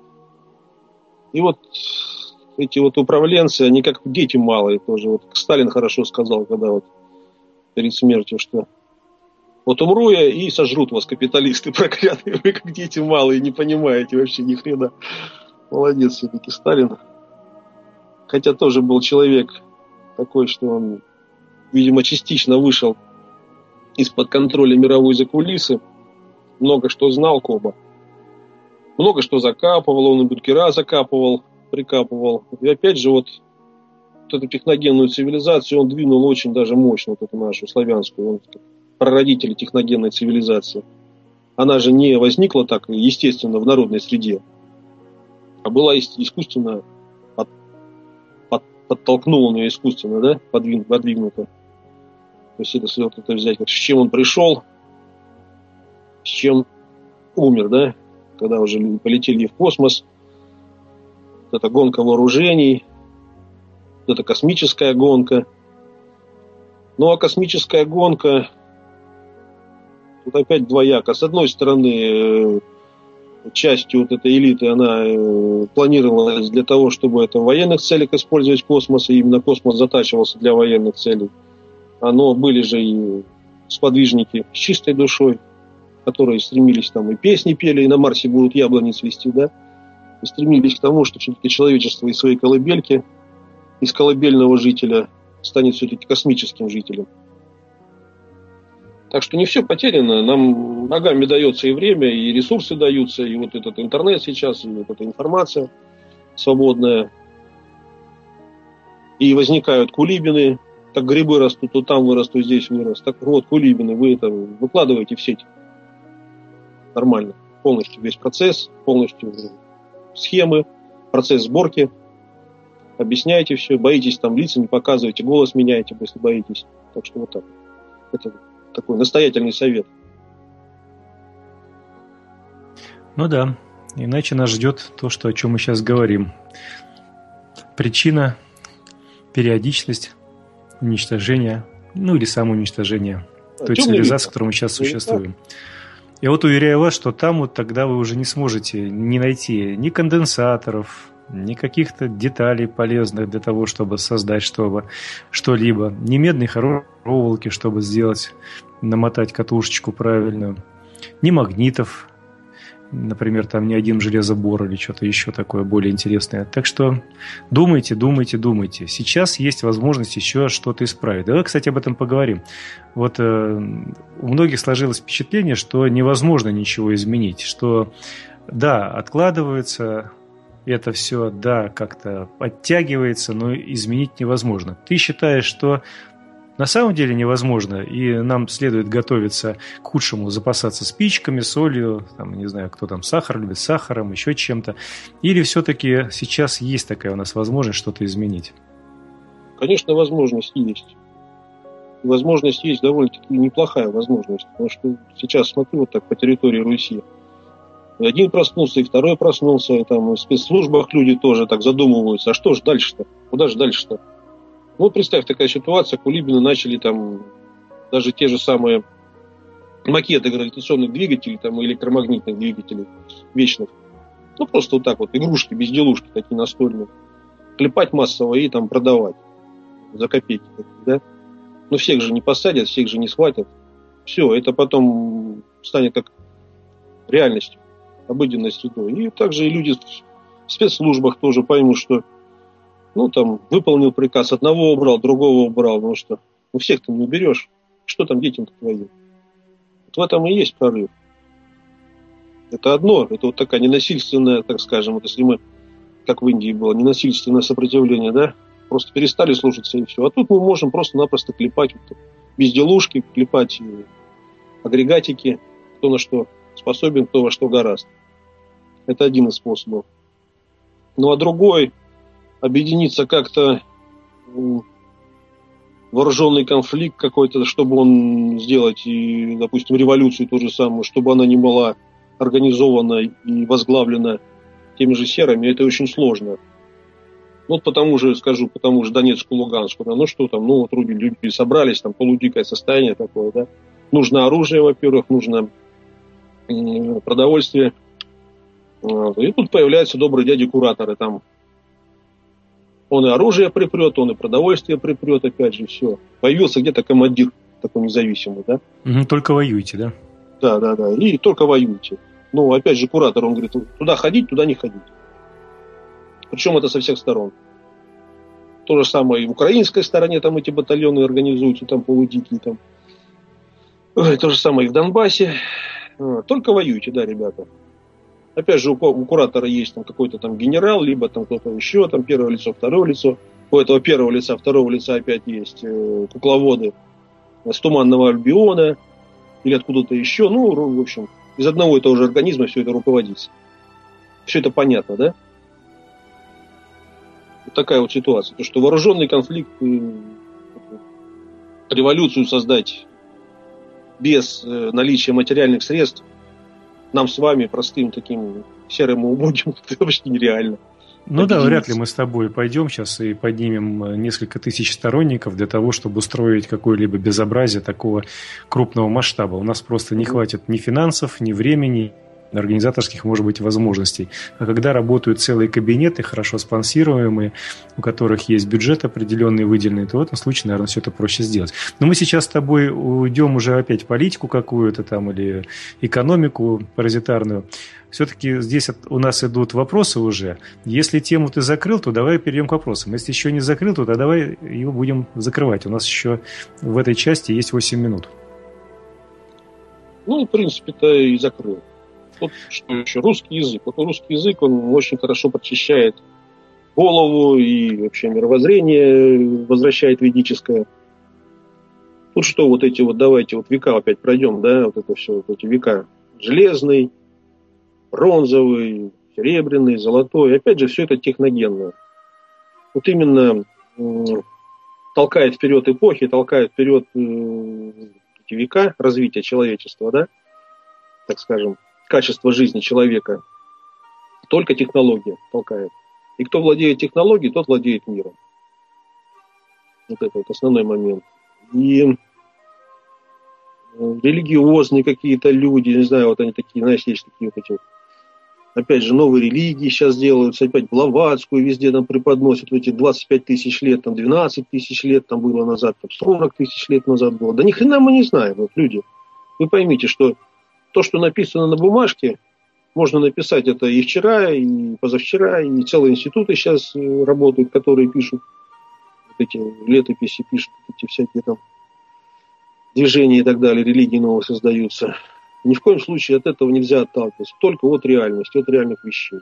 И вот эти вот управленцы, они как дети малые тоже. Вот Сталин хорошо сказал, когда вот перед смертью, что вот умру я и сожрут вас капиталисты проклятые. Вы как дети малые, не понимаете вообще ни хрена. Молодец все-таки Сталин. Хотя тоже был человек такой, что он, видимо, частично вышел из-под контроля мировой закулисы. Много что знал Коба. много что закапывал, он и бункера закапывал, прикапывал. И опять же, вот, вот эту техногенную цивилизацию он двинул очень даже мощно, вот эту нашу славянскую. Он прародитель техногенной цивилизации. Она же не возникла так, естественно, в народной среде, а была искусственно, под, под, подтолкнула ее искусственно, да, подвиг, подвигнута. То есть это, если вот это взять, вот, с чем он пришел, с чем умер, да, когда уже люди полетели в космос. Вот это гонка вооружений, вот это космическая гонка. Ну, а космическая гонка, тут опять двояко. С одной стороны, частью вот этой элиты она планировалась для того, чтобы это в военных целях использовать космос, и именно космос затачивался для военных целей. Но были же и сподвижники с чистой душой, которые стремились там и песни пели, и на Марсе будут яблони цвести, да, и стремились к тому, что все-таки человечество из своей колыбельки, из колыбельного жителя станет все-таки космическим жителем. Так что не все потеряно, нам ногами дается и время, и ресурсы даются, и вот этот интернет сейчас, и вот эта информация свободная. И возникают кулибины, как грибы растут, то там вырос, то здесь вырос. Так вот, кулибины, вы это выкладываете в сеть. Нормально. Полностью весь процесс, полностью схемы, процесс сборки. Объясняете все, боитесь там лица, не показываете, голос меняете, если боитесь. Так что вот так. Это такой настоятельный совет. Ну да, иначе нас ждет то, что, о чем мы сейчас говорим. Причина, периодичность, уничтожение, ну или самоуничтожение а, той цивилизации, в которой мы сейчас существуем. Я вот уверяю вас, что там вот тогда вы уже не сможете не найти ни конденсаторов, ни каких-то деталей полезных для того, чтобы создать чтобы, что-либо, ни медной проволоки, чтобы сделать, намотать катушечку правильную, ни магнитов, например, там ни один железобор или что-то еще такое более интересное. Так что думайте, думайте, думайте. Сейчас есть возможность еще что-то исправить. Давай, кстати, об этом поговорим. Вот э, у многих сложилось впечатление, что невозможно ничего изменить, что да, откладывается это все, да, как-то оттягивается, но изменить невозможно. Ты считаешь, что на самом деле невозможно, и нам следует готовиться к худшему, запасаться спичками, солью, там, не знаю, кто там сахар любит, сахаром, еще чем-то. Или все-таки сейчас есть такая у нас возможность что-то изменить? Конечно, возможность есть. Возможность есть довольно-таки неплохая возможность. Потому что сейчас смотрю вот так по территории Руси. И один проснулся, и второй проснулся, и там в спецслужбах люди тоже так задумываются. А что же дальше-то? Куда же дальше-то? Ну, представь, такая ситуация, кулибины начали там даже те же самые макеты гравитационных двигателей, там, электромагнитных двигателей вечных. Ну, просто вот так вот, игрушки, безделушки такие настольные. Клепать массово и там продавать за копейки, да? Но всех же не посадят, всех же не схватят. Все, это потом станет как реальностью, обыденной средой. И также и люди в спецслужбах тоже поймут, что ну, там, выполнил приказ, одного убрал, другого убрал, потому что ну, всех ты не уберешь. Что там детям-то твоим? Вот в этом и есть прорыв. Это одно, это вот такая ненасильственная, так скажем, вот если мы, как в Индии было, ненасильственное сопротивление, да, просто перестали слушаться и все. А тут мы можем просто-напросто клепать вот, безделушки, клепать агрегатики, кто на что способен, кто во что гораст. Это один из способов. Ну, а другой объединиться как-то, вооруженный конфликт какой-то, чтобы он сделать, и, допустим, революцию ту же самую, чтобы она не была организована и возглавлена теми же серыми, это очень сложно. Вот потому же, скажу, потому же Донецку, Луганску, да, ну что там, ну вот люди собрались, там полудикое состояние такое, да, нужно оружие, во-первых, нужно продовольствие, и тут появляются добрые дяди-кураторы, там он и оружие припрет, он и продовольствие припрет, опять же, все. Появился где-то командир такой независимый, да? Угу, только воюйте, да? Да, да, да, и только воюйте. Ну, опять же, куратор, он говорит, туда ходить, туда не ходить. Причем это со всех сторон. То же самое и в украинской стороне, там эти батальоны организуются, там полудикие, там. То же самое и в Донбассе. Только воюйте, да, ребята. Опять же, у, у куратора есть там какой-то там генерал, либо там кто-то еще, там первое лицо, второе лицо. У этого первого лица, второго лица опять есть э, кукловоды с Туманного Альбиона или откуда-то еще. Ну, в общем, из одного и того же организма все это руководится. Все это понятно, да? Вот такая вот ситуация. То, что вооруженный конфликт, э, революцию создать без э, наличия материальных средств нам с вами, простым таким серым и убогим, это почти нереально. Ну да, вряд ли мы с тобой пойдем сейчас и поднимем несколько тысяч сторонников для того, чтобы устроить какое-либо безобразие такого крупного масштаба. У нас просто не хватит ни финансов, ни времени, организаторских, может быть, возможностей. А когда работают целые кабинеты, хорошо спонсируемые, у которых есть бюджет определенный, выделенный, то в этом случае, наверное, все это проще сделать. Но мы сейчас с тобой уйдем уже опять в политику какую-то там или экономику паразитарную. Все-таки здесь у нас идут вопросы уже. Если тему ты закрыл, то давай перейдем к вопросам. Если еще не закрыл, то давай его будем закрывать. У нас еще в этой части есть восемь минут. Ну, в принципе-то и закрыл. Вот что еще? Русский язык. Вот русский язык, он очень хорошо прочищает голову и вообще мировоззрение возвращает ведическое. Тут что, вот эти вот, давайте вот века опять пройдем, да, вот это все, вот эти века. Железный, бронзовый, серебряный, золотой. Опять же, все это техногенное. Вот именно э, толкает вперед эпохи, толкает вперед э, эти века развития человечества, да, так скажем, качество жизни человека. Только технология толкает. И кто владеет технологией, тот владеет миром. Вот это вот основной момент. И религиозные какие-то люди, не знаю, вот они такие, знаешь, есть такие вот эти вот, опять же, новые религии сейчас делаются, опять Блаватскую везде нам преподносят, эти двадцать пять тысяч лет, там двенадцать тысяч лет там было назад, там сорок тысяч лет назад было. Да ни хрена мы не знаем, вот люди. Вы поймите, что то, что написано на бумажке, можно написать это и вчера, и позавчера, и целые институты сейчас работают, которые пишут вот эти летописи, пишут эти всякие там движения и так далее, религии новые создаются. Ни в коем случае от этого нельзя отталкиваться, только от реальности, от реальных вещей.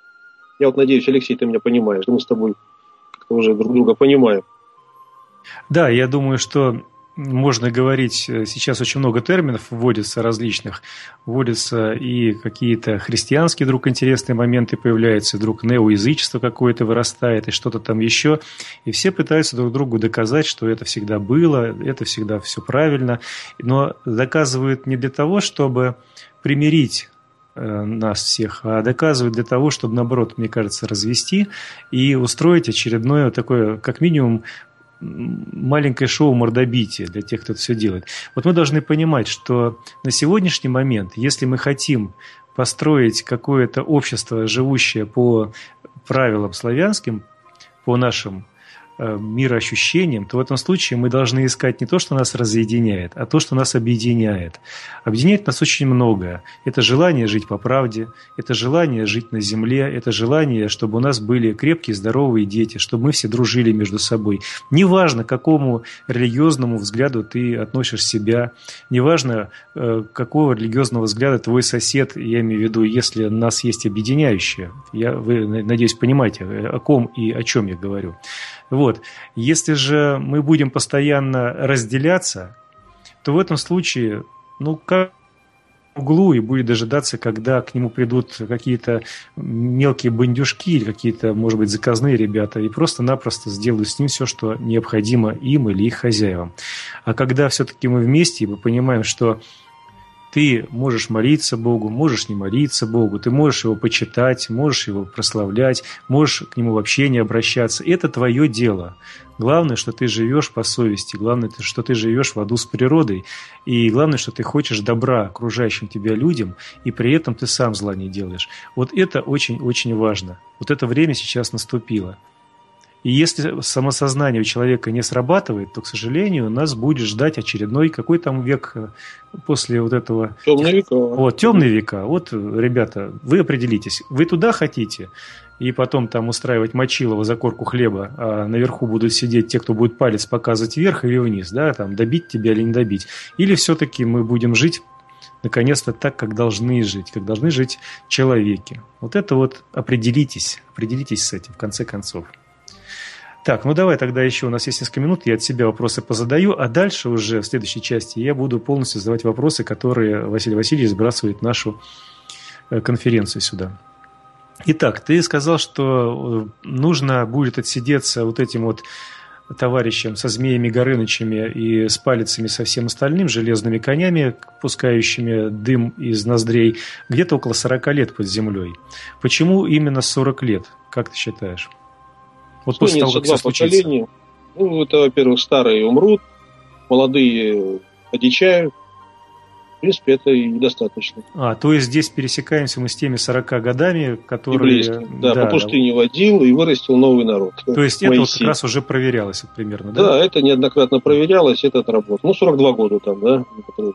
Я вот надеюсь, Алексей, ты меня понимаешь, мы с тобой как-то уже друг друга понимаем. Да, я думаю, что можно говорить, сейчас очень много терминов вводится различных, вводятся и какие-то христианские вдруг интересные моменты появляются, вдруг неоязычество какое-то вырастает и что-то там еще, и все пытаются друг другу доказать, что это всегда было, это всегда все правильно, но доказывают не для того, чтобы примирить нас всех, а доказывают для того, чтобы, наоборот, мне кажется, развести и устроить очередное такое, как минимум, маленькое шоу мордобития для тех, кто это все делает. Вот мы должны понимать, что на сегодняшний момент, если мы хотим построить какое-то общество, живущее по правилам славянским, по нашим э, мироощущениям, то в этом случае мы должны искать не то, что нас разъединяет, а то, что нас объединяет. Объединяет нас очень многое. Это желание жить по правде, это желание жить на земле, это желание, чтобы у нас были крепкие, здоровые дети, чтобы мы все дружили между собой. Неважно, к какому религиозному взгляду ты относишь себя, неважно, какого религиозного взгляда твой сосед, я имею в виду, если нас есть объединяющее. Я, вы, надеюсь, понимаете, о ком и о чем я говорю. Вот. Если же мы будем постоянно разделяться, то в этом случае, ну, как в углу и будет дожидаться, когда к нему придут какие-то мелкие бандюшки или какие-то, может быть, заказные ребята и просто-напросто сделают с ним все, что необходимо им или их хозяевам. А когда все-таки мы вместе, и мы понимаем, что ты можешь молиться Богу, можешь не молиться Богу, ты можешь его почитать, можешь его прославлять, можешь к нему вообще не обращаться. Это твое дело. Главное, что ты живешь по совести, главное, что ты живешь в ладу с природой, и главное, что ты хочешь добра окружающим тебя людям, и при этом ты сам зла не делаешь. Вот это очень-очень важно. Вот это время сейчас наступило. И если самосознание у человека не срабатывает, то, к сожалению, нас будет ждать очередной, какой там век после вот этого... Темные века. Вот, темные века. Вот, ребята, вы определитесь, вы туда хотите, и потом там устраивать мочилово за корку хлеба, а наверху будут сидеть те, кто будет палец показывать вверх или вниз, да, там, добить тебя или не добить. Или все-таки мы будем жить наконец-то так, как должны жить, как должны жить человеки. Вот это вот определитесь, определитесь с этим в конце концов. Так, ну давай тогда еще, у нас есть несколько минут, я от себя вопросы позадаю, а дальше уже в следующей части я буду полностью задавать вопросы, которые Василий Васильевич сбрасывает в нашу конференцию сюда. Итак, ты сказал, что нужно будет отсидеться вот этим вот товарищам со змеями Горынычами и с палицами со всем остальным, железными конями, пускающими дым из ноздрей, где-то около сорок лет под землей. Почему именно сорок лет, как ты считаешь? Вот после того, как все случится. Поколения. Ну, это, во-первых, старые умрут, молодые одичают. В принципе, это и достаточно. А, то есть здесь пересекаемся мы с теми сорока годами, которые... Да, да, по пустыне водил и вырастил новый народ. То есть Моисей. Это вот как раз уже проверялось примерно, да? Да, это неоднократно проверялось, это отработало. Ну, сорок два года там, да? Угу,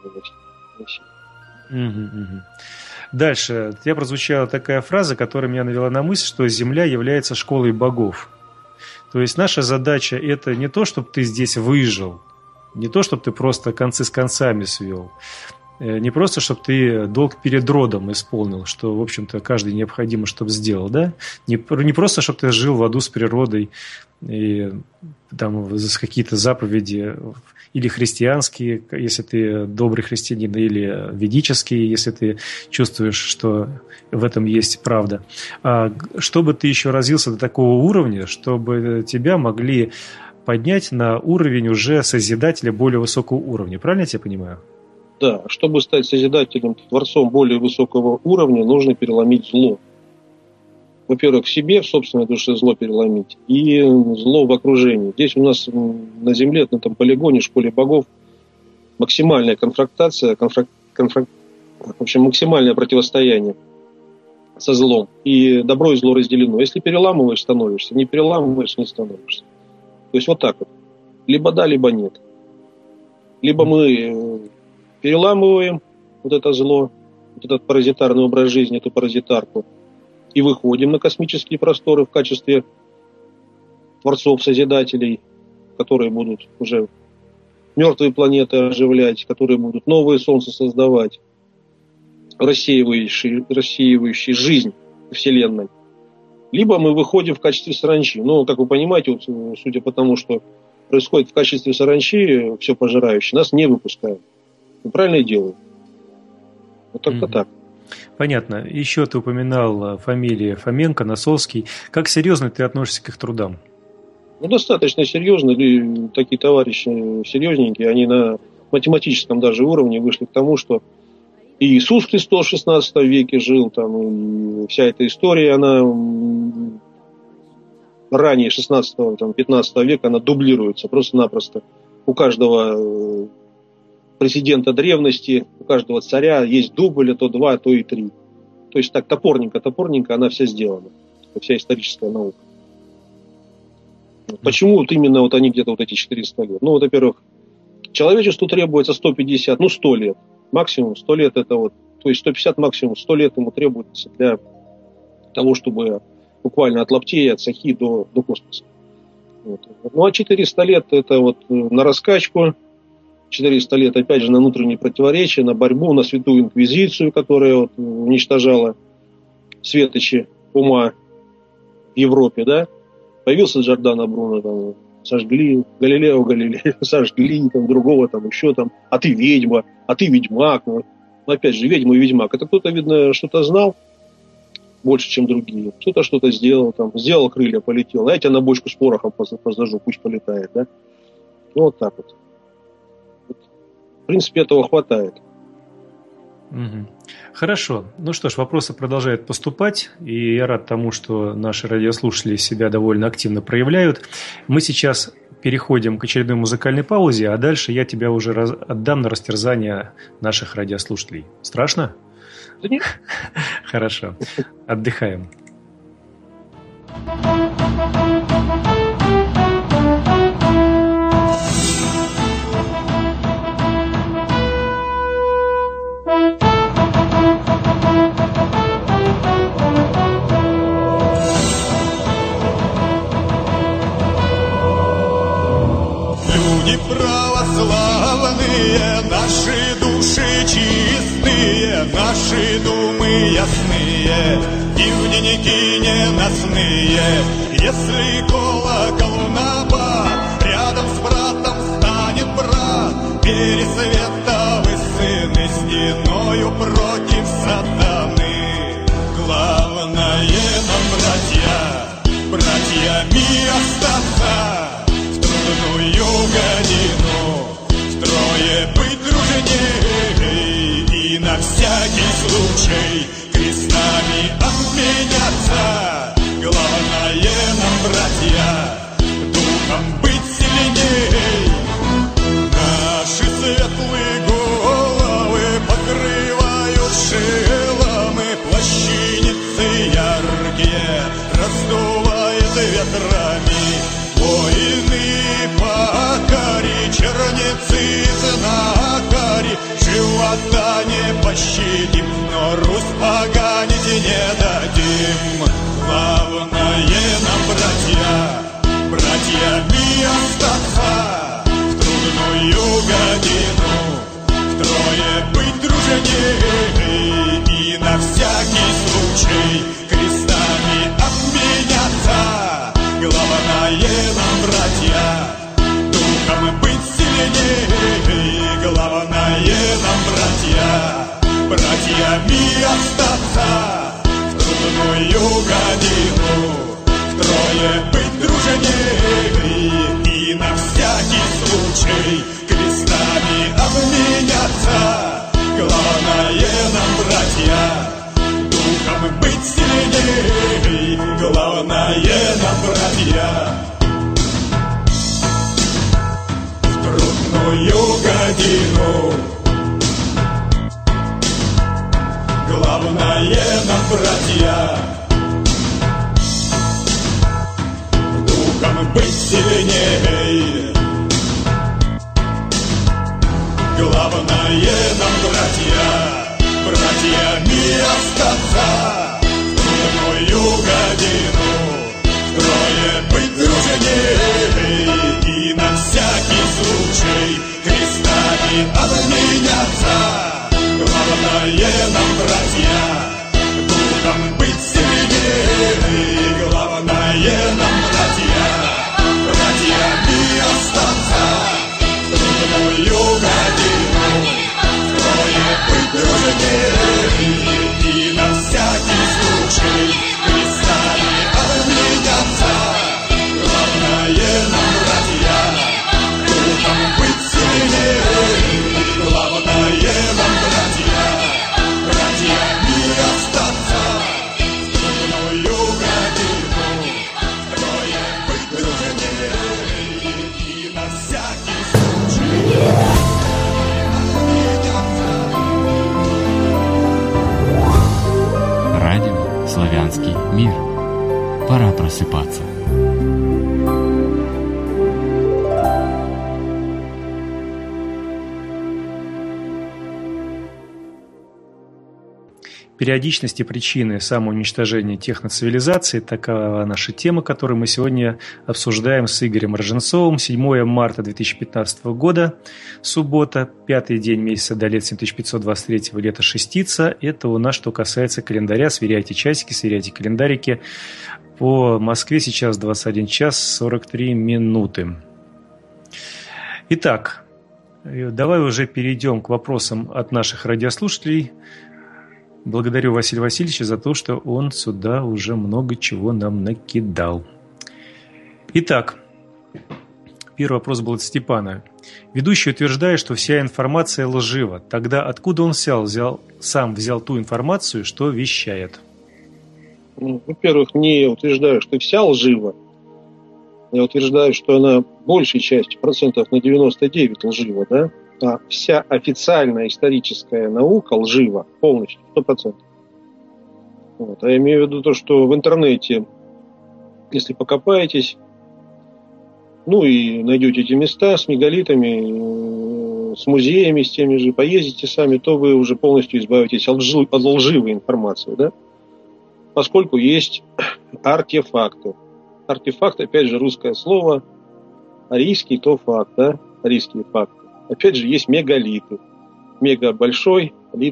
угу. Дальше. У тебя прозвучала такая фраза, которая меня навела на мысль, что Земля является школой богов. То есть наша задача – это не то, чтобы ты здесь выжил, не то, чтобы ты просто концы с концами свел, не просто, чтобы ты долг перед родом исполнил, что, в общем-то, каждый необходимо, чтобы сделал, да? Не, не просто, чтобы ты жил в аду с природой, и там какие-то заповеди, или христианские, если ты добрый христианин, или ведические, если ты чувствуешь, что в этом есть правда. А чтобы ты еще развился до такого уровня, чтобы тебя могли поднять на уровень уже созидателя более высокого уровня. Правильно я тебя понимаю? Да, чтобы стать созидателем, творцом более высокого уровня, нужно переломить зло. Во-первых, в себе, в собственной душе зло переломить, и зло в окружении. Здесь у нас на Земле, на этом полигоне, школе богов, максимальная конфронтация, конфрак, конфрак, в общем, максимальное противостояние со злом. И добро и зло разделено. Если переламываешь, становишься. Не переламываешь, не становишься. То есть вот так вот. Либо да, либо нет. Либо мы переламываем вот это зло, вот этот паразитарный образ жизни, эту паразитарку, и выходим на космические просторы в качестве творцов-созидателей, которые будут уже мертвые планеты оживлять, которые будут новые солнца создавать, рассеивающие, рассеивающие жизнь Вселенной. Либо мы выходим в качестве саранчи. Но, как вы понимаете, вот, судя по тому, что происходит в качестве саранчи, все пожирающее, нас не выпускают. Мы правильно и делаем. Вот только mm-hmm. так. Понятно. Еще ты упоминал фамилии Фоменко, Носовский. Как серьезно ты относишься к их трудам? Ну, достаточно серьезно. Такие товарищи серьезненькие, они на математическом даже уровне вышли к тому, что и Иисус Христос в шестнадцатом веке жил, там, и вся эта история, она ранее шестнадцатого-пятнадцатого века, она дублируется просто-напросто. У каждого президента древности, у каждого царя есть дубль, а то два, а то и три. То есть так топорненько-топорненько она вся сделана. Вся историческая наука. Почему вот именно вот они где-то вот эти четыреста лет? Ну, вот, во-первых, человечеству требуется сто пятьдесят, ну, сто лет. Максимум сто лет это вот, то есть сто пятьдесят максимум, сто лет ему требуется для того, чтобы буквально от лаптей, от сахи до, до космоса. Вот. Ну, а четыреста лет это вот на раскачку, четыреста лет, опять же, на внутренние противоречия, на борьбу, на святую инквизицию, которая вот уничтожала светочи ума в Европе, да. Появился Джордано Бруно, там, сожгли, Галилео Галилео, сожгли, там, другого там еще там, а ты ведьма, а ты ведьмак. Ну, опять же, ведьма и ведьмак. Это кто-то, видно, что-то знал больше, чем другие. Кто-то что-то сделал, там, сделал крылья, полетел. А я тебя на бочку с порохом позажу, пусть полетает, да. Ну, вот так вот. вот. В принципе, этого хватает. Угу. Хорошо. Ну что ж, вопросы продолжают поступать, и я рад тому, что наши радиослушатели себя довольно активно проявляют. Мы сейчас переходим к очередной музыкальной паузе, а дальше я тебя уже раз... отдам на растерзание наших радиослушателей. Страшно? Да нет. Хорошо. Отдыхаем. Люди православные, наши души чисты, наши думы ясные, и в дневники ненастные. Если колокол набат, рядом с братом станет брат, Пересветовый сын и стеною против сатаны. Главное нам, братья, братьями остаться в трудную годину, втрое быть дружней и на всякий случай крестами обменяться. Главное нам, братья, духом быть сильней. Наши светлые головы покрывают шеломы, плащаницы яркие раздувает ветрами. Воины покори, черницы знакари, живота не пощадим, но Русь поганить не дадим. Главное нам, братья, братьями остаться в трудную годину, втрое быть дружней и на всякий случай крестами обменяться. Главное нам, братья, духом быть сильней. Главное нам, братья, братьями остаться в трудную годину, втрое быть дружней и на всякий случай крестами обменяться. Главное нам, братья, духом быть сильней. Главное нам, братья, в трудную годину. Главное нам, братья, духом быть сильней. Главное нам, братья, братьями остаться в трудную годину, втрое быть дружней и на всякий случай крестами обменяться. Главное нам, братья, духом быть сильней. Главное нам, братья, братьями остаться в трудную годину, втрое быть дружней и на всякий случай крестами обменяться. Главное нам, братья, духом быть сильней. Главное нам, братья, братьями остаться в трудную годину, втрое быть дружней и на всякий случай. Радио «Славянский мир». Пора просыпаться. Периодичность и причины самоуничтожения техноцивилизации – такова наша тема, которую мы сегодня обсуждаем с Игорем Роженцовым. седьмое марта две тысячи пятнадцатого года, суббота, пятый день месяца до лет семь тысяч пятьсот двадцать третьего лета шестица. Это у нас что касается календаря. Сверяйте часики, сверяйте календарики. По Москве сейчас двадцать один час сорок три минуты. Итак, давай уже перейдем к вопросам от наших радиослушателей. Благодарю Василия Васильевича за то, что он сюда уже много чего нам накидал. Итак, первый вопрос был от Степана. Ведущий утверждает, что вся информация лжива. Тогда откуда он взял, взял, сам взял ту информацию, что вещает? Во-первых, не утверждаю, что вся лжива. Я утверждаю, что она большей частью, процентов на девяносто девять лжива, да? А вся официальная историческая наука лжива полностью, сто процентов. Вот. А я имею в виду то, что в интернете, если покопаетесь, ну и найдете эти места с мегалитами, с музеями, с теми же, поездите сами, то вы уже полностью избавитесь от, лжи, от лживой информации, да? Поскольку есть артефакты. Артефакт, опять же, русское слово, арийский то факт, да? Арийские факты. Опять же, есть мегалиты. Мега большой, литы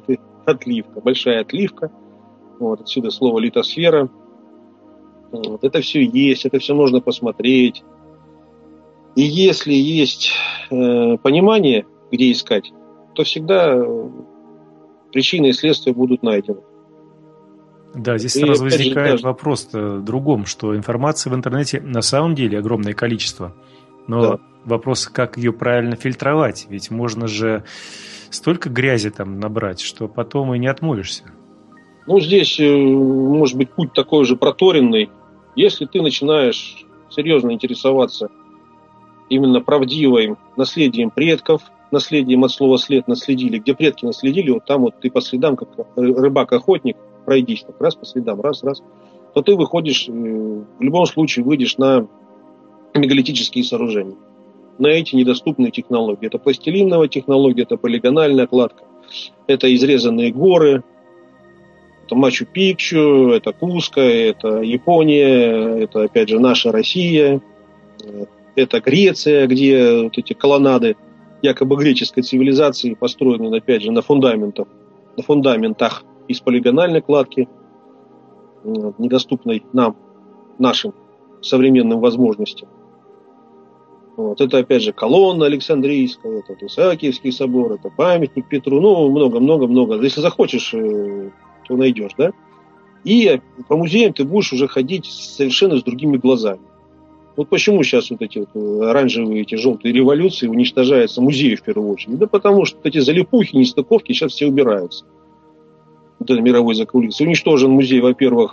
отливка, большая отливка. Вот, отсюда слово литосфера. Вот, это все есть, это все можно посмотреть. И если есть э, понимание, где искать, то всегда причины и следствия будут найдены. Да, здесь и сразу возникает даже... вопрос в другом, что информации в интернете на самом деле огромное количество. Но да. Вопрос, как ее правильно фильтровать. Ведь можно же столько грязи там набрать, что потом и не отмоешься. Ну, здесь может быть путь такой же проторенный. Если ты начинаешь серьезно интересоваться именно правдивым наследием предков, наследием от слова след наследили, где предки наследили, вот там вот ты по следам, как рыбак-охотник, пройдись так раз по следам, раз, раз, то ты выходишь, в любом случае выйдешь на мегалитические сооружения, на эти недоступные технологии. Это пластилиновая технология, это полигональная кладка, это изрезанные горы, это Мачу-Пикчу, это Куско, это Япония, это опять же наша Россия, это Греция, где вот эти колоннады якобы греческой цивилизации построены, опять же, на фундаментах, на фундаментах из полигональной кладки, недоступной нам, нашим современным возможностям. Вот. Это, опять же, колонна Александрийская, это Исаакиевский собор, это памятник Петру, ну, много-много-много. Если захочешь, то найдешь, да? И по музеям ты будешь уже ходить совершенно с другими глазами. Вот почему сейчас вот эти вот оранжевые, эти желтые революции уничтожаются музеи в первую очередь? Да потому что эти залипухи, нестыковки сейчас все убираются. Вот это мировой закулисье. Уничтожен музей, во-первых,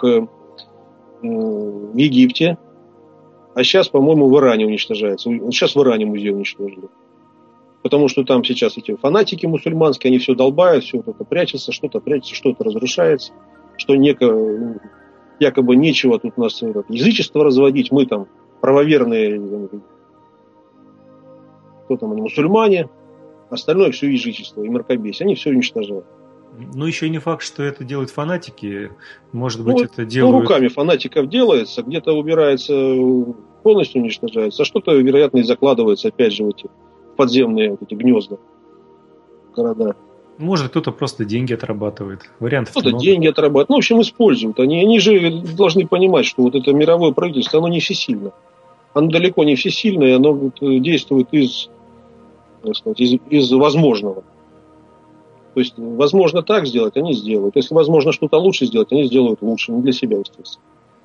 в Египте, а сейчас, по-моему, в Иране уничтожается. Сейчас в Иране музей уничтожили. Потому что там сейчас эти фанатики мусульманские, они все долбают, все это прячется, что-то прячется, что-то разрушается, что неко, якобы нечего тут у нас язычество разводить, мы там правоверные, кто там они, мусульмане, остальное все язычество и мракобесие, они все уничтожают. Ну, еще и не факт, что это делают фанатики. Может быть, ну, это делают... Ну, руками фанатиков делается, где-то убирается, полностью уничтожается, а что-то, вероятно, и закладывается, опять же, в эти подземные вот эти гнезда, города. Может, кто-то просто деньги отрабатывает. Вариантов Кто-то много. деньги отрабатывает. Ну, в общем, используют. Они, они же должны понимать, что вот это мировое правительство, оно не всесильно. Оно далеко не всесильное, оно действует из, так сказать, из, из возможного. То есть, возможно так сделать, они сделают. Если возможно что-то лучше сделать, они сделают лучше. Не для себя, естественно.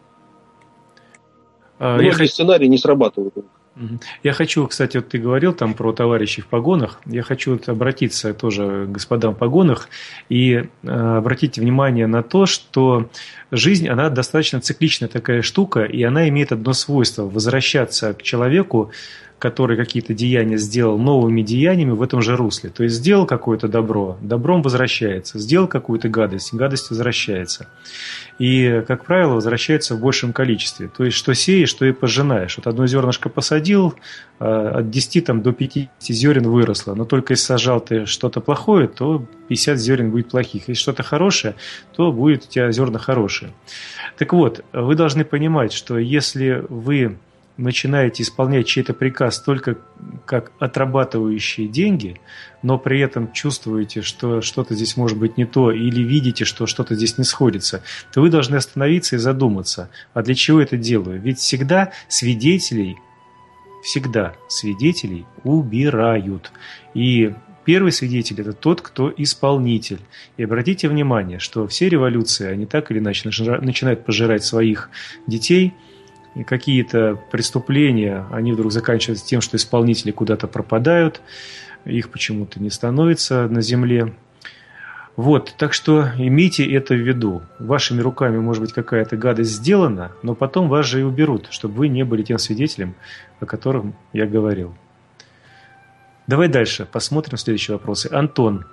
А, Многие я... сценарии не срабатывают. Я хочу, кстати, вот ты говорил там про товарищей в погонах. Я хочу вот обратиться тоже к господам в погонах и э, обратить внимание на то, что жизнь, она достаточно цикличная такая штука, и она имеет одно свойство – возвращаться к человеку, который какие-то деяния сделал, новыми деяниями в этом же русле. То есть сделал какое-то добро, добром возвращается, сделал какую-то гадость, гадость возвращается. И, как правило, возвращается в большем количестве. То есть, что сеешь, что и пожинаешь. Вот одно зернышко посадил, от десяти там, до пятидесяти зерен выросло. Но только если сажал ты что-то плохое, то пятьдесят зерен будет плохих. Если что-то хорошее, то будет у тебя зерна хорошие. Так вот, вы должны понимать, что если вы начинаете исполнять чей-то приказ только как отрабатывающие деньги, но при этом чувствуете, что что-то здесь может быть не то, или видите, что что-то здесь не сходится, то вы должны остановиться и задуматься, а для чего это делаю? Ведь всегда свидетелей, всегда свидетелей убирают. И первый свидетель – это тот, кто исполнитель. И обратите внимание, что все революции, они так или иначе начинают пожирать своих детей. И какие-то преступления, они вдруг заканчиваются тем, что исполнители куда-то пропадают, их почему-то не становится на земле. Вот, так что имейте это в виду. Вашими руками, может быть, какая-то гадость сделана, но потом вас же и уберут, чтобы вы не были тем свидетелем, о котором я говорил. Давай дальше, посмотрим следующие вопросы. Антон.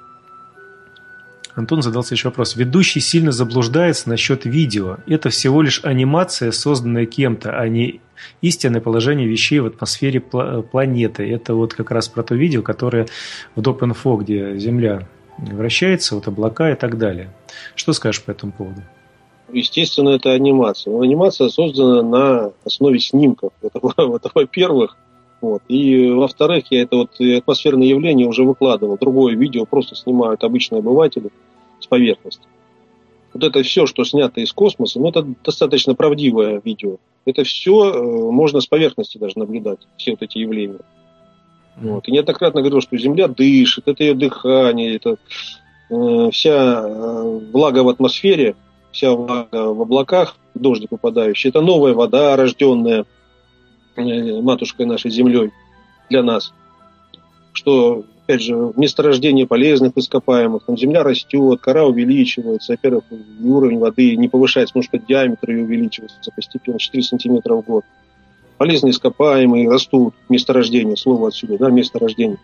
Антон задал следующий вопрос. Ведущий сильно заблуждается насчет видео. Это всего лишь анимация, созданная кем-то, а не истинное положение вещей в атмосфере планеты. Это вот как раз про то видео, которое в Доп-инфо, где Земля вращается, вот облака и так далее. Что скажешь по этому поводу? Естественно, это анимация. Но анимация создана на основе снимков. Это, это во-первых. Вот. И во-вторых, я это вот атмосферное явление уже выкладывал. Другое видео просто снимают обычные обыватели с поверхности. Вот это все, что снято из космоса, ну, это достаточно правдивое видео. Это все э, можно с поверхности даже наблюдать, все вот эти явления. Вот. И неоднократно говорил, что Земля дышит, это ее дыхание, это э, вся э, влага в атмосфере, вся влага в облаках, дождик выпадающий, это новая вода, рожденная э, матушкой нашей Землей для нас. Что, опять же, месторождение полезных ископаемых, там земля растет, кора увеличивается, во-первых, уровень воды не повышается, потому что диаметр ее увеличивается постепенно, четыре сантиметра в год. Полезные ископаемые растут, месторождение, слово отсюда, да, месторождение.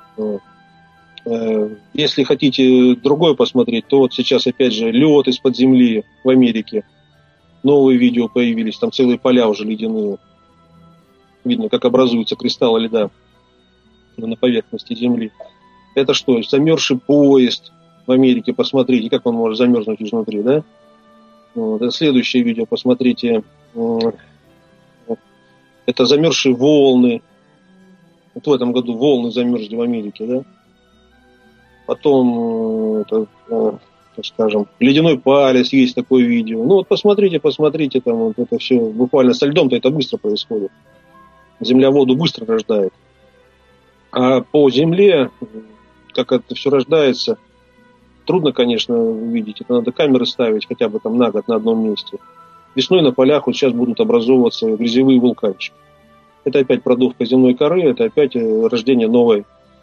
Если хотите другое посмотреть, то вот сейчас, опять же, лед из-под земли в Америке. Новые видео появились, там целые поля уже ледяные. Видно, как образуются кристаллы льда на поверхности Земли. Это что? Замерзший поезд в Америке, посмотрите, как он может замерзнуть изнутри, да? Вот. Это следующее видео, посмотрите. Это замерзшие волны. Вот в этом году волны замерзли в Америке, да? Потом, это, так скажем, ледяной палец, есть такое видео. Ну вот посмотрите, посмотрите, там вот это все буквально со льдом-то это быстро происходит. Земля воду быстро рождает. А по Земле, как это все рождается, трудно, конечно, увидеть. Это надо камеры ставить хотя бы там на год на одном месте. Весной на полях вот сейчас будут образовываться грязевые вулканчики. Это опять продувка земной коры, это опять рождение новой,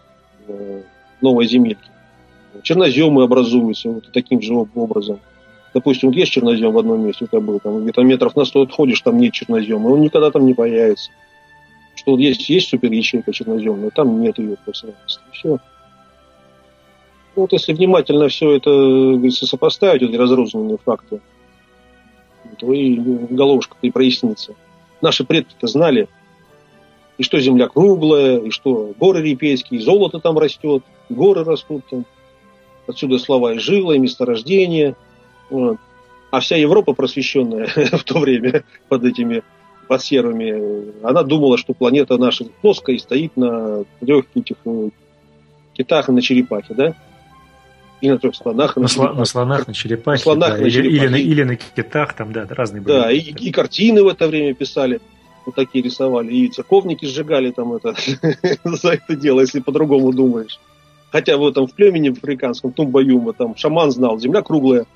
новой земельки. Черноземы образуются вот таким же образом. Допустим, есть чернозем в одном месте, это был, там где-то метров на сто отходишь, там нет чернозема, он никогда там не появится. Что вот есть, есть суперячейка черноземная, там нет ее просто. Все. Вот если внимательно все это, говорится, сопоставить, эти разрозненные факты, то и головушка-то и прояснится. Наши предки-то знали, и что земля круглая, и что горы репейские, и золото там растет, и горы растут там. Отсюда слова и жила, и месторождение. Вот. А вся Европа просвещенная в то время под этими под сервами, она думала, что планета наша плоская и стоит на трех этих китах и на черепахе, да? Или на трех слонах. На, на, сло, на слонах, на черепахе. На слонах, да, на или, черепахе. Или, на, или на китах, там, да, разные были. Да, и, и картины в это время писали, вот такие рисовали, и церковники сжигали там это за это дело, если по-другому думаешь. Хотя в этом в племени в африканском, Тумба-Юмба, там шаман знал, земля круглая.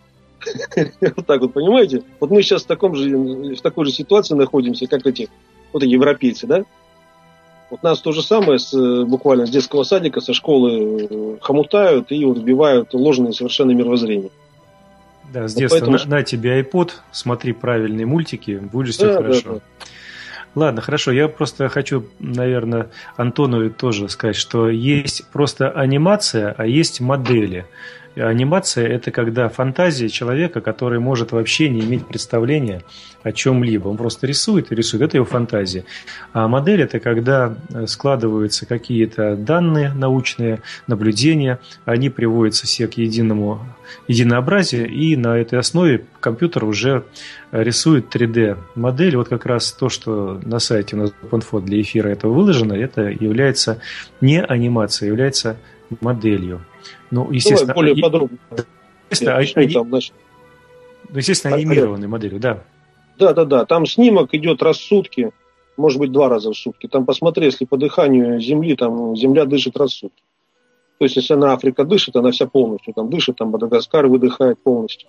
Вот так вот, понимаете? Вот мы сейчас в, таком же, в такой же ситуации находимся, как эти вот эти европейцы, да? Вот нас то же самое с, буквально с детского садика, со школы хомутают и вот вбивают ложные совершенно мировоззрения. Да, с вот детства поэтому... на, на тебе iPod, смотри правильные мультики, будет все да, хорошо. Да, да. Ладно, хорошо. Я просто хочу, наверное, Антону тоже сказать, что есть просто анимация, а есть модели. Анимация – это когда фантазия человека, который может вообще не иметь представления о чем-либо. Он просто рисует и рисует. Это его фантазия. А модель – это когда складываются какие-то данные научные, наблюдения. Они приводятся все к единому единообразию. И на этой основе компьютер уже рисует три дэ-модель. Вот как раз то, что на сайте у нас OpenFont для эфира этого выложено, это является не анимацией, является моделью. Ну, естественно, Давай более подробно. Естественно, они, там, значит... ну, естественно анимированные модели, да. Да, да, да. Там снимок идет раз в сутки, может быть, два раза в сутки. Там посмотри, если по дыханию Земли, там Земля дышит раз в сутки. То есть, если она Африка дышит, она вся полностью там дышит, там Мадагаскар выдыхает полностью.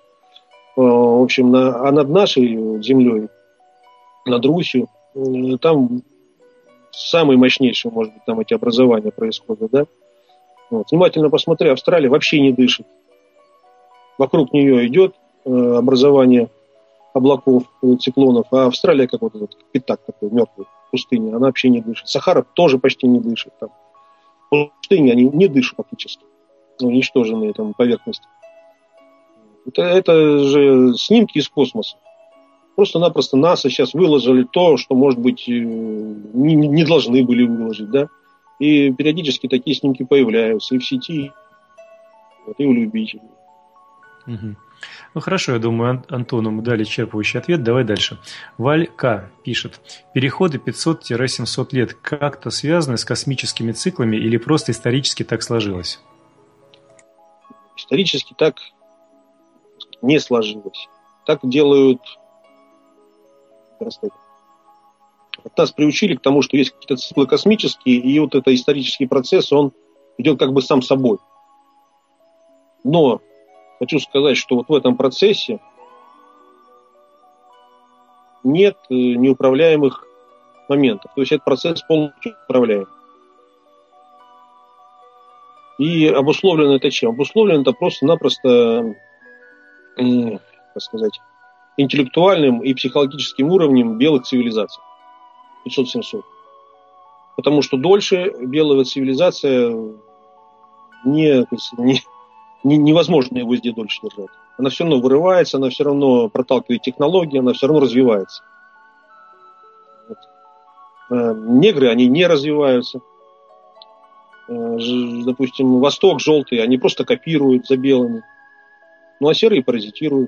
В общем, на, а над нашей Землей, над Русью, там самые мощнейшие, может быть, там эти образования происходят, да. Вот. Внимательно посмотри, Австралия вообще не дышит. Вокруг нее идет э, образование облаков, э, циклонов, а Австралия как вот этот пятак такой, мертвый, пустыня, она вообще не дышит. Сахара тоже почти не дышит. Там. Пустыни, они не дышат фактически, уничтоженные там поверхности. Это, это же снимки из космоса. Просто-напросто НАСА сейчас выложили то, что, может быть, не, не должны были выложить, да. И периодически такие снимки появляются и в сети, вот, и у любителей. Угу. Ну хорошо, я думаю, Антону мы дали исчерпывающий ответ. Давай дальше. Валь К. пишет. Переходы пятьсот - семьсот лет как-то связаны с космическими циклами или просто исторически так сложилось? Исторически так не сложилось. Так делают, как сказать, от нас приучили к тому, что есть какие-то циклы космические, и вот этот исторический процесс, он идет как бы сам собой. Но хочу сказать, что вот в этом процессе нет неуправляемых моментов. То есть этот процесс полностью управляем. И обусловлено это чем? Обусловлено это просто-напросто, как сказать, интеллектуальным и психологическим уровнем белых цивилизаций. пятьсот-семьсот. Потому что дольше белая цивилизация не, не, не, невозможно его здесь дольше держать. Она все равно вырывается, она все равно проталкивает технологии, она все равно развивается. Вот. Негры, они не развиваются. Допустим, Восток, желтый, они просто копируют за белыми. Ну, а серые паразитируют.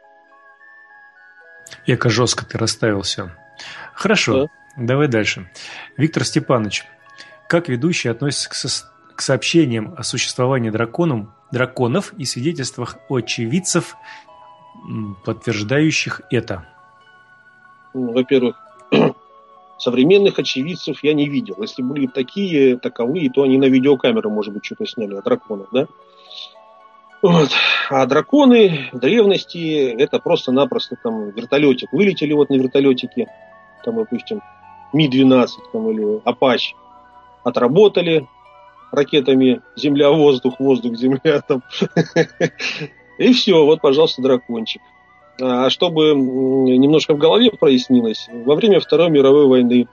Эко жестко ты расставил все. Хорошо, да. Давай дальше. Виктор Степанович, как ведущий относится к, со- к сообщениям о существовании драконом, драконов и свидетельствах очевидцев, подтверждающих это? Ну, во-первых, современных очевидцев я не видел. Если были такие, таковые, то они на видеокамеру, может быть, что-то сняли о драконах, да? Вот. А драконы в древности это просто-напросто там вертолетик. Вылетели вот на вертолетике, там, допустим, Ми двенадцать там, или Апач. Отработали ракетами земля-воздух, воздух-земля там. И все, вот, пожалуйста, дракончик. А чтобы немножко в голове прояснилось, во время Второй мировой войны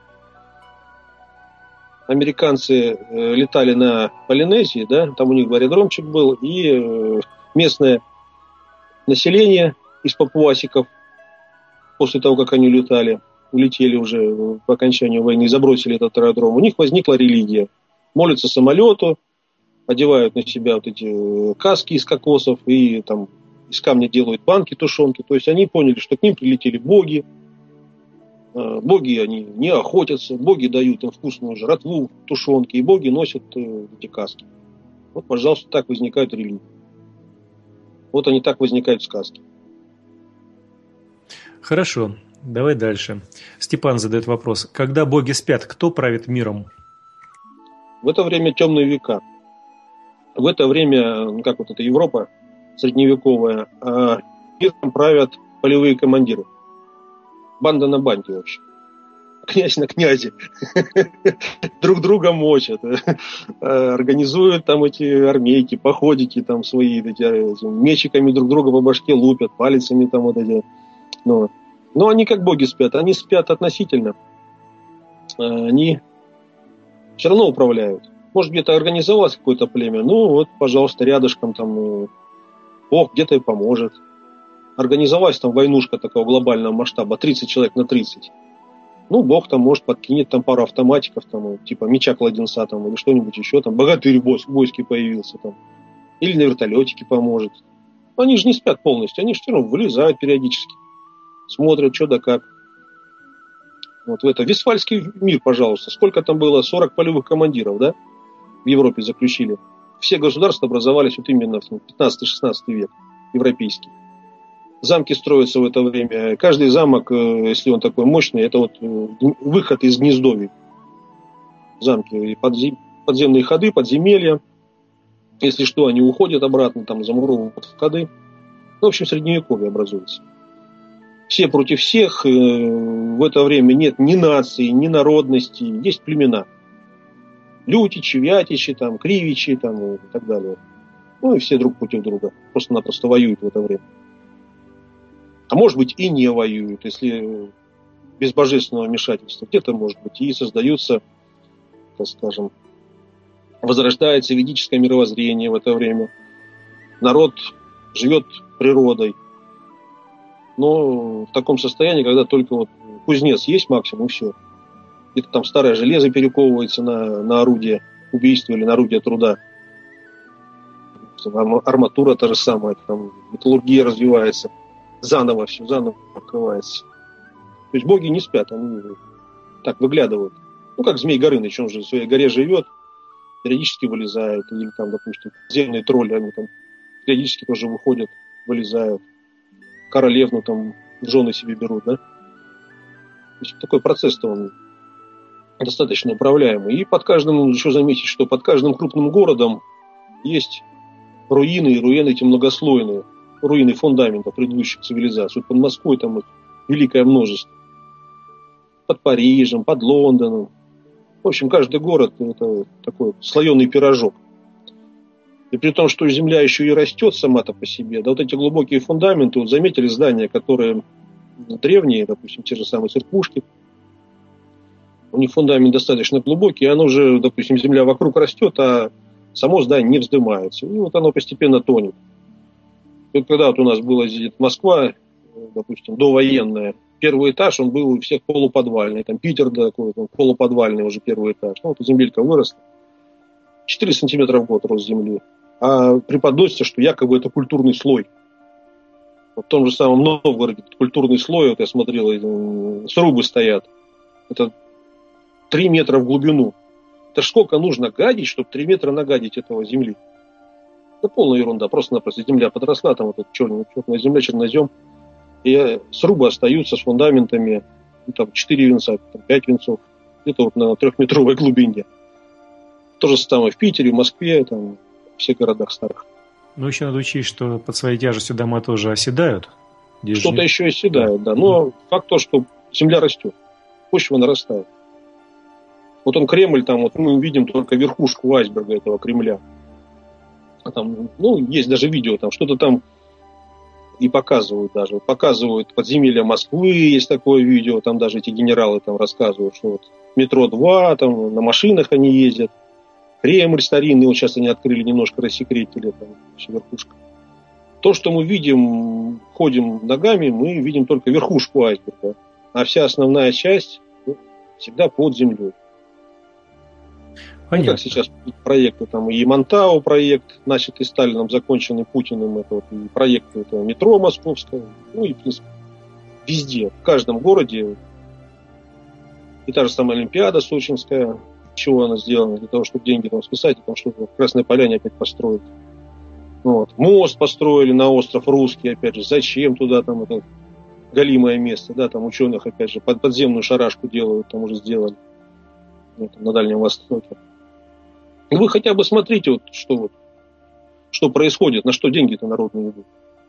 американцы летали на Полинезии, да, там у них аэродромчик был, и местное население из папуасиков, после того, как они летали, улетели уже по окончанию войны и забросили этот аэродром, у них возникла религия. Молятся самолету, одевают на себя вот эти каски из кокосов и там из камня делают банки, тушенки. То есть они поняли, что к ним прилетели боги. Боги, они не охотятся, боги дают им вкусную жратву, тушенки, и боги носят эти каски. Вот, пожалуйста, так возникают религии. Вот они так возникают в сказке. Хорошо, давай дальше. Степан задает вопрос. Когда боги спят, кто правит миром? В это время темные века. В это время, ну, как вот эта Европа средневековая, миром правят полевые командиры. Банда на банде вообще. Князь на князе. Друг друга мочат. Организуют там эти армейки, походики там свои, эти, мечиками друг друга по башке лупят, палицами там вот эти. Ну, но они как боги спят. Они спят относительно. Они все равно управляют. Может, где-то организовалось какое-то племя. Ну, вот, пожалуйста, рядышком там Бог где-то и поможет. Организовалась там войнушка такого глобального масштаба, тридцать человек на тридцать. Ну, Бог там, может, подкинет там пару автоматиков, там, типа меча кладенца там, или что-нибудь еще, там, богатырь войски появился там. Или на вертолетике поможет. Они же не спят полностью, они же все равно вылезают периодически. Смотрят, что да как. Вот в это. Вестфальский мир, пожалуйста. Сколько там было? сорок полевых командиров, да? В Европе заключили. Все государства образовались вот именно в пятнадцатый-шестнадцатый век. Европейский. Замки строятся в это время. Каждый замок, если он такой мощный, это вот выход из гнездовий. Замки, подземные ходы, подземелья. Если что, они уходят обратно, там замуровывают входы. Ну, в общем, средневековье образуется. Все против всех. В это время нет ни нации, ни народности. Есть племена. Лютичи, Вятичи, там, Кривичи там, и так далее. Ну и все друг против друга. Просто-напросто воюют в это время. А может быть и не воюют, если без божественного вмешательства. Где-то, может быть, и создаются, так скажем, возрождается ведическое мировоззрение в это время. Народ живет природой. Но в таком состоянии, когда только вот кузнец есть максимум, и все. Где-то там старое железо перековывается на, на орудие убийства или на орудие труда. Арматура та же самая, там металлургия развивается. Заново все, заново открывается. То есть боги не спят, они так выглядывают. Ну, как Змей Горыныч, он же в своей горе живет, периодически вылезает. Или там, допустим, подземные тролли, они там периодически тоже выходят, вылезают. Королевну там в жены себе берут, да? То есть такой процесс-то он достаточно управляемый. И под каждым, еще заметить, что под каждым крупным городом есть руины, и руины эти многослойные, руины фундамента предыдущих цивилизаций. Под Москвой там их великое множество. Под Парижем, под Лондоном. В общем, каждый город – это такой слоеный пирожок. И при том, что земля еще и растет сама-то по себе, да вот эти глубокие фундаменты, вот заметили здания, которые древние, допустим, те же самые церквушки, у них фундамент достаточно глубокий, и оно уже, допустим, земля вокруг растет, а само здание не вздымается. И вот оно постепенно тонет. И вот когда вот у нас была здесь Москва, допустим, довоенная, первый этаж, он был у всех полуподвальный. Там Питер такой, там, полуподвальный уже первый этаж. Ну, вот земелька выросла. четыре сантиметра в год рост земли. А преподносится, что якобы это культурный слой. Вот в том же самом Новгороде культурный слой, вот я смотрел, срубы стоят. Это три метра в глубину. Это ж сколько нужно гадить, чтобы три метра нагадить этого земли? Это полная ерунда. Просто-напросто земля подросла, там вот эта черная, черная земля, чернозем. И срубы остаются с фундаментами, ну, там четыре венца, там пять венцов. Где-то вот на трехметровой глубине. То же самое в Питере, в Москве, там, в всех городах старых. Ну, еще надо учесть, что под своей тяжестью дома тоже оседают. Что-то не... еще оседает, да. Но mm. факт то, что земля растет, почва нарастает. Вот он Кремль, там вот мы видим только верхушку айсберга этого Кремля. А там, ну, есть даже видео, там что-то там и показывают даже. Показывают подземелья Москвы, есть такое видео, там даже эти генералы там рассказывают, что вот метро два, там на машинах они ездят. Кремль старинный, вот сейчас они открыли, немножко рассекретили, там все верхушка. То, что мы видим, ходим ногами, мы видим только верхушку айсберга. А вся основная часть ну, всегда под землей. Ну, как сейчас проекты, там и Монтау проект, начатый Сталином, законченный Путиным, это вот, и проекты это метро московское, ну и, в принципе, везде, в каждом городе. И та же самая Олимпиада сочинская, чего она сделана, для того, чтобы деньги там списать, и там что-то в Красной Поляне опять построить. Вот. Мост построили на остров Русский, опять же, зачем туда там это голимое место, да, там ученых, опять же, под, подземную шарашку делают, там уже сделали вот, на Дальнем Востоке. Вы хотя бы смотрите, вот, что, вот, что происходит, на что деньги-то народные идут.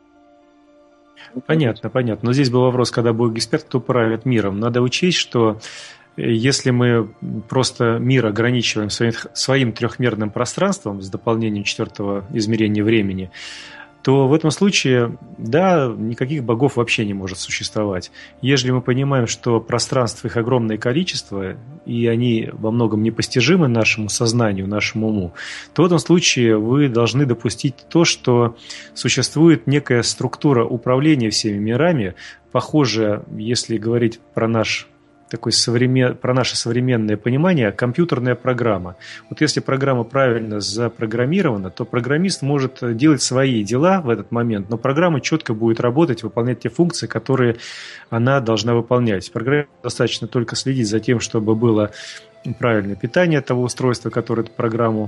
Понятно, понятно. Но здесь был вопрос, когда будет эксперт, кто правит миром. Надо учесть, что если мы просто мир ограничиваем своим, своим трехмерным пространством с дополнением четвертого измерения времени, то в этом случае, да, никаких богов вообще не может существовать. Если мы понимаем, что пространство их огромное количество, и они во многом непостижимы нашему сознанию, нашему уму, то в этом случае вы должны допустить то, что существует некая структура управления всеми мирами, похожая, если говорить про наш такой современ... про наше современное понимание, компьютерная программа. Вот если программа правильно запрограммирована, то программист может делать свои дела в этот момент, но программа четко будет работать, выполнять те функции, которые она должна выполнять. Программе достаточно только следить за тем, чтобы было правильное питание того устройства, которое эту программу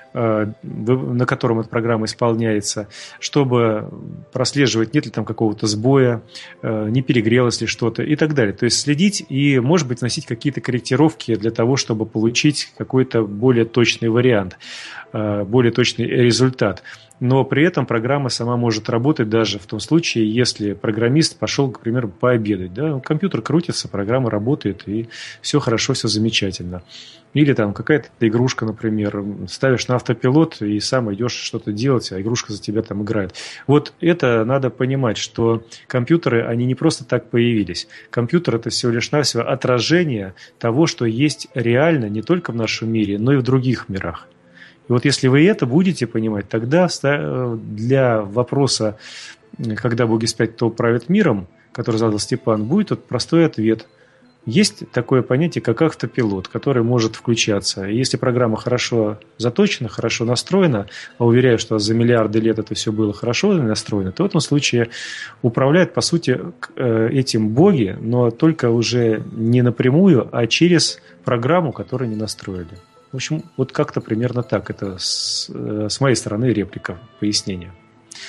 на котором эта программа исполняется, чтобы прослеживать, нет ли там какого-то сбоя, не перегрелось ли что-то и так далее. То есть следить и, может быть, вносить какие-то корректировки для того, чтобы получить какой-то более точный вариант, более точный результат. Но при этом программа сама может работать даже в том случае, если программист пошел, к примеру, пообедать. Да? Компьютер крутится, программа работает, и все хорошо, все замечательно. Или там какая-то игрушка, например, ставишь на автопилот и сам идешь что-то делать, а игрушка за тебя там играет. Вот это надо понимать, что компьютеры, они не просто так появились. Компьютер – это всего лишь навсего отражение того, что есть реально не только в нашем мире, но и в других мирах. И вот если вы это будете понимать, тогда для вопроса, когда боги спят, кто управит миром, который задал Степан, будет вот простой ответ. Есть такое понятие, как автопилот, который может включаться. И если программа хорошо заточена, хорошо настроена, а уверяю, что за миллиарды лет это все было хорошо настроено, то в этом случае управляют, по сути, этим боги, но только уже не напрямую, а через программу, которую они настроили. В общем, вот как-то примерно так. Это с, с моей стороны реплика, пояснение.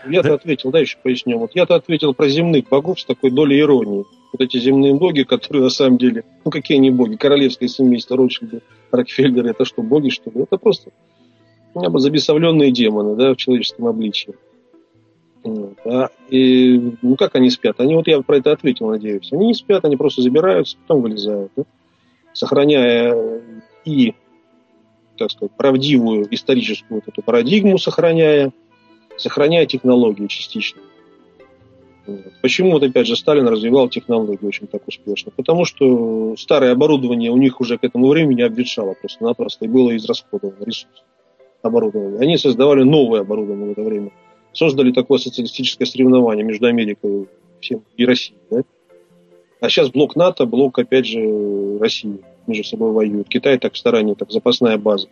Я-то да. ответил, да, еще поясню. Вот я-то ответил про земных богов с такой долей иронии. Вот эти земные боги, которые на самом деле, ну какие они боги? Королевское семейство Ротшильда, Рокфеллера, это что, боги, что ли? Это просто обезображенные демоны, да, в человеческом обличии. Вот. А, и, ну как они спят? Они, вот я про это ответил, надеюсь. Они не спят, они просто забираются, потом вылезают, да? Сохраняя и, так сказать, правдивую историческую вот эту парадигму, сохраняя, сохраняя технологии частично. Вот. Почему, вот опять же, Сталин развивал технологии очень так успешно? Потому что старое оборудование у них уже к этому времени обветшало просто-напросто и было израсходовано, ресурс оборудования. Они создавали новое оборудование в это время. Создали такое социалистическое соревнование между Америкой всем, и Россией. Да? А сейчас блок НАТО, блок, опять же, России между собой воюют. Китай так в стороне, так запасная база.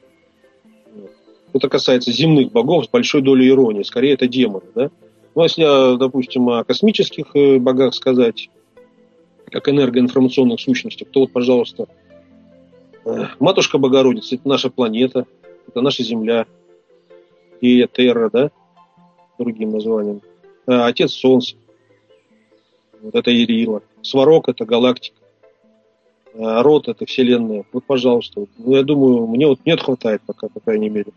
Это касается земных богов с большой долей иронии. Скорее, это демоны. Да? Ну, если, допустим, о космических богах сказать, как энергоинформационных сущностях, то вот, пожалуйста, Матушка Богородица – это наша планета, это наша Земля, и Терра, да, другим названием. А Отец Солнце, вот это Ирила. Сварог – это галактика. А Род – это Вселенная. Вот, пожалуйста. Ну, я думаю, мне вот нет хватает пока, по крайней мере.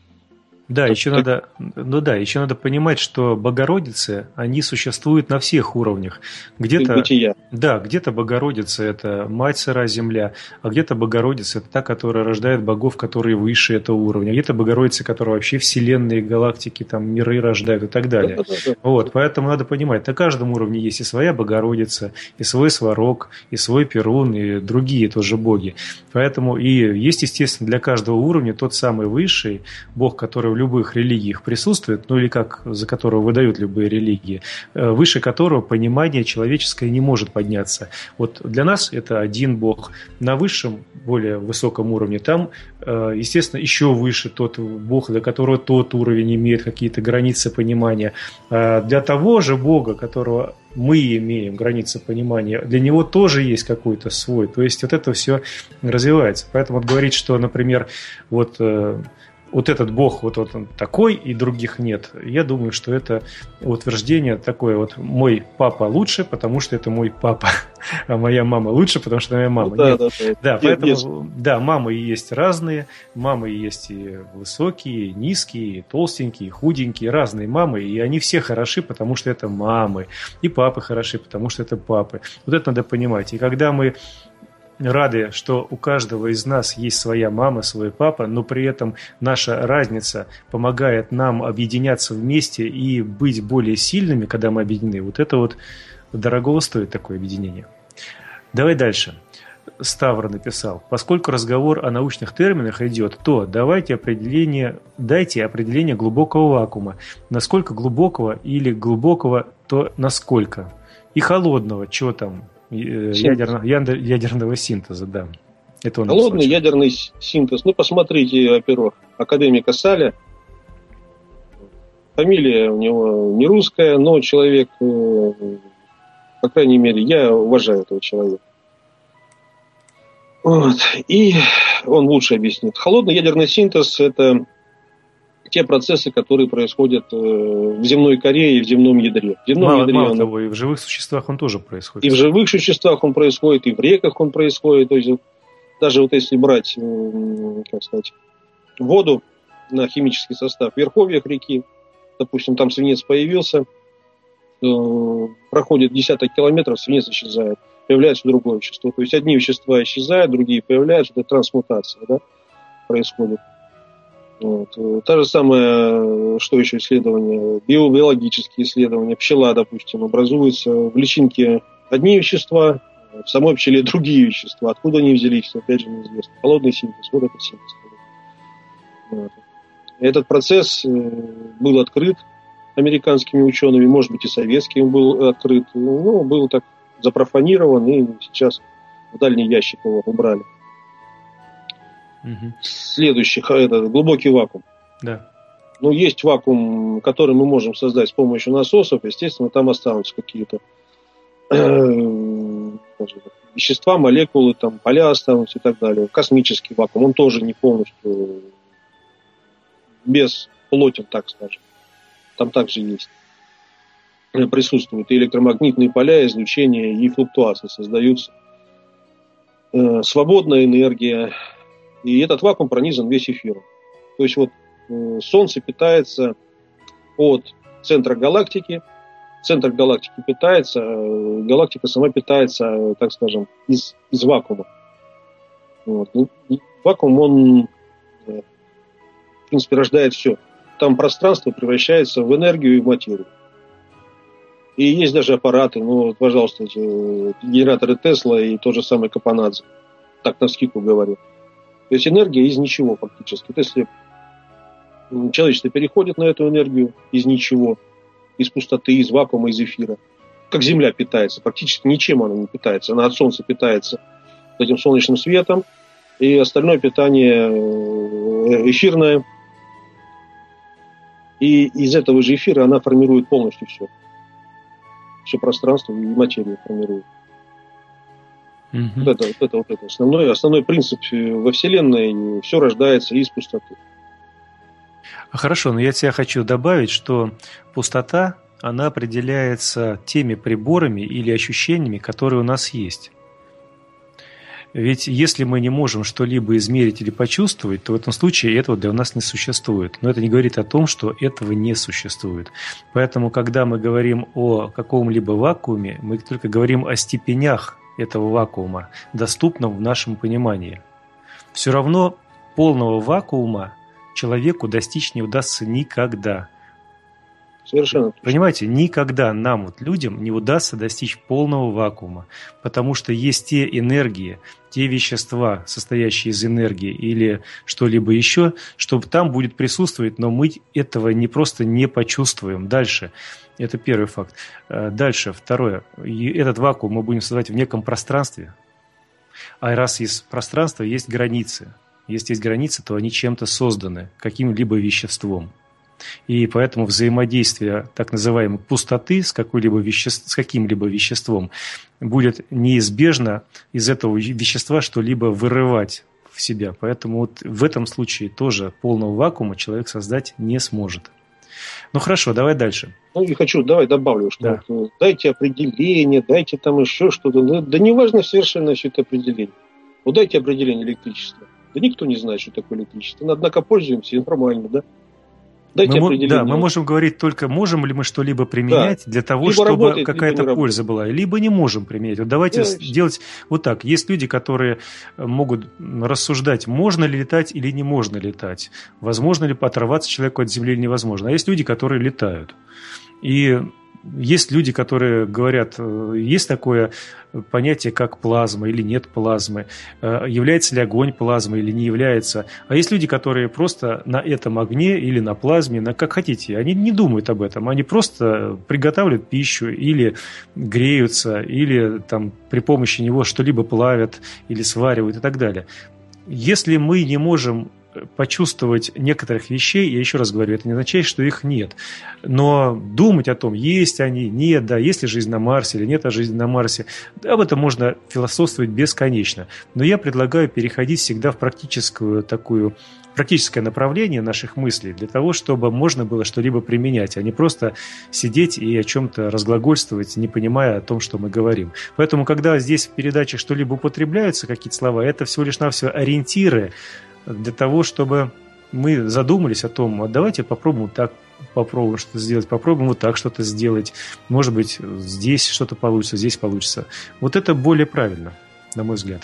Да, так, еще так... надо, ну да, еще надо понимать, что Богородицы, они существуют на всех уровнях. Где-то, бытия. да, где-то Богородица – это мать сыра земля, а где-то Богородица – это та, которая рождает богов, которые выше этого уровня. Где-то Богородица, которая вообще вселенные, галактики, там, миры рождает и так далее. Да, да, да. Вот, поэтому надо понимать, на каждом уровне есть и своя Богородица, и свой Сварог, и свой Перун, и другие тоже боги. Поэтому и есть, естественно, для каждого уровня тот самый высший бог, который в любых религиях присутствует, ну или как, за которого выдают любые религии, выше которого понимание человеческое не может подняться. Вот для нас это один бог. На высшем, более высоком уровне, там, естественно, еще выше тот бог, для которого тот уровень имеет какие-то границы понимания. Для того же бога, которого мы имеем границы понимания, для него тоже есть какой-то свой. То есть вот это все развивается. Поэтому вот говорить, что, например, вот... вот этот бог, вот, вот он такой, и других нет. Я думаю, что это утверждение такое вот: мой папа лучше, потому что это мой папа, а моя мама лучше, потому что моя мама. Ну, да, нет. Да, да, да, поэтому, есть. Да, мамы есть разные, мамы есть и высокие, и низкие, и толстенькие, и худенькие, разные мамы, и они все хороши, потому что это мамы, и папы хороши, потому что это папы. Вот это надо понимать. И когда мы рады, что у каждого из нас есть своя мама, свой папа, но при этом наша разница помогает нам объединяться вместе и быть более сильными, когда мы объединены. Вот это вот дорого стоит, такое объединение. Давай дальше. Ставр написал: поскольку разговор о научных терминах идет, то давайте определение, дайте определение глубокого вакуума. Насколько глубокого или глубокого, то насколько? И холодного, что там? Ядерного, ядерного синтеза, да. Это он Холодный написал. Ядерный синтез. Ну, посмотрите, во-первых, академика Саля. Фамилия у него не русская, но человек, по крайней мере, я уважаю этого человека. Вот. И он лучше объяснит. Холодный ядерный синтез – это те процессы, которые происходят в земной коре и в земном ядре. В земном мало, ядре мало он... того, и в живых существах он тоже происходит. И в живых существах он происходит, и в реках он происходит. То есть даже вот если брать, как сказать, воду на химический состав в верховьях реки, допустим, там свинец появился, проходит десяток километров, свинец исчезает, появляется другое вещество. То есть одни вещества исчезают, другие появляются, это трансмутация, да, происходит. Вот. Та же самая, что еще исследования, биологические исследования. Пчела, допустим, образуется в личинке одни вещества, в самой пчеле другие вещества. Откуда они взялись, опять же, неизвестно. Холодный синтез, вот этот синтез. Вот. Этот процесс был открыт американскими учеными, может быть, и советскими был открыт. Ну, был так запрофанирован, и сейчас в дальний ящик его убрали. Угу. Следующий, это глубокий вакуум. Да. Ну, есть вакуум, который мы можем создать с помощью насосов. Естественно, там останутся какие-то э, вещества, молекулы, там, поля останутся и так далее. Космический вакуум, он тоже не полностью бесплотен, так скажем. Там также есть. присутствуют и электромагнитные поля, излучение, и флуктуации создаются. Э, свободная энергия. И этот вакуум пронизан весь эфиром. То есть вот э, Солнце питается от центра галактики. Центр галактики питается, э, галактика сама питается, э, так скажем, из, из вакуума. Вот. И вакуум, он, э, в принципе, рождает все. Там пространство превращается в энергию и в материю. И есть даже аппараты, ну, пожалуйста, генераторы Тесла и тот же самый Капанадзе. Так, навскидку говорю. То есть энергия из ничего фактически. То есть, если человечество переходит на эту энергию из ничего, из пустоты, из вакуума, из эфира, как Земля питается, практически ничем она не питается. Она от Солнца питается этим солнечным светом, и остальное питание эфирное. И из этого же эфира она формирует полностью все. Все пространство и материю формирует. Mm-hmm. Вот это, вот это, вот это основной, основной принцип во Вселенной. Все рождается из пустоты. Хорошо, но я тебя хочу добавить, что пустота, она определяется теми приборами или ощущениями, которые у нас есть. Ведь если мы не можем что-либо измерить или почувствовать, то в этом случае этого для нас не существует. Но это не говорит о том, что этого не существует. Поэтому, когда мы говорим о каком-либо вакууме, мы только говорим о степенях этого вакуума, доступном в нашем понимании. Все равно полного вакуума человеку достичь не удастся никогда. Совершенно. Понимаете, никогда нам, вот, людям, не удастся достичь полного вакуума, потому что есть те энергии, те вещества, состоящие из энергии или что-либо еще, что там будет присутствовать, но мы этого не просто не почувствуем. Дальше. Это первый факт. Дальше. Второе. Этот вакуум мы будем создавать в неком пространстве. А раз есть пространство, есть границы. Если есть границы, то они чем-то созданы, каким-либо веществом. И поэтому взаимодействие так называемой пустоты с, какой-либо веще... с каким-либо веществом будет неизбежно из этого вещества что-либо вырывать в себя. Поэтому вот в этом случае тоже полного вакуума человек создать не сможет. Ну хорошо, давай дальше. Ну и хочу, давай добавлю, что да. вот, дайте определение, дайте там еще что-то. Да, да не важно совершенно все это определение. Вот дайте определение электричества. Да никто не знает, что такое электричество. Однако пользуемся, и нормально, да? Дайте мы, определение. Да, мы можем говорить только, можем ли мы что-либо применять да. для того, либо чтобы работает, какая-то польза была, либо не можем применять. Вот давайте да, делать вот так. Есть люди, которые могут рассуждать, можно ли летать или не можно летать, возможно ли оторваться человеку от Земли или невозможно. А есть люди, которые летают. И есть люди, которые говорят, есть такое понятие, как плазма или нет плазмы, является ли огонь плазмой или не является. А есть люди, которые просто на этом огне или на плазме, на, как хотите, они не думают об этом, они просто приготавливают пищу или греются, или там, при помощи него что-либо плавят или сваривают и так далее. Если мы не можем почувствовать некоторых вещей, я еще раз говорю, это не означает, что их нет. Но думать о том, есть они, нет, да, есть ли жизнь на Марсе или нет жизни на Марсе, об этом можно философствовать бесконечно. Но я предлагаю переходить всегда в практическую такую, практическое направление наших мыслей для того, чтобы можно было что-либо применять, а не просто сидеть и о чем-то разглагольствовать, не понимая о том, что мы говорим. Поэтому, когда здесь в передаче что-либо употребляются, какие-то слова, это всего лишь навсего ориентиры для того, чтобы мы задумались о том, а давайте попробуем так, попробуем что-то сделать, попробуем вот так что-то сделать. Может быть, здесь что-то получится, здесь получится. Вот это более правильно, на мой взгляд.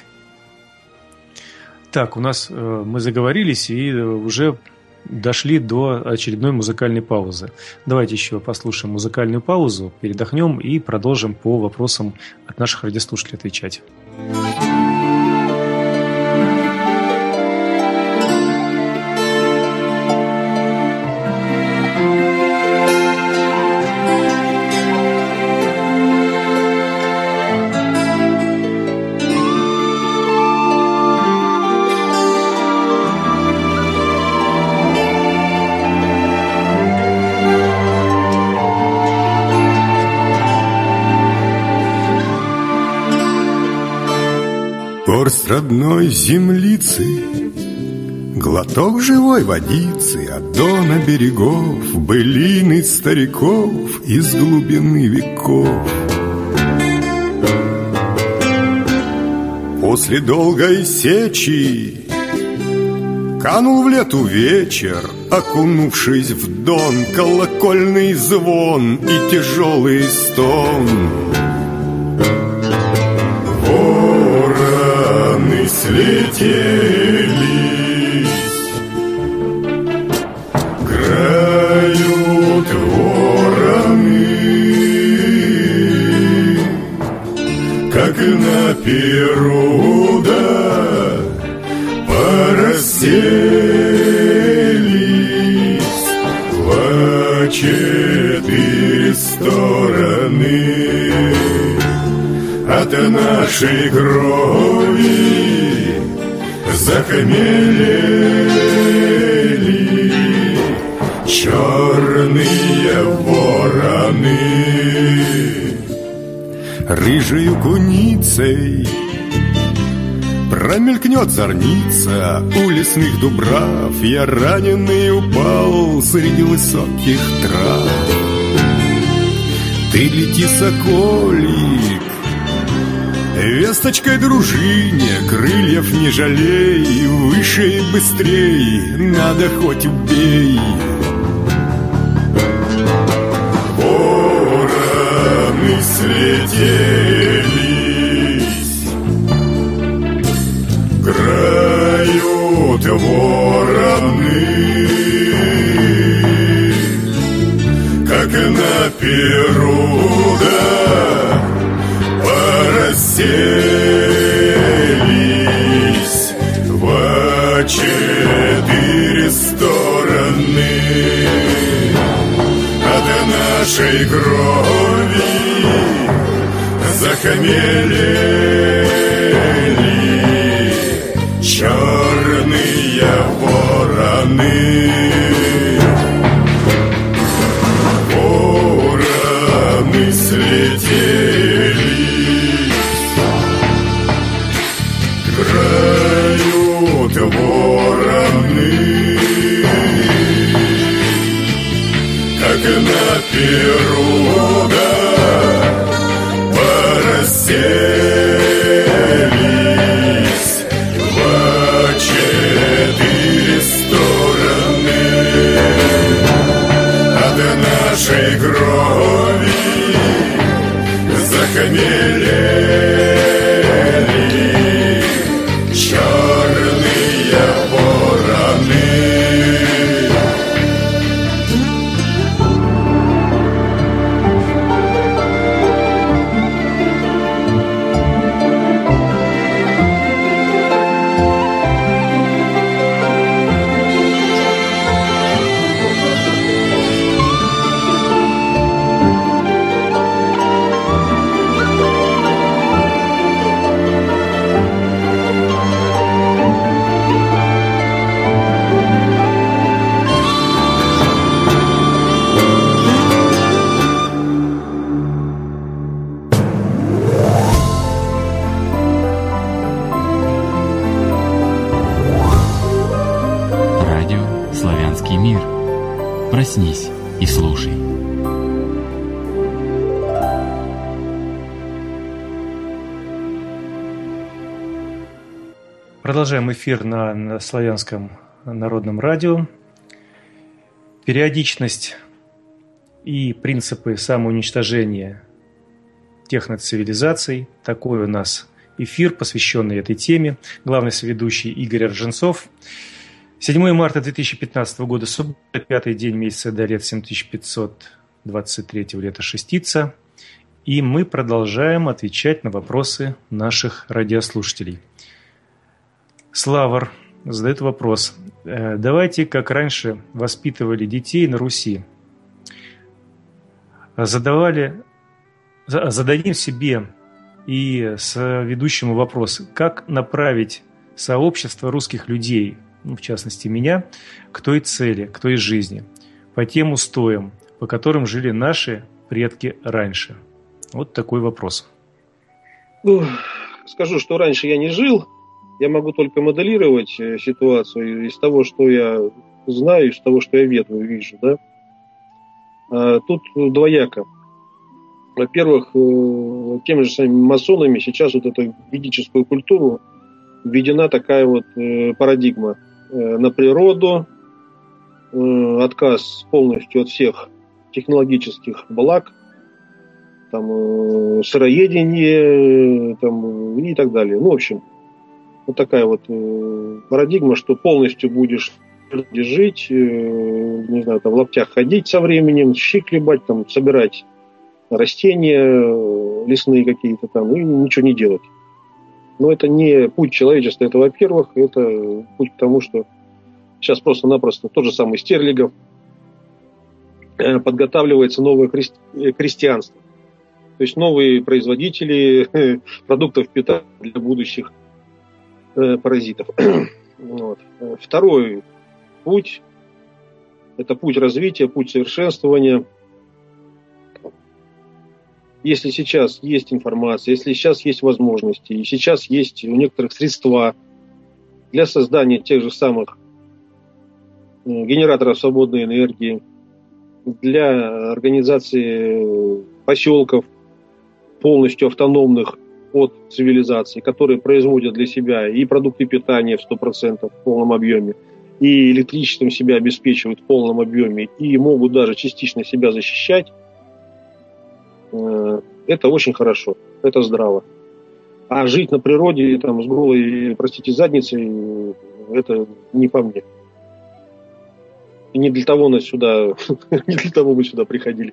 Так, у нас э, мы заговорились и уже дошли до очередной музыкальной паузы. Давайте еще послушаем музыкальную паузу, передохнем и продолжим по вопросам от наших радиослушателей отвечать. Горсть родной землицы Глоток живой водицы от дона берегов, былины стариков из глубины веков. После долгой сечи канул в лету вечер, окунувшись в дон, колокольный звон и тяжелый стон. Вороны слетелись, грают вороны, как на перу, да, порасселись во четыре стороны. От нашей крови захмелели черные вороны. Рыжею куницей промелькнет зорница у лесных дубрав. Я раненый упал среди высоких трав. Ты лети, соколик, весточкой дружине, крыльев не жалей, выше и быстрей, надо хоть убей. Вороны слетелись, грают вороны, как на перу, да, порасселись во четыре стороны. От нашей крови захмелели черные вороны. Вороны слетелись, грают вороны, как на перу, да, порасселись во четыре стороны. От нашей крови захмелели черные вороны. Проснись и слушай. Продолжаем эфир на, на Славянском народном радио. Периодичность и принципы самоуничтожения техноцивилизаций. Такой у нас эфир, посвященный этой теме. Главный соведущий Игорь Рженцов. седьмое марта две тысячи пятнадцатого года, суббота, пятый день месяца до лет семь тысяч пятьсот двадцать третьего лета шестица. И мы продолжаем отвечать на вопросы наших радиослушателей. Славор задает вопрос. Давайте, как раньше воспитывали детей на Руси. Задавали, зададим себе и соведущему вопрос, как направить сообщество русских людей, в частности меня, к той цели, к той жизни, по тем устоям, по которым жили наши предки раньше. Вот такой вопрос. Ну, скажу, что раньше я не жил Я могу только моделировать ситуацию из того, что я знаю, из того, что я ведаю, вижу. Да? А тут двояко. Во-первых, теми же самыми масонами сейчас вот эту ведическую культуру введена такая вот парадигма на природу, отказ полностью от всех технологических благ, там, сыроедение там, и так далее. Ну, в общем, вот такая вот парадигма, что полностью будешь жить, не знаю, там, в лаптях ходить со временем, щи хлебать, там, собирать растения лесные какие-то там и ничего не делать. Но это не путь человечества, это, во-первых, это путь к тому, что сейчас просто-напросто тот же самый Стерлигов подготавливается новое христи- христианство. То есть новые производители продуктов питания для будущих паразитов. Вот. Второй путь – это путь развития, путь совершенствования. Если сейчас есть информация, если сейчас есть возможности, и сейчас есть у некоторых средства для создания тех же самых генераторов свободной энергии, для организации поселков полностью автономных от цивилизации, которые производят для себя и продукты питания в сто процентов в полном объеме, и электричеством себя обеспечивают в полном объеме, и могут даже частично себя защищать, это очень хорошо, это здраво. А жить на природе там, с голой, простите, задницей, это не по мне. И не для того нас сюда, не для того мы сюда приходили.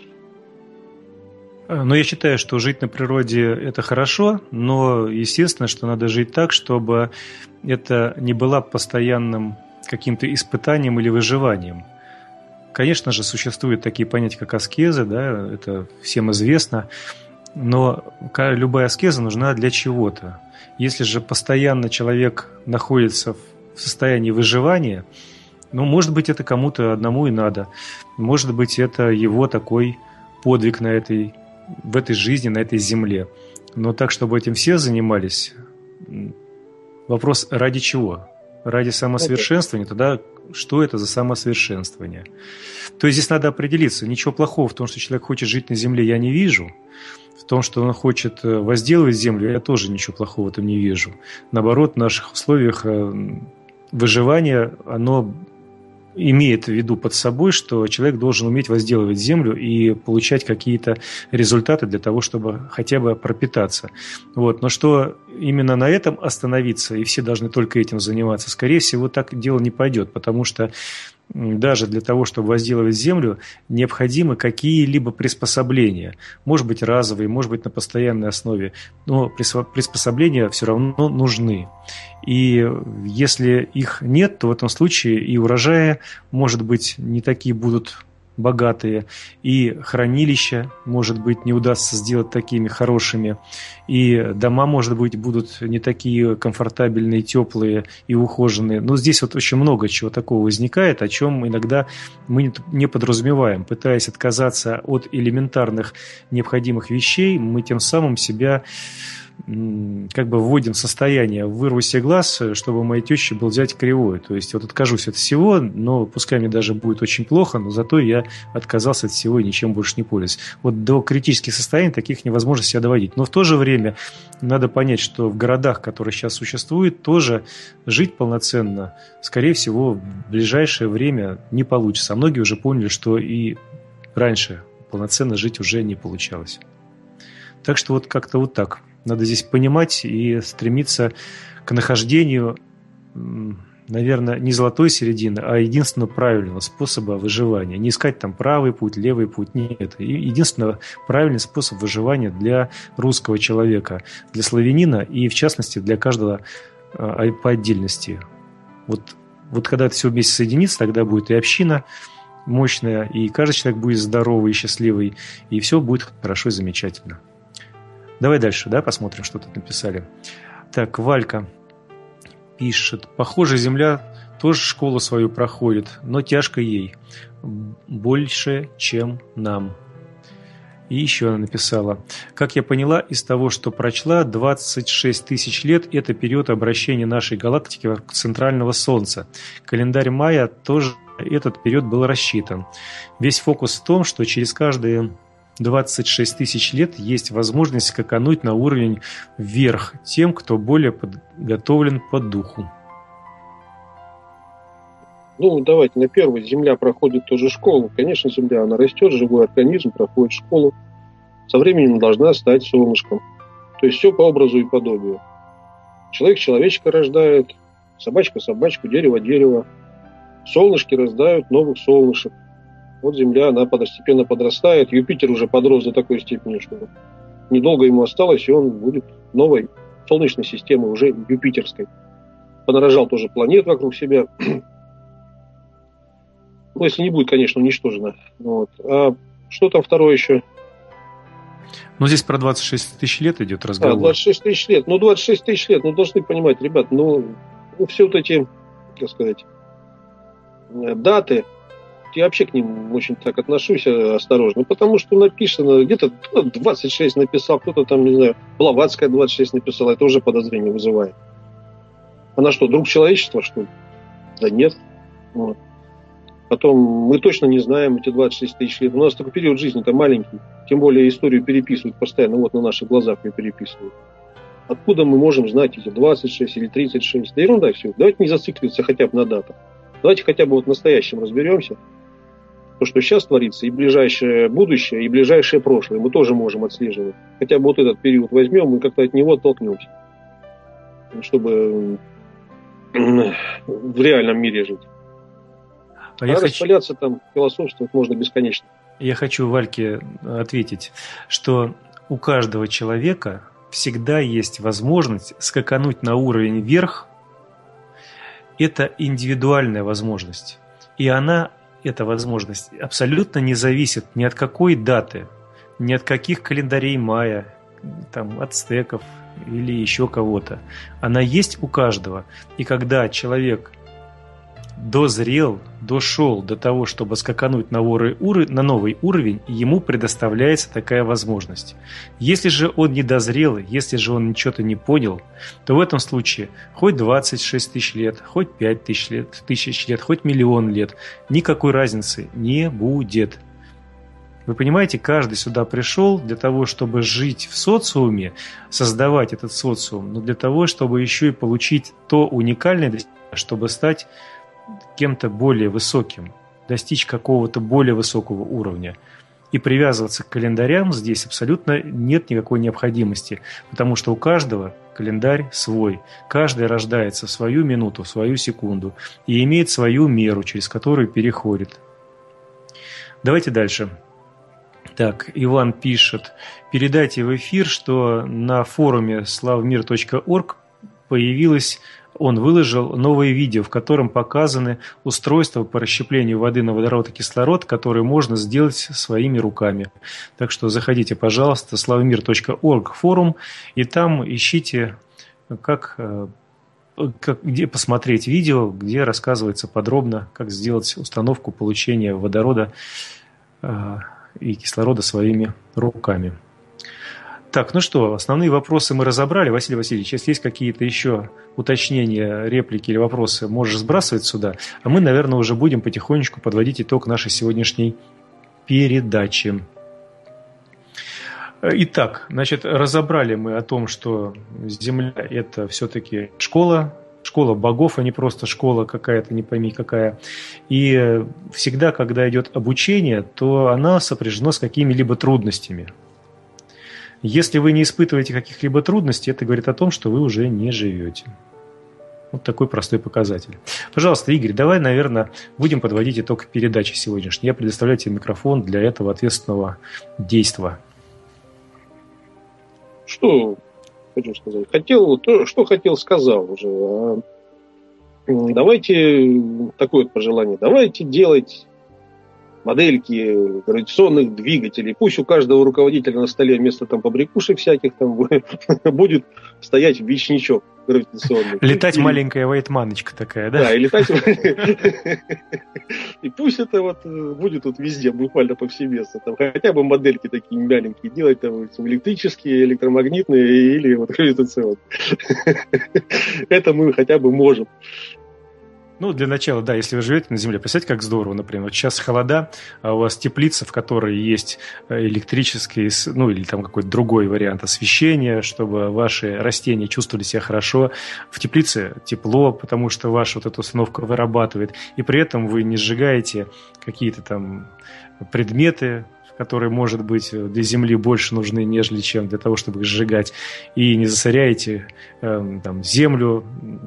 Но я считаю, что жить на природе – это хорошо, но естественно, что надо жить так, чтобы это не было постоянным каким-то испытанием или выживанием. Конечно же, существуют такие понятия, как аскеза, да, это всем известно, но любая аскеза нужна для чего-то. Если же постоянно человек находится в состоянии выживания, ну, может быть, это кому-то одному и надо. Может быть, это его такой подвиг на этой, в этой жизни, на этой земле. Но так, чтобы этим все занимались, вопрос ради чего? Ради самосовершенствования? Тогда что это за самосовершенствование? То есть здесь надо определиться. Ничего плохого в том, что человек хочет жить на земле, я не вижу. В том, что он хочет возделывать землю, я тоже ничего плохого в этом не вижу. Наоборот, в наших условиях выживания, оно имеет в виду под собой, что человек должен уметь возделывать землю и получать какие-то результаты для того, чтобы хотя бы пропитаться. Вот. Но что именно на этом остановиться, и все должны только этим заниматься, скорее всего, так дело не пойдет, потому что даже для того, чтобы возделывать землю, необходимы какие-либо приспособления. Может быть, разовые, может быть, на постоянной основе, но приспособления все равно нужны. И если их нет, то в этом случае и урожаи, может быть, не такие будут богатые, и хранилища, может быть, не удастся сделать такими хорошими, и дома, может быть, будут не такие комфортабельные, теплые и ухоженные. Но здесь вот очень много чего такого возникает, о чем иногда мы не подразумеваем. Пытаясь отказаться от элементарных необходимых вещей, мы тем самым себя как бы вводим в состояние «вырву себе глаз, чтобы у моей тещи был зять кривой». То есть вот откажусь от всего, но пускай мне даже будет очень плохо, но зато я отказался от всего и ничем больше не пользуюсь. Вот до критических состояний таких невозможно себя доводить. Но в то же время надо понять, что в городах, которые сейчас существуют, тоже жить полноценно, скорее всего, в ближайшее время не получится. А многие уже поняли, что и раньше полноценно жить уже не получалось. Так что вот как-то вот так. Надо здесь понимать и стремиться к нахождению, наверное, не золотой середины, а единственного правильного способа выживания. Не искать там правый путь, левый путь. Нет. Единственный правильный способ выживания для русского человека, для славянина и, в частности, для каждого по отдельности. Вот, вот когда это все вместе соединится, тогда будет и община мощная, и каждый человек будет здоровый и счастливый, и все будет хорошо и замечательно. Давай дальше, да, посмотрим, что тут написали. Так, Валька пишет. Похоже, Земля тоже школу свою проходит, но тяжко ей. Больше, чем нам. И еще она написала: как я поняла из того, что прочла, двадцать шесть тысяч лет – это период обращения нашей галактики вокруг центрального Солнца. Календарь майя тоже этот период был рассчитан. Весь фокус в том, что через каждые двадцать шесть тысяч лет есть возможность скакануть на уровень вверх тем, кто более подготовлен по духу. Ну, давайте, на первой Земля проходит тоже школу. Конечно, Земля, она растет, живой организм проходит школу. Со временем должна стать солнышком. То есть все по образу и подобию. Человек человечка рождает, собачка собачку, дерево дерево. Солнышки рождают новых солнышек. Вот Земля, она постепенно подрастает. Юпитер уже подрос до такой степени, что недолго ему осталось, и он будет новой Солнечной системой, уже юпитерской. Понарожал тоже планет вокруг себя. Ну, если не будет, конечно, уничтожено. Вот. А что там второе еще? Ну, здесь про двадцать шесть тысяч лет идет разговор. А, двадцать шесть тысяч лет. Ну, двадцать шесть тысяч лет. Ну, должны понимать, ребят, ну, ну все вот эти, как сказать, даты, я вообще к ним очень так отношусь осторожно, потому что написано, где-то кто-то двадцать шесть написал, кто-то там, не знаю, Блаватская двадцать шесть написала, это уже подозрение вызывает. Она что, друг человечества, что ли? Да нет. Вот. Потом мы точно не знаем эти двадцать шесть тысяч лет. У нас такой период жизни-то маленький. Тем более историю переписывают постоянно. Вот на наших глазах ее переписывают. Откуда мы можем знать эти двадцать шесть или тридцать шесть? Да ерунда все. Давайте не зацикливаться хотя бы на датах. Давайте хотя бы вот в настоящем разберемся. То, что сейчас творится, и ближайшее будущее, и ближайшее прошлое мы тоже можем отслеживать. Хотя бы вот этот период возьмем и как-то от него оттолкнемся. Чтобы в реальном мире жить. А, а я распыляться хочу... там, философствовать можно бесконечно. Я хочу Вальке ответить, что у каждого человека всегда есть возможность скакануть на уровень вверх. Это индивидуальная возможность. И она, эта возможность, абсолютно не зависит ни от какой даты, ни от каких календарей майя, там, ацтеков или еще кого-то. Она есть у каждого. И когда человек дозрел, дошел до того, чтобы скакануть на, воры, уры, на новый уровень, ему предоставляется такая возможность. Если же он не дозрел, если же он ничего-то не понял, то в этом случае хоть двадцать шесть тысяч лет, хоть пять тысяч лет, тысяч лет, хоть миллион лет, никакой разницы не будет. Вы понимаете, каждый сюда пришел для того, чтобы жить в социуме, создавать этот социум, но для того, чтобы еще и получить то уникальное, чтобы стать кем-то более высоким, достичь какого-то более высокого уровня. И привязываться к календарям здесь абсолютно нет никакой необходимости, потому что у каждого календарь свой. Каждый рождается в свою минуту, в свою секунду и имеет свою меру, через которую переходит. Давайте дальше. Так, Иван пишет: передайте в эфир, что на форуме славмир точка орг появилось, он выложил новое видео, в котором показаны устройства по расщеплению воды на водород и кислород, которые можно сделать своими руками. Так что заходите, пожалуйста, славмир точка орг форум, и там ищите, как, как, где посмотреть видео, где рассказывается подробно, как сделать установку получения водорода и кислорода своими руками. Так, ну что, основные вопросы мы разобрали. Василий Васильевич, если есть какие-то еще уточнения, реплики или вопросы, можешь сбрасывать сюда. А мы, наверное, уже будем потихонечку подводить итог нашей сегодняшней передачи. Итак, значит, разобрали мы о том, что Земля – это все-таки школа, школа богов, а не просто школа какая-то, не пойми какая. И всегда, когда идет обучение, то она сопряжена с какими-либо трудностями. Если вы не испытываете каких-либо трудностей, это говорит о том, что вы уже не живете. Вот такой простой показатель. Пожалуйста, Игорь, давай, наверное, будем подводить итог передачи сегодняшней. Я предоставляю тебе микрофон для этого ответственного действия. Что хочу сказать? Хотел, то, что хотел, сказал уже. Давайте, такое вот пожелание, давайте делать модельки гравитационных двигателей. Пусть у каждого руководителя на столе вместо там побрякушек всяких там будет стоять вещничок гравитационный. Летать и, маленькая вайтманочка такая, да? Да, и летать. И пусть это вот будет тут везде, буквально повсеместно. Там хотя бы модельки такие маленькие делать, там электрические, электромагнитные или вот гравитационные. Это мы хотя бы можем. Ну, для начала, да, если вы живете на Земле, представьте, как здорово, например, вот сейчас холода, а у вас теплица, в которой есть электрический, ну, или там какой-то другой вариант освещения, чтобы ваши растения чувствовали себя хорошо. В теплице тепло, потому что ваша вот эта установка вырабатывает, и при этом вы не сжигаете какие-то там предметы, которые, может быть, для Земли больше нужны, нежели чем для того, чтобы их сжигать, и не засоряете э, там, землю,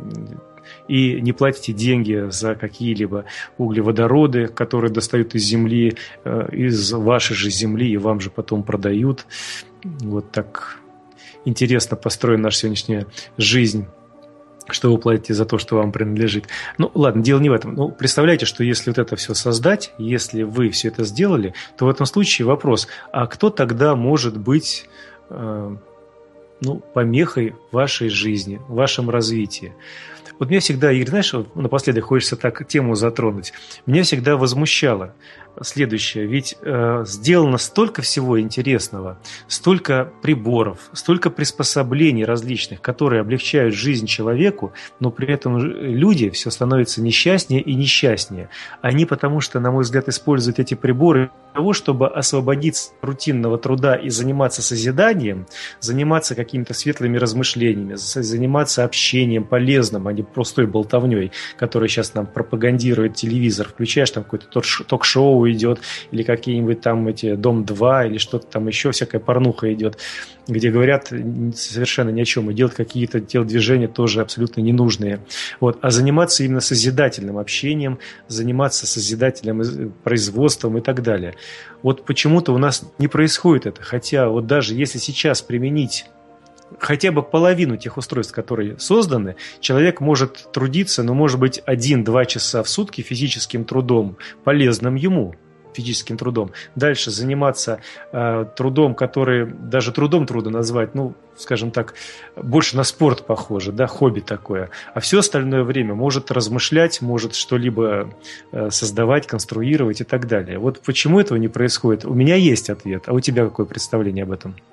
и не платите деньги за какие-либо углеводороды, которые достают из земли, из вашей же земли, и вам же потом продают. Вот так интересно построена наша сегодняшняя жизнь, что вы платите за то, что вам принадлежит. Ну, ладно, дело не в этом. Ну, представляете, что если вот это все создать, если вы все это сделали, то в этом случае вопрос, а кто тогда может быть э, ну, помехой вашей жизни, в вашем развитии? Вот меня всегда, Игорь, знаешь, вот напоследок хочется так тему затронуть. Меня всегда возмущало следующее. Ведь э, сделано столько всего интересного, столько приборов, столько приспособлений различных, которые облегчают жизнь человеку, но при этом люди все становятся несчастнее и несчастнее. Они потому что, на мой взгляд, используют эти приборы для того, чтобы освободиться от рутинного труда и заниматься созиданием, заниматься какими-то светлыми размышлениями, заниматься общением полезным, а не простой болтовней, которую сейчас нам пропагандирует телевизор. Включаешь, там какое-то ток-шоу идет, или какие-нибудь там эти Дом-два, или что-то там еще, всякая порнуха идет, где говорят совершенно ни о чем, и делают какие-то телодвижения тоже абсолютно ненужные. Вот. А заниматься именно созидательным общением, заниматься созидательным производством и так далее. Вот почему-то у нас не происходит это, хотя вот даже если сейчас применить хотя бы половину тех устройств, которые созданы, человек может трудиться, ну, может быть, один-два часа в сутки физическим трудом, полезным ему физическим трудом. Дальше заниматься э, трудом, который даже трудом трудно назвать, ну, скажем так, больше на спорт похоже, да, хобби такое. А все остальное время может размышлять, может что-либо э, создавать, конструировать и так далее. Вот почему этого не происходит? У меня есть ответ, а у тебя какое представление об этом?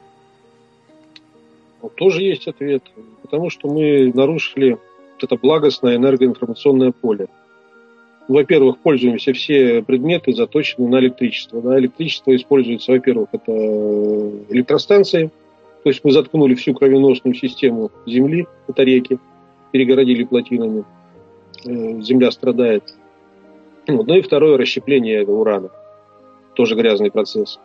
Тоже есть ответ. Потому что мы нарушили вот это благостное энергоинформационное поле. Во-первых, пользуемся все предметы, заточены на электричество. Да, электричество используется, во-первых, это электростанции. То есть мы заткнули всю кровеносную систему Земли, это реки, перегородили плотинами. Земля страдает. Ну и второе, расщепление урана. Тоже грязный процесс.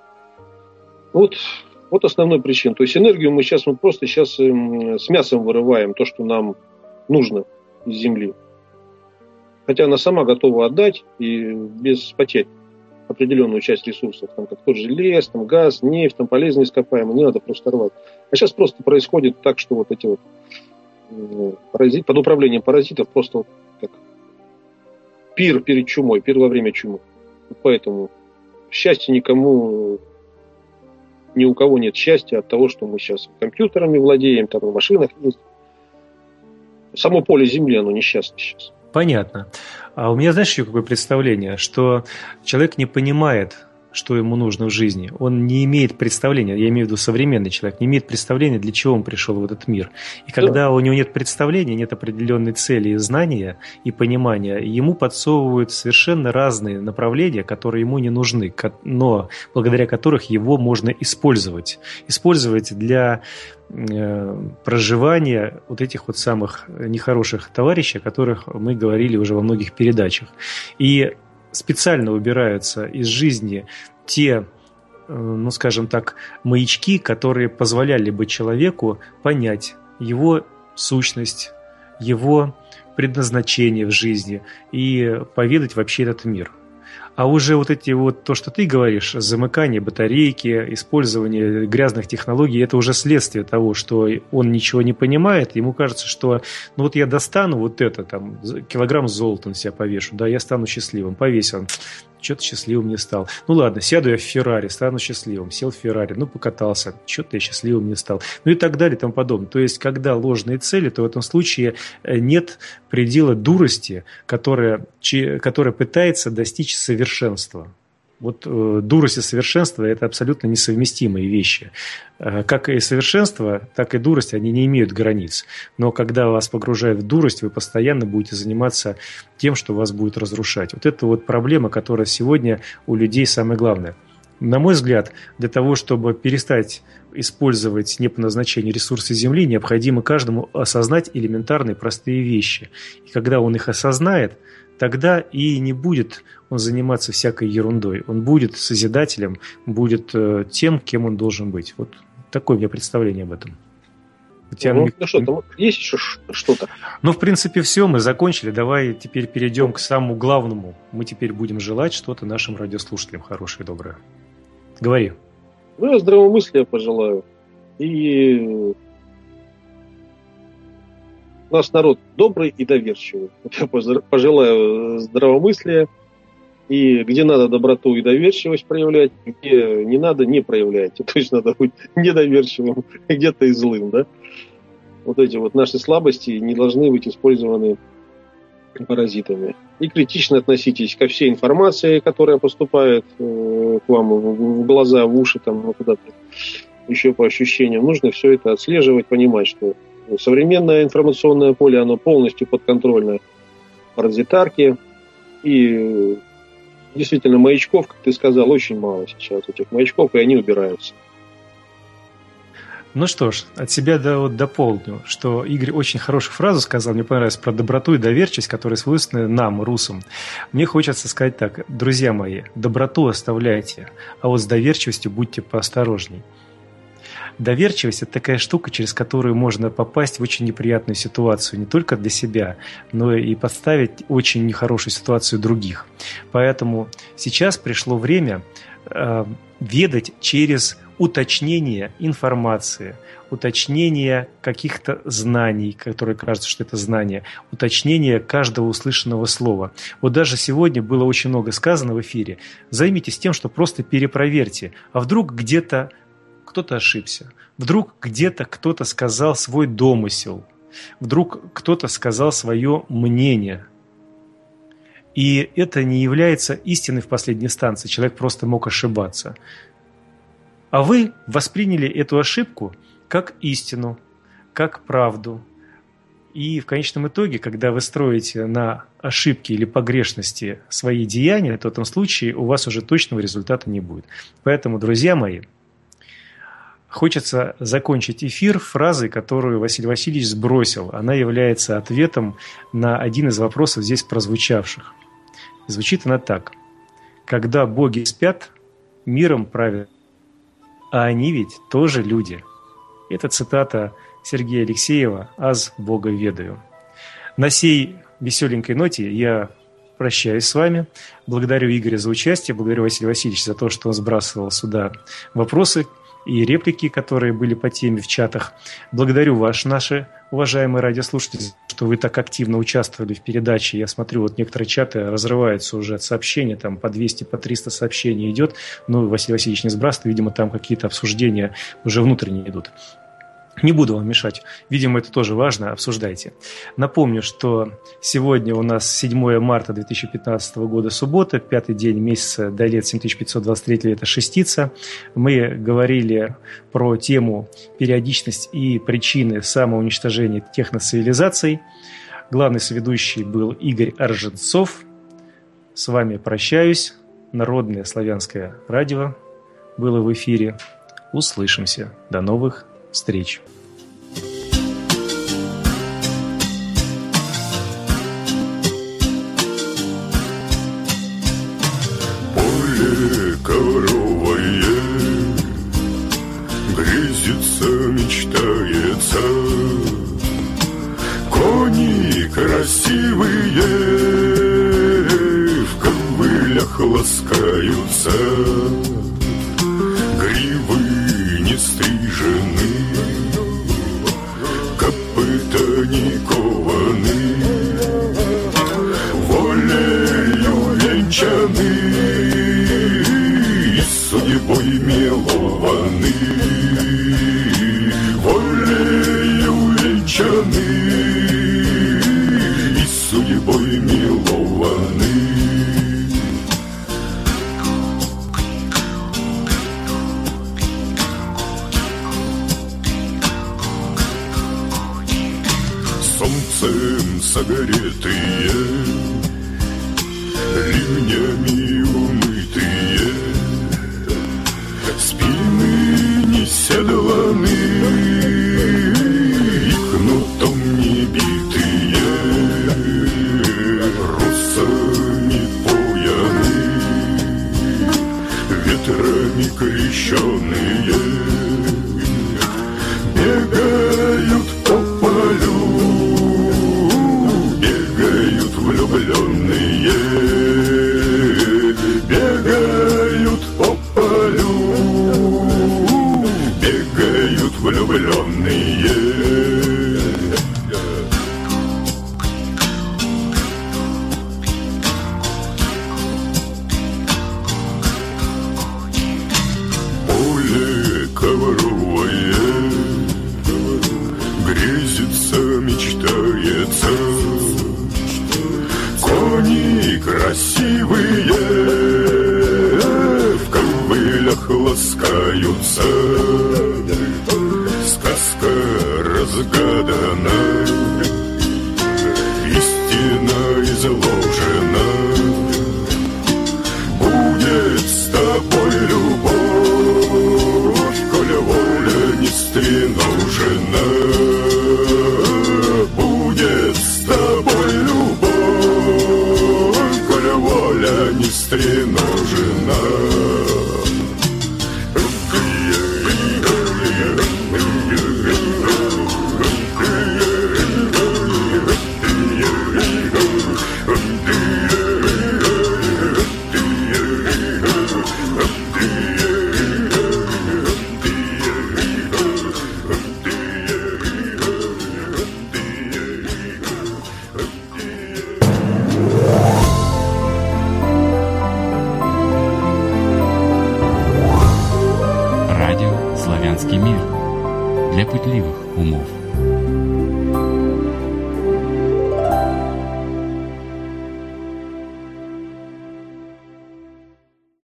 Вот, вот основной причина. То есть энергию мы сейчас мы просто сейчас с мясом вырываем то, что нам нужно из Земли. Хотя она сама готова отдать и без потерь определенную часть ресурсов, там, как тот же лес, там, газ, нефть, там, полезные ископаемые, не надо просто рвать. А сейчас просто происходит так, что вот эти вот э, паразиты, под управлением паразитов просто вот как пир перед чумой, пир во время чумы. Поэтому счастья никому, ни у кого нет счастья от того, что мы сейчас компьютерами владеем, там, в машинах есть. Само поле Земли, оно несчастно сейчас. Понятно. А у меня, знаешь, еще какое представление, что человек не понимает, что ему нужно в жизни. Он не имеет представления, я имею в виду современный человек, не имеет представления, для чего он пришел в этот мир. И когда да. у него нет представления, нет определенной цели и знания, и понимания, ему подсовывают совершенно разные направления, которые ему не нужны, но благодаря которых его можно использовать. Использовать для проживания вот этих вот самых нехороших товарищей, о которых мы говорили уже во многих передачах. И специально убираются из жизни те, ну, скажем так, маячки, которые позволяли бы человеку понять его сущность, его предназначение в жизни и поведать вообще этот мир. А уже вот эти вот, то, что ты говоришь, замыкание батарейки, использование грязных технологий, это уже следствие того, что он ничего не понимает, ему кажется, что ну вот я достану вот это, там, килограмм золота на себя повешу, да, я стану счастливым, повесил. что-то счастливым не стал. Ну ладно, сяду я в Феррари, стану счастливым. Сел в Феррари, ну покатался, что-то я счастливым не стал. Ну и так далее и тому подобное. То есть, когда ложные цели, то в этом случае нет предела дурости, которая, которая пытается достичь совершенства. Вот э, дурость и совершенство – это абсолютно несовместимые вещи. Э, как и совершенство, так и дурость, они не имеют границ. Но когда вас погружают в дурость, вы постоянно будете заниматься тем, что вас будет разрушать. Вот это вот проблема, которая сегодня у людей самая главная. На мой взгляд, для того, чтобы перестать использовать не по назначению ресурсы Земли, необходимо каждому осознать элементарные простые вещи. И когда он их осознает, тогда и не будет он заниматься всякой ерундой. Он будет созидателем, будет э, тем, кем он должен быть. Вот такое у меня представление об этом. У тебя... Ну, ну что, там есть еще что-то? Ну, в принципе, все, мы закончили. Давай теперь перейдем к самому главному. Мы теперь будем желать что-то нашим радиослушателям хорошее и доброе. Говори. Ну, я здравомыслия пожелаю. И у нас народ добрый и доверчивый. Я пожелаю здравомыслия. И где надо доброту и доверчивость проявлять, где не надо, не проявляйте. То есть надо быть недоверчивым, где-то и злым, да? Вот эти вот наши слабости не должны быть использованы паразитами. И критично относитесь ко всей информации, которая поступает э, к вам в, в глаза, в уши, там, ну, куда-то еще по ощущениям. Нужно все это отслеживать, понимать, что современное информационное поле, оно полностью подконтрольно паразитарке. И действительно, маячков, как ты сказал, очень мало сейчас этих маячков, и они убираются. Ну что ж, от себя да, вот дополню, что Игорь очень хорошую фразу сказал, мне понравилось, про доброту и доверчивость, которые свойственны нам, русам. Мне хочется сказать так: друзья мои, доброту оставляйте, а вот с доверчивостью будьте поосторожней. Доверчивость – это такая штука, через которую можно попасть в очень неприятную ситуацию не только для себя, но и подставить очень нехорошую ситуацию других. Поэтому сейчас пришло время э, ведать через уточнение информации, уточнение каких-то знаний, которые кажутся, что это знания, уточнение каждого услышанного слова. Вот даже сегодня было очень много сказано в эфире. Займитесь тем, что просто перепроверьте, а вдруг где-то кто-то ошибся, вдруг где-то кто-то сказал свой домысел, вдруг кто-то сказал свое мнение. И это не является истиной в последней инстанции, человек просто мог ошибаться. А вы восприняли эту ошибку как истину, как правду. И в конечном итоге, когда вы строите на ошибки или погрешности свои деяния, то в этом случае у вас уже точного результата не будет. Поэтому, друзья мои, хочется закончить эфир фразой, которую Василий Васильевич сбросил. Она является ответом на один из вопросов здесь прозвучавших. Звучит она так: «Когда боги спят, миром правят, а они ведь тоже люди». Это цитата Сергея Алексеева «Аз Бога ведаю». На сей веселенькой ноте я прощаюсь с вами. Благодарю Игоря за участие, благодарю Василия Васильевича за то, что он сбрасывал сюда вопросы и реплики, которые были по теме в чатах. Благодарю вас, наши уважаемые радиослушатели, что вы так активно участвовали в передаче. Я смотрю, вот некоторые чаты разрываются уже от сообщений, там по двести, по триста сообщений идет. Ну, Василий Васильевич не сбрасывает, видимо, там какие-то обсуждения уже внутренние идут. Не буду вам мешать. Видимо, это тоже важно. Обсуждайте. Напомню, что сегодня у нас седьмое марта две тысячи пятнадцатого года, суббота, пятый день месяца до лет семь тысяч пятьсот двадцать три лета шестица. Мы говорили про тему периодичность и причины самоуничтожения техноцивилизаций. Главный соведущий был Игорь Арженцов. С вами прощаюсь. Народное славянское радио было в эфире. Услышимся. До новых встреч. Поле коровое грезится, мечтается, кони красивые в ковылях ласкаются, гривы не стрижены, копыта не кованы, волею венчаны. волей увенчаны и судьбой милованы. Солнцем согретые, ливнями умытые, спины не седланы и кнутом не битые, русами пояны, ветрами крещеные, бегают по полю, бегают влюбленные, бегают по полю, бегают влюбленные. Поле ковровое грезится, мечтается, кони красивые в ковылях ласкаются, сказка разгадана, истина изложена, будет с тобой любовь, коли воля не стреножена, будет с тобой любовь, коли воля не стреножена. Радио «Славянский мир» для пытливых умов.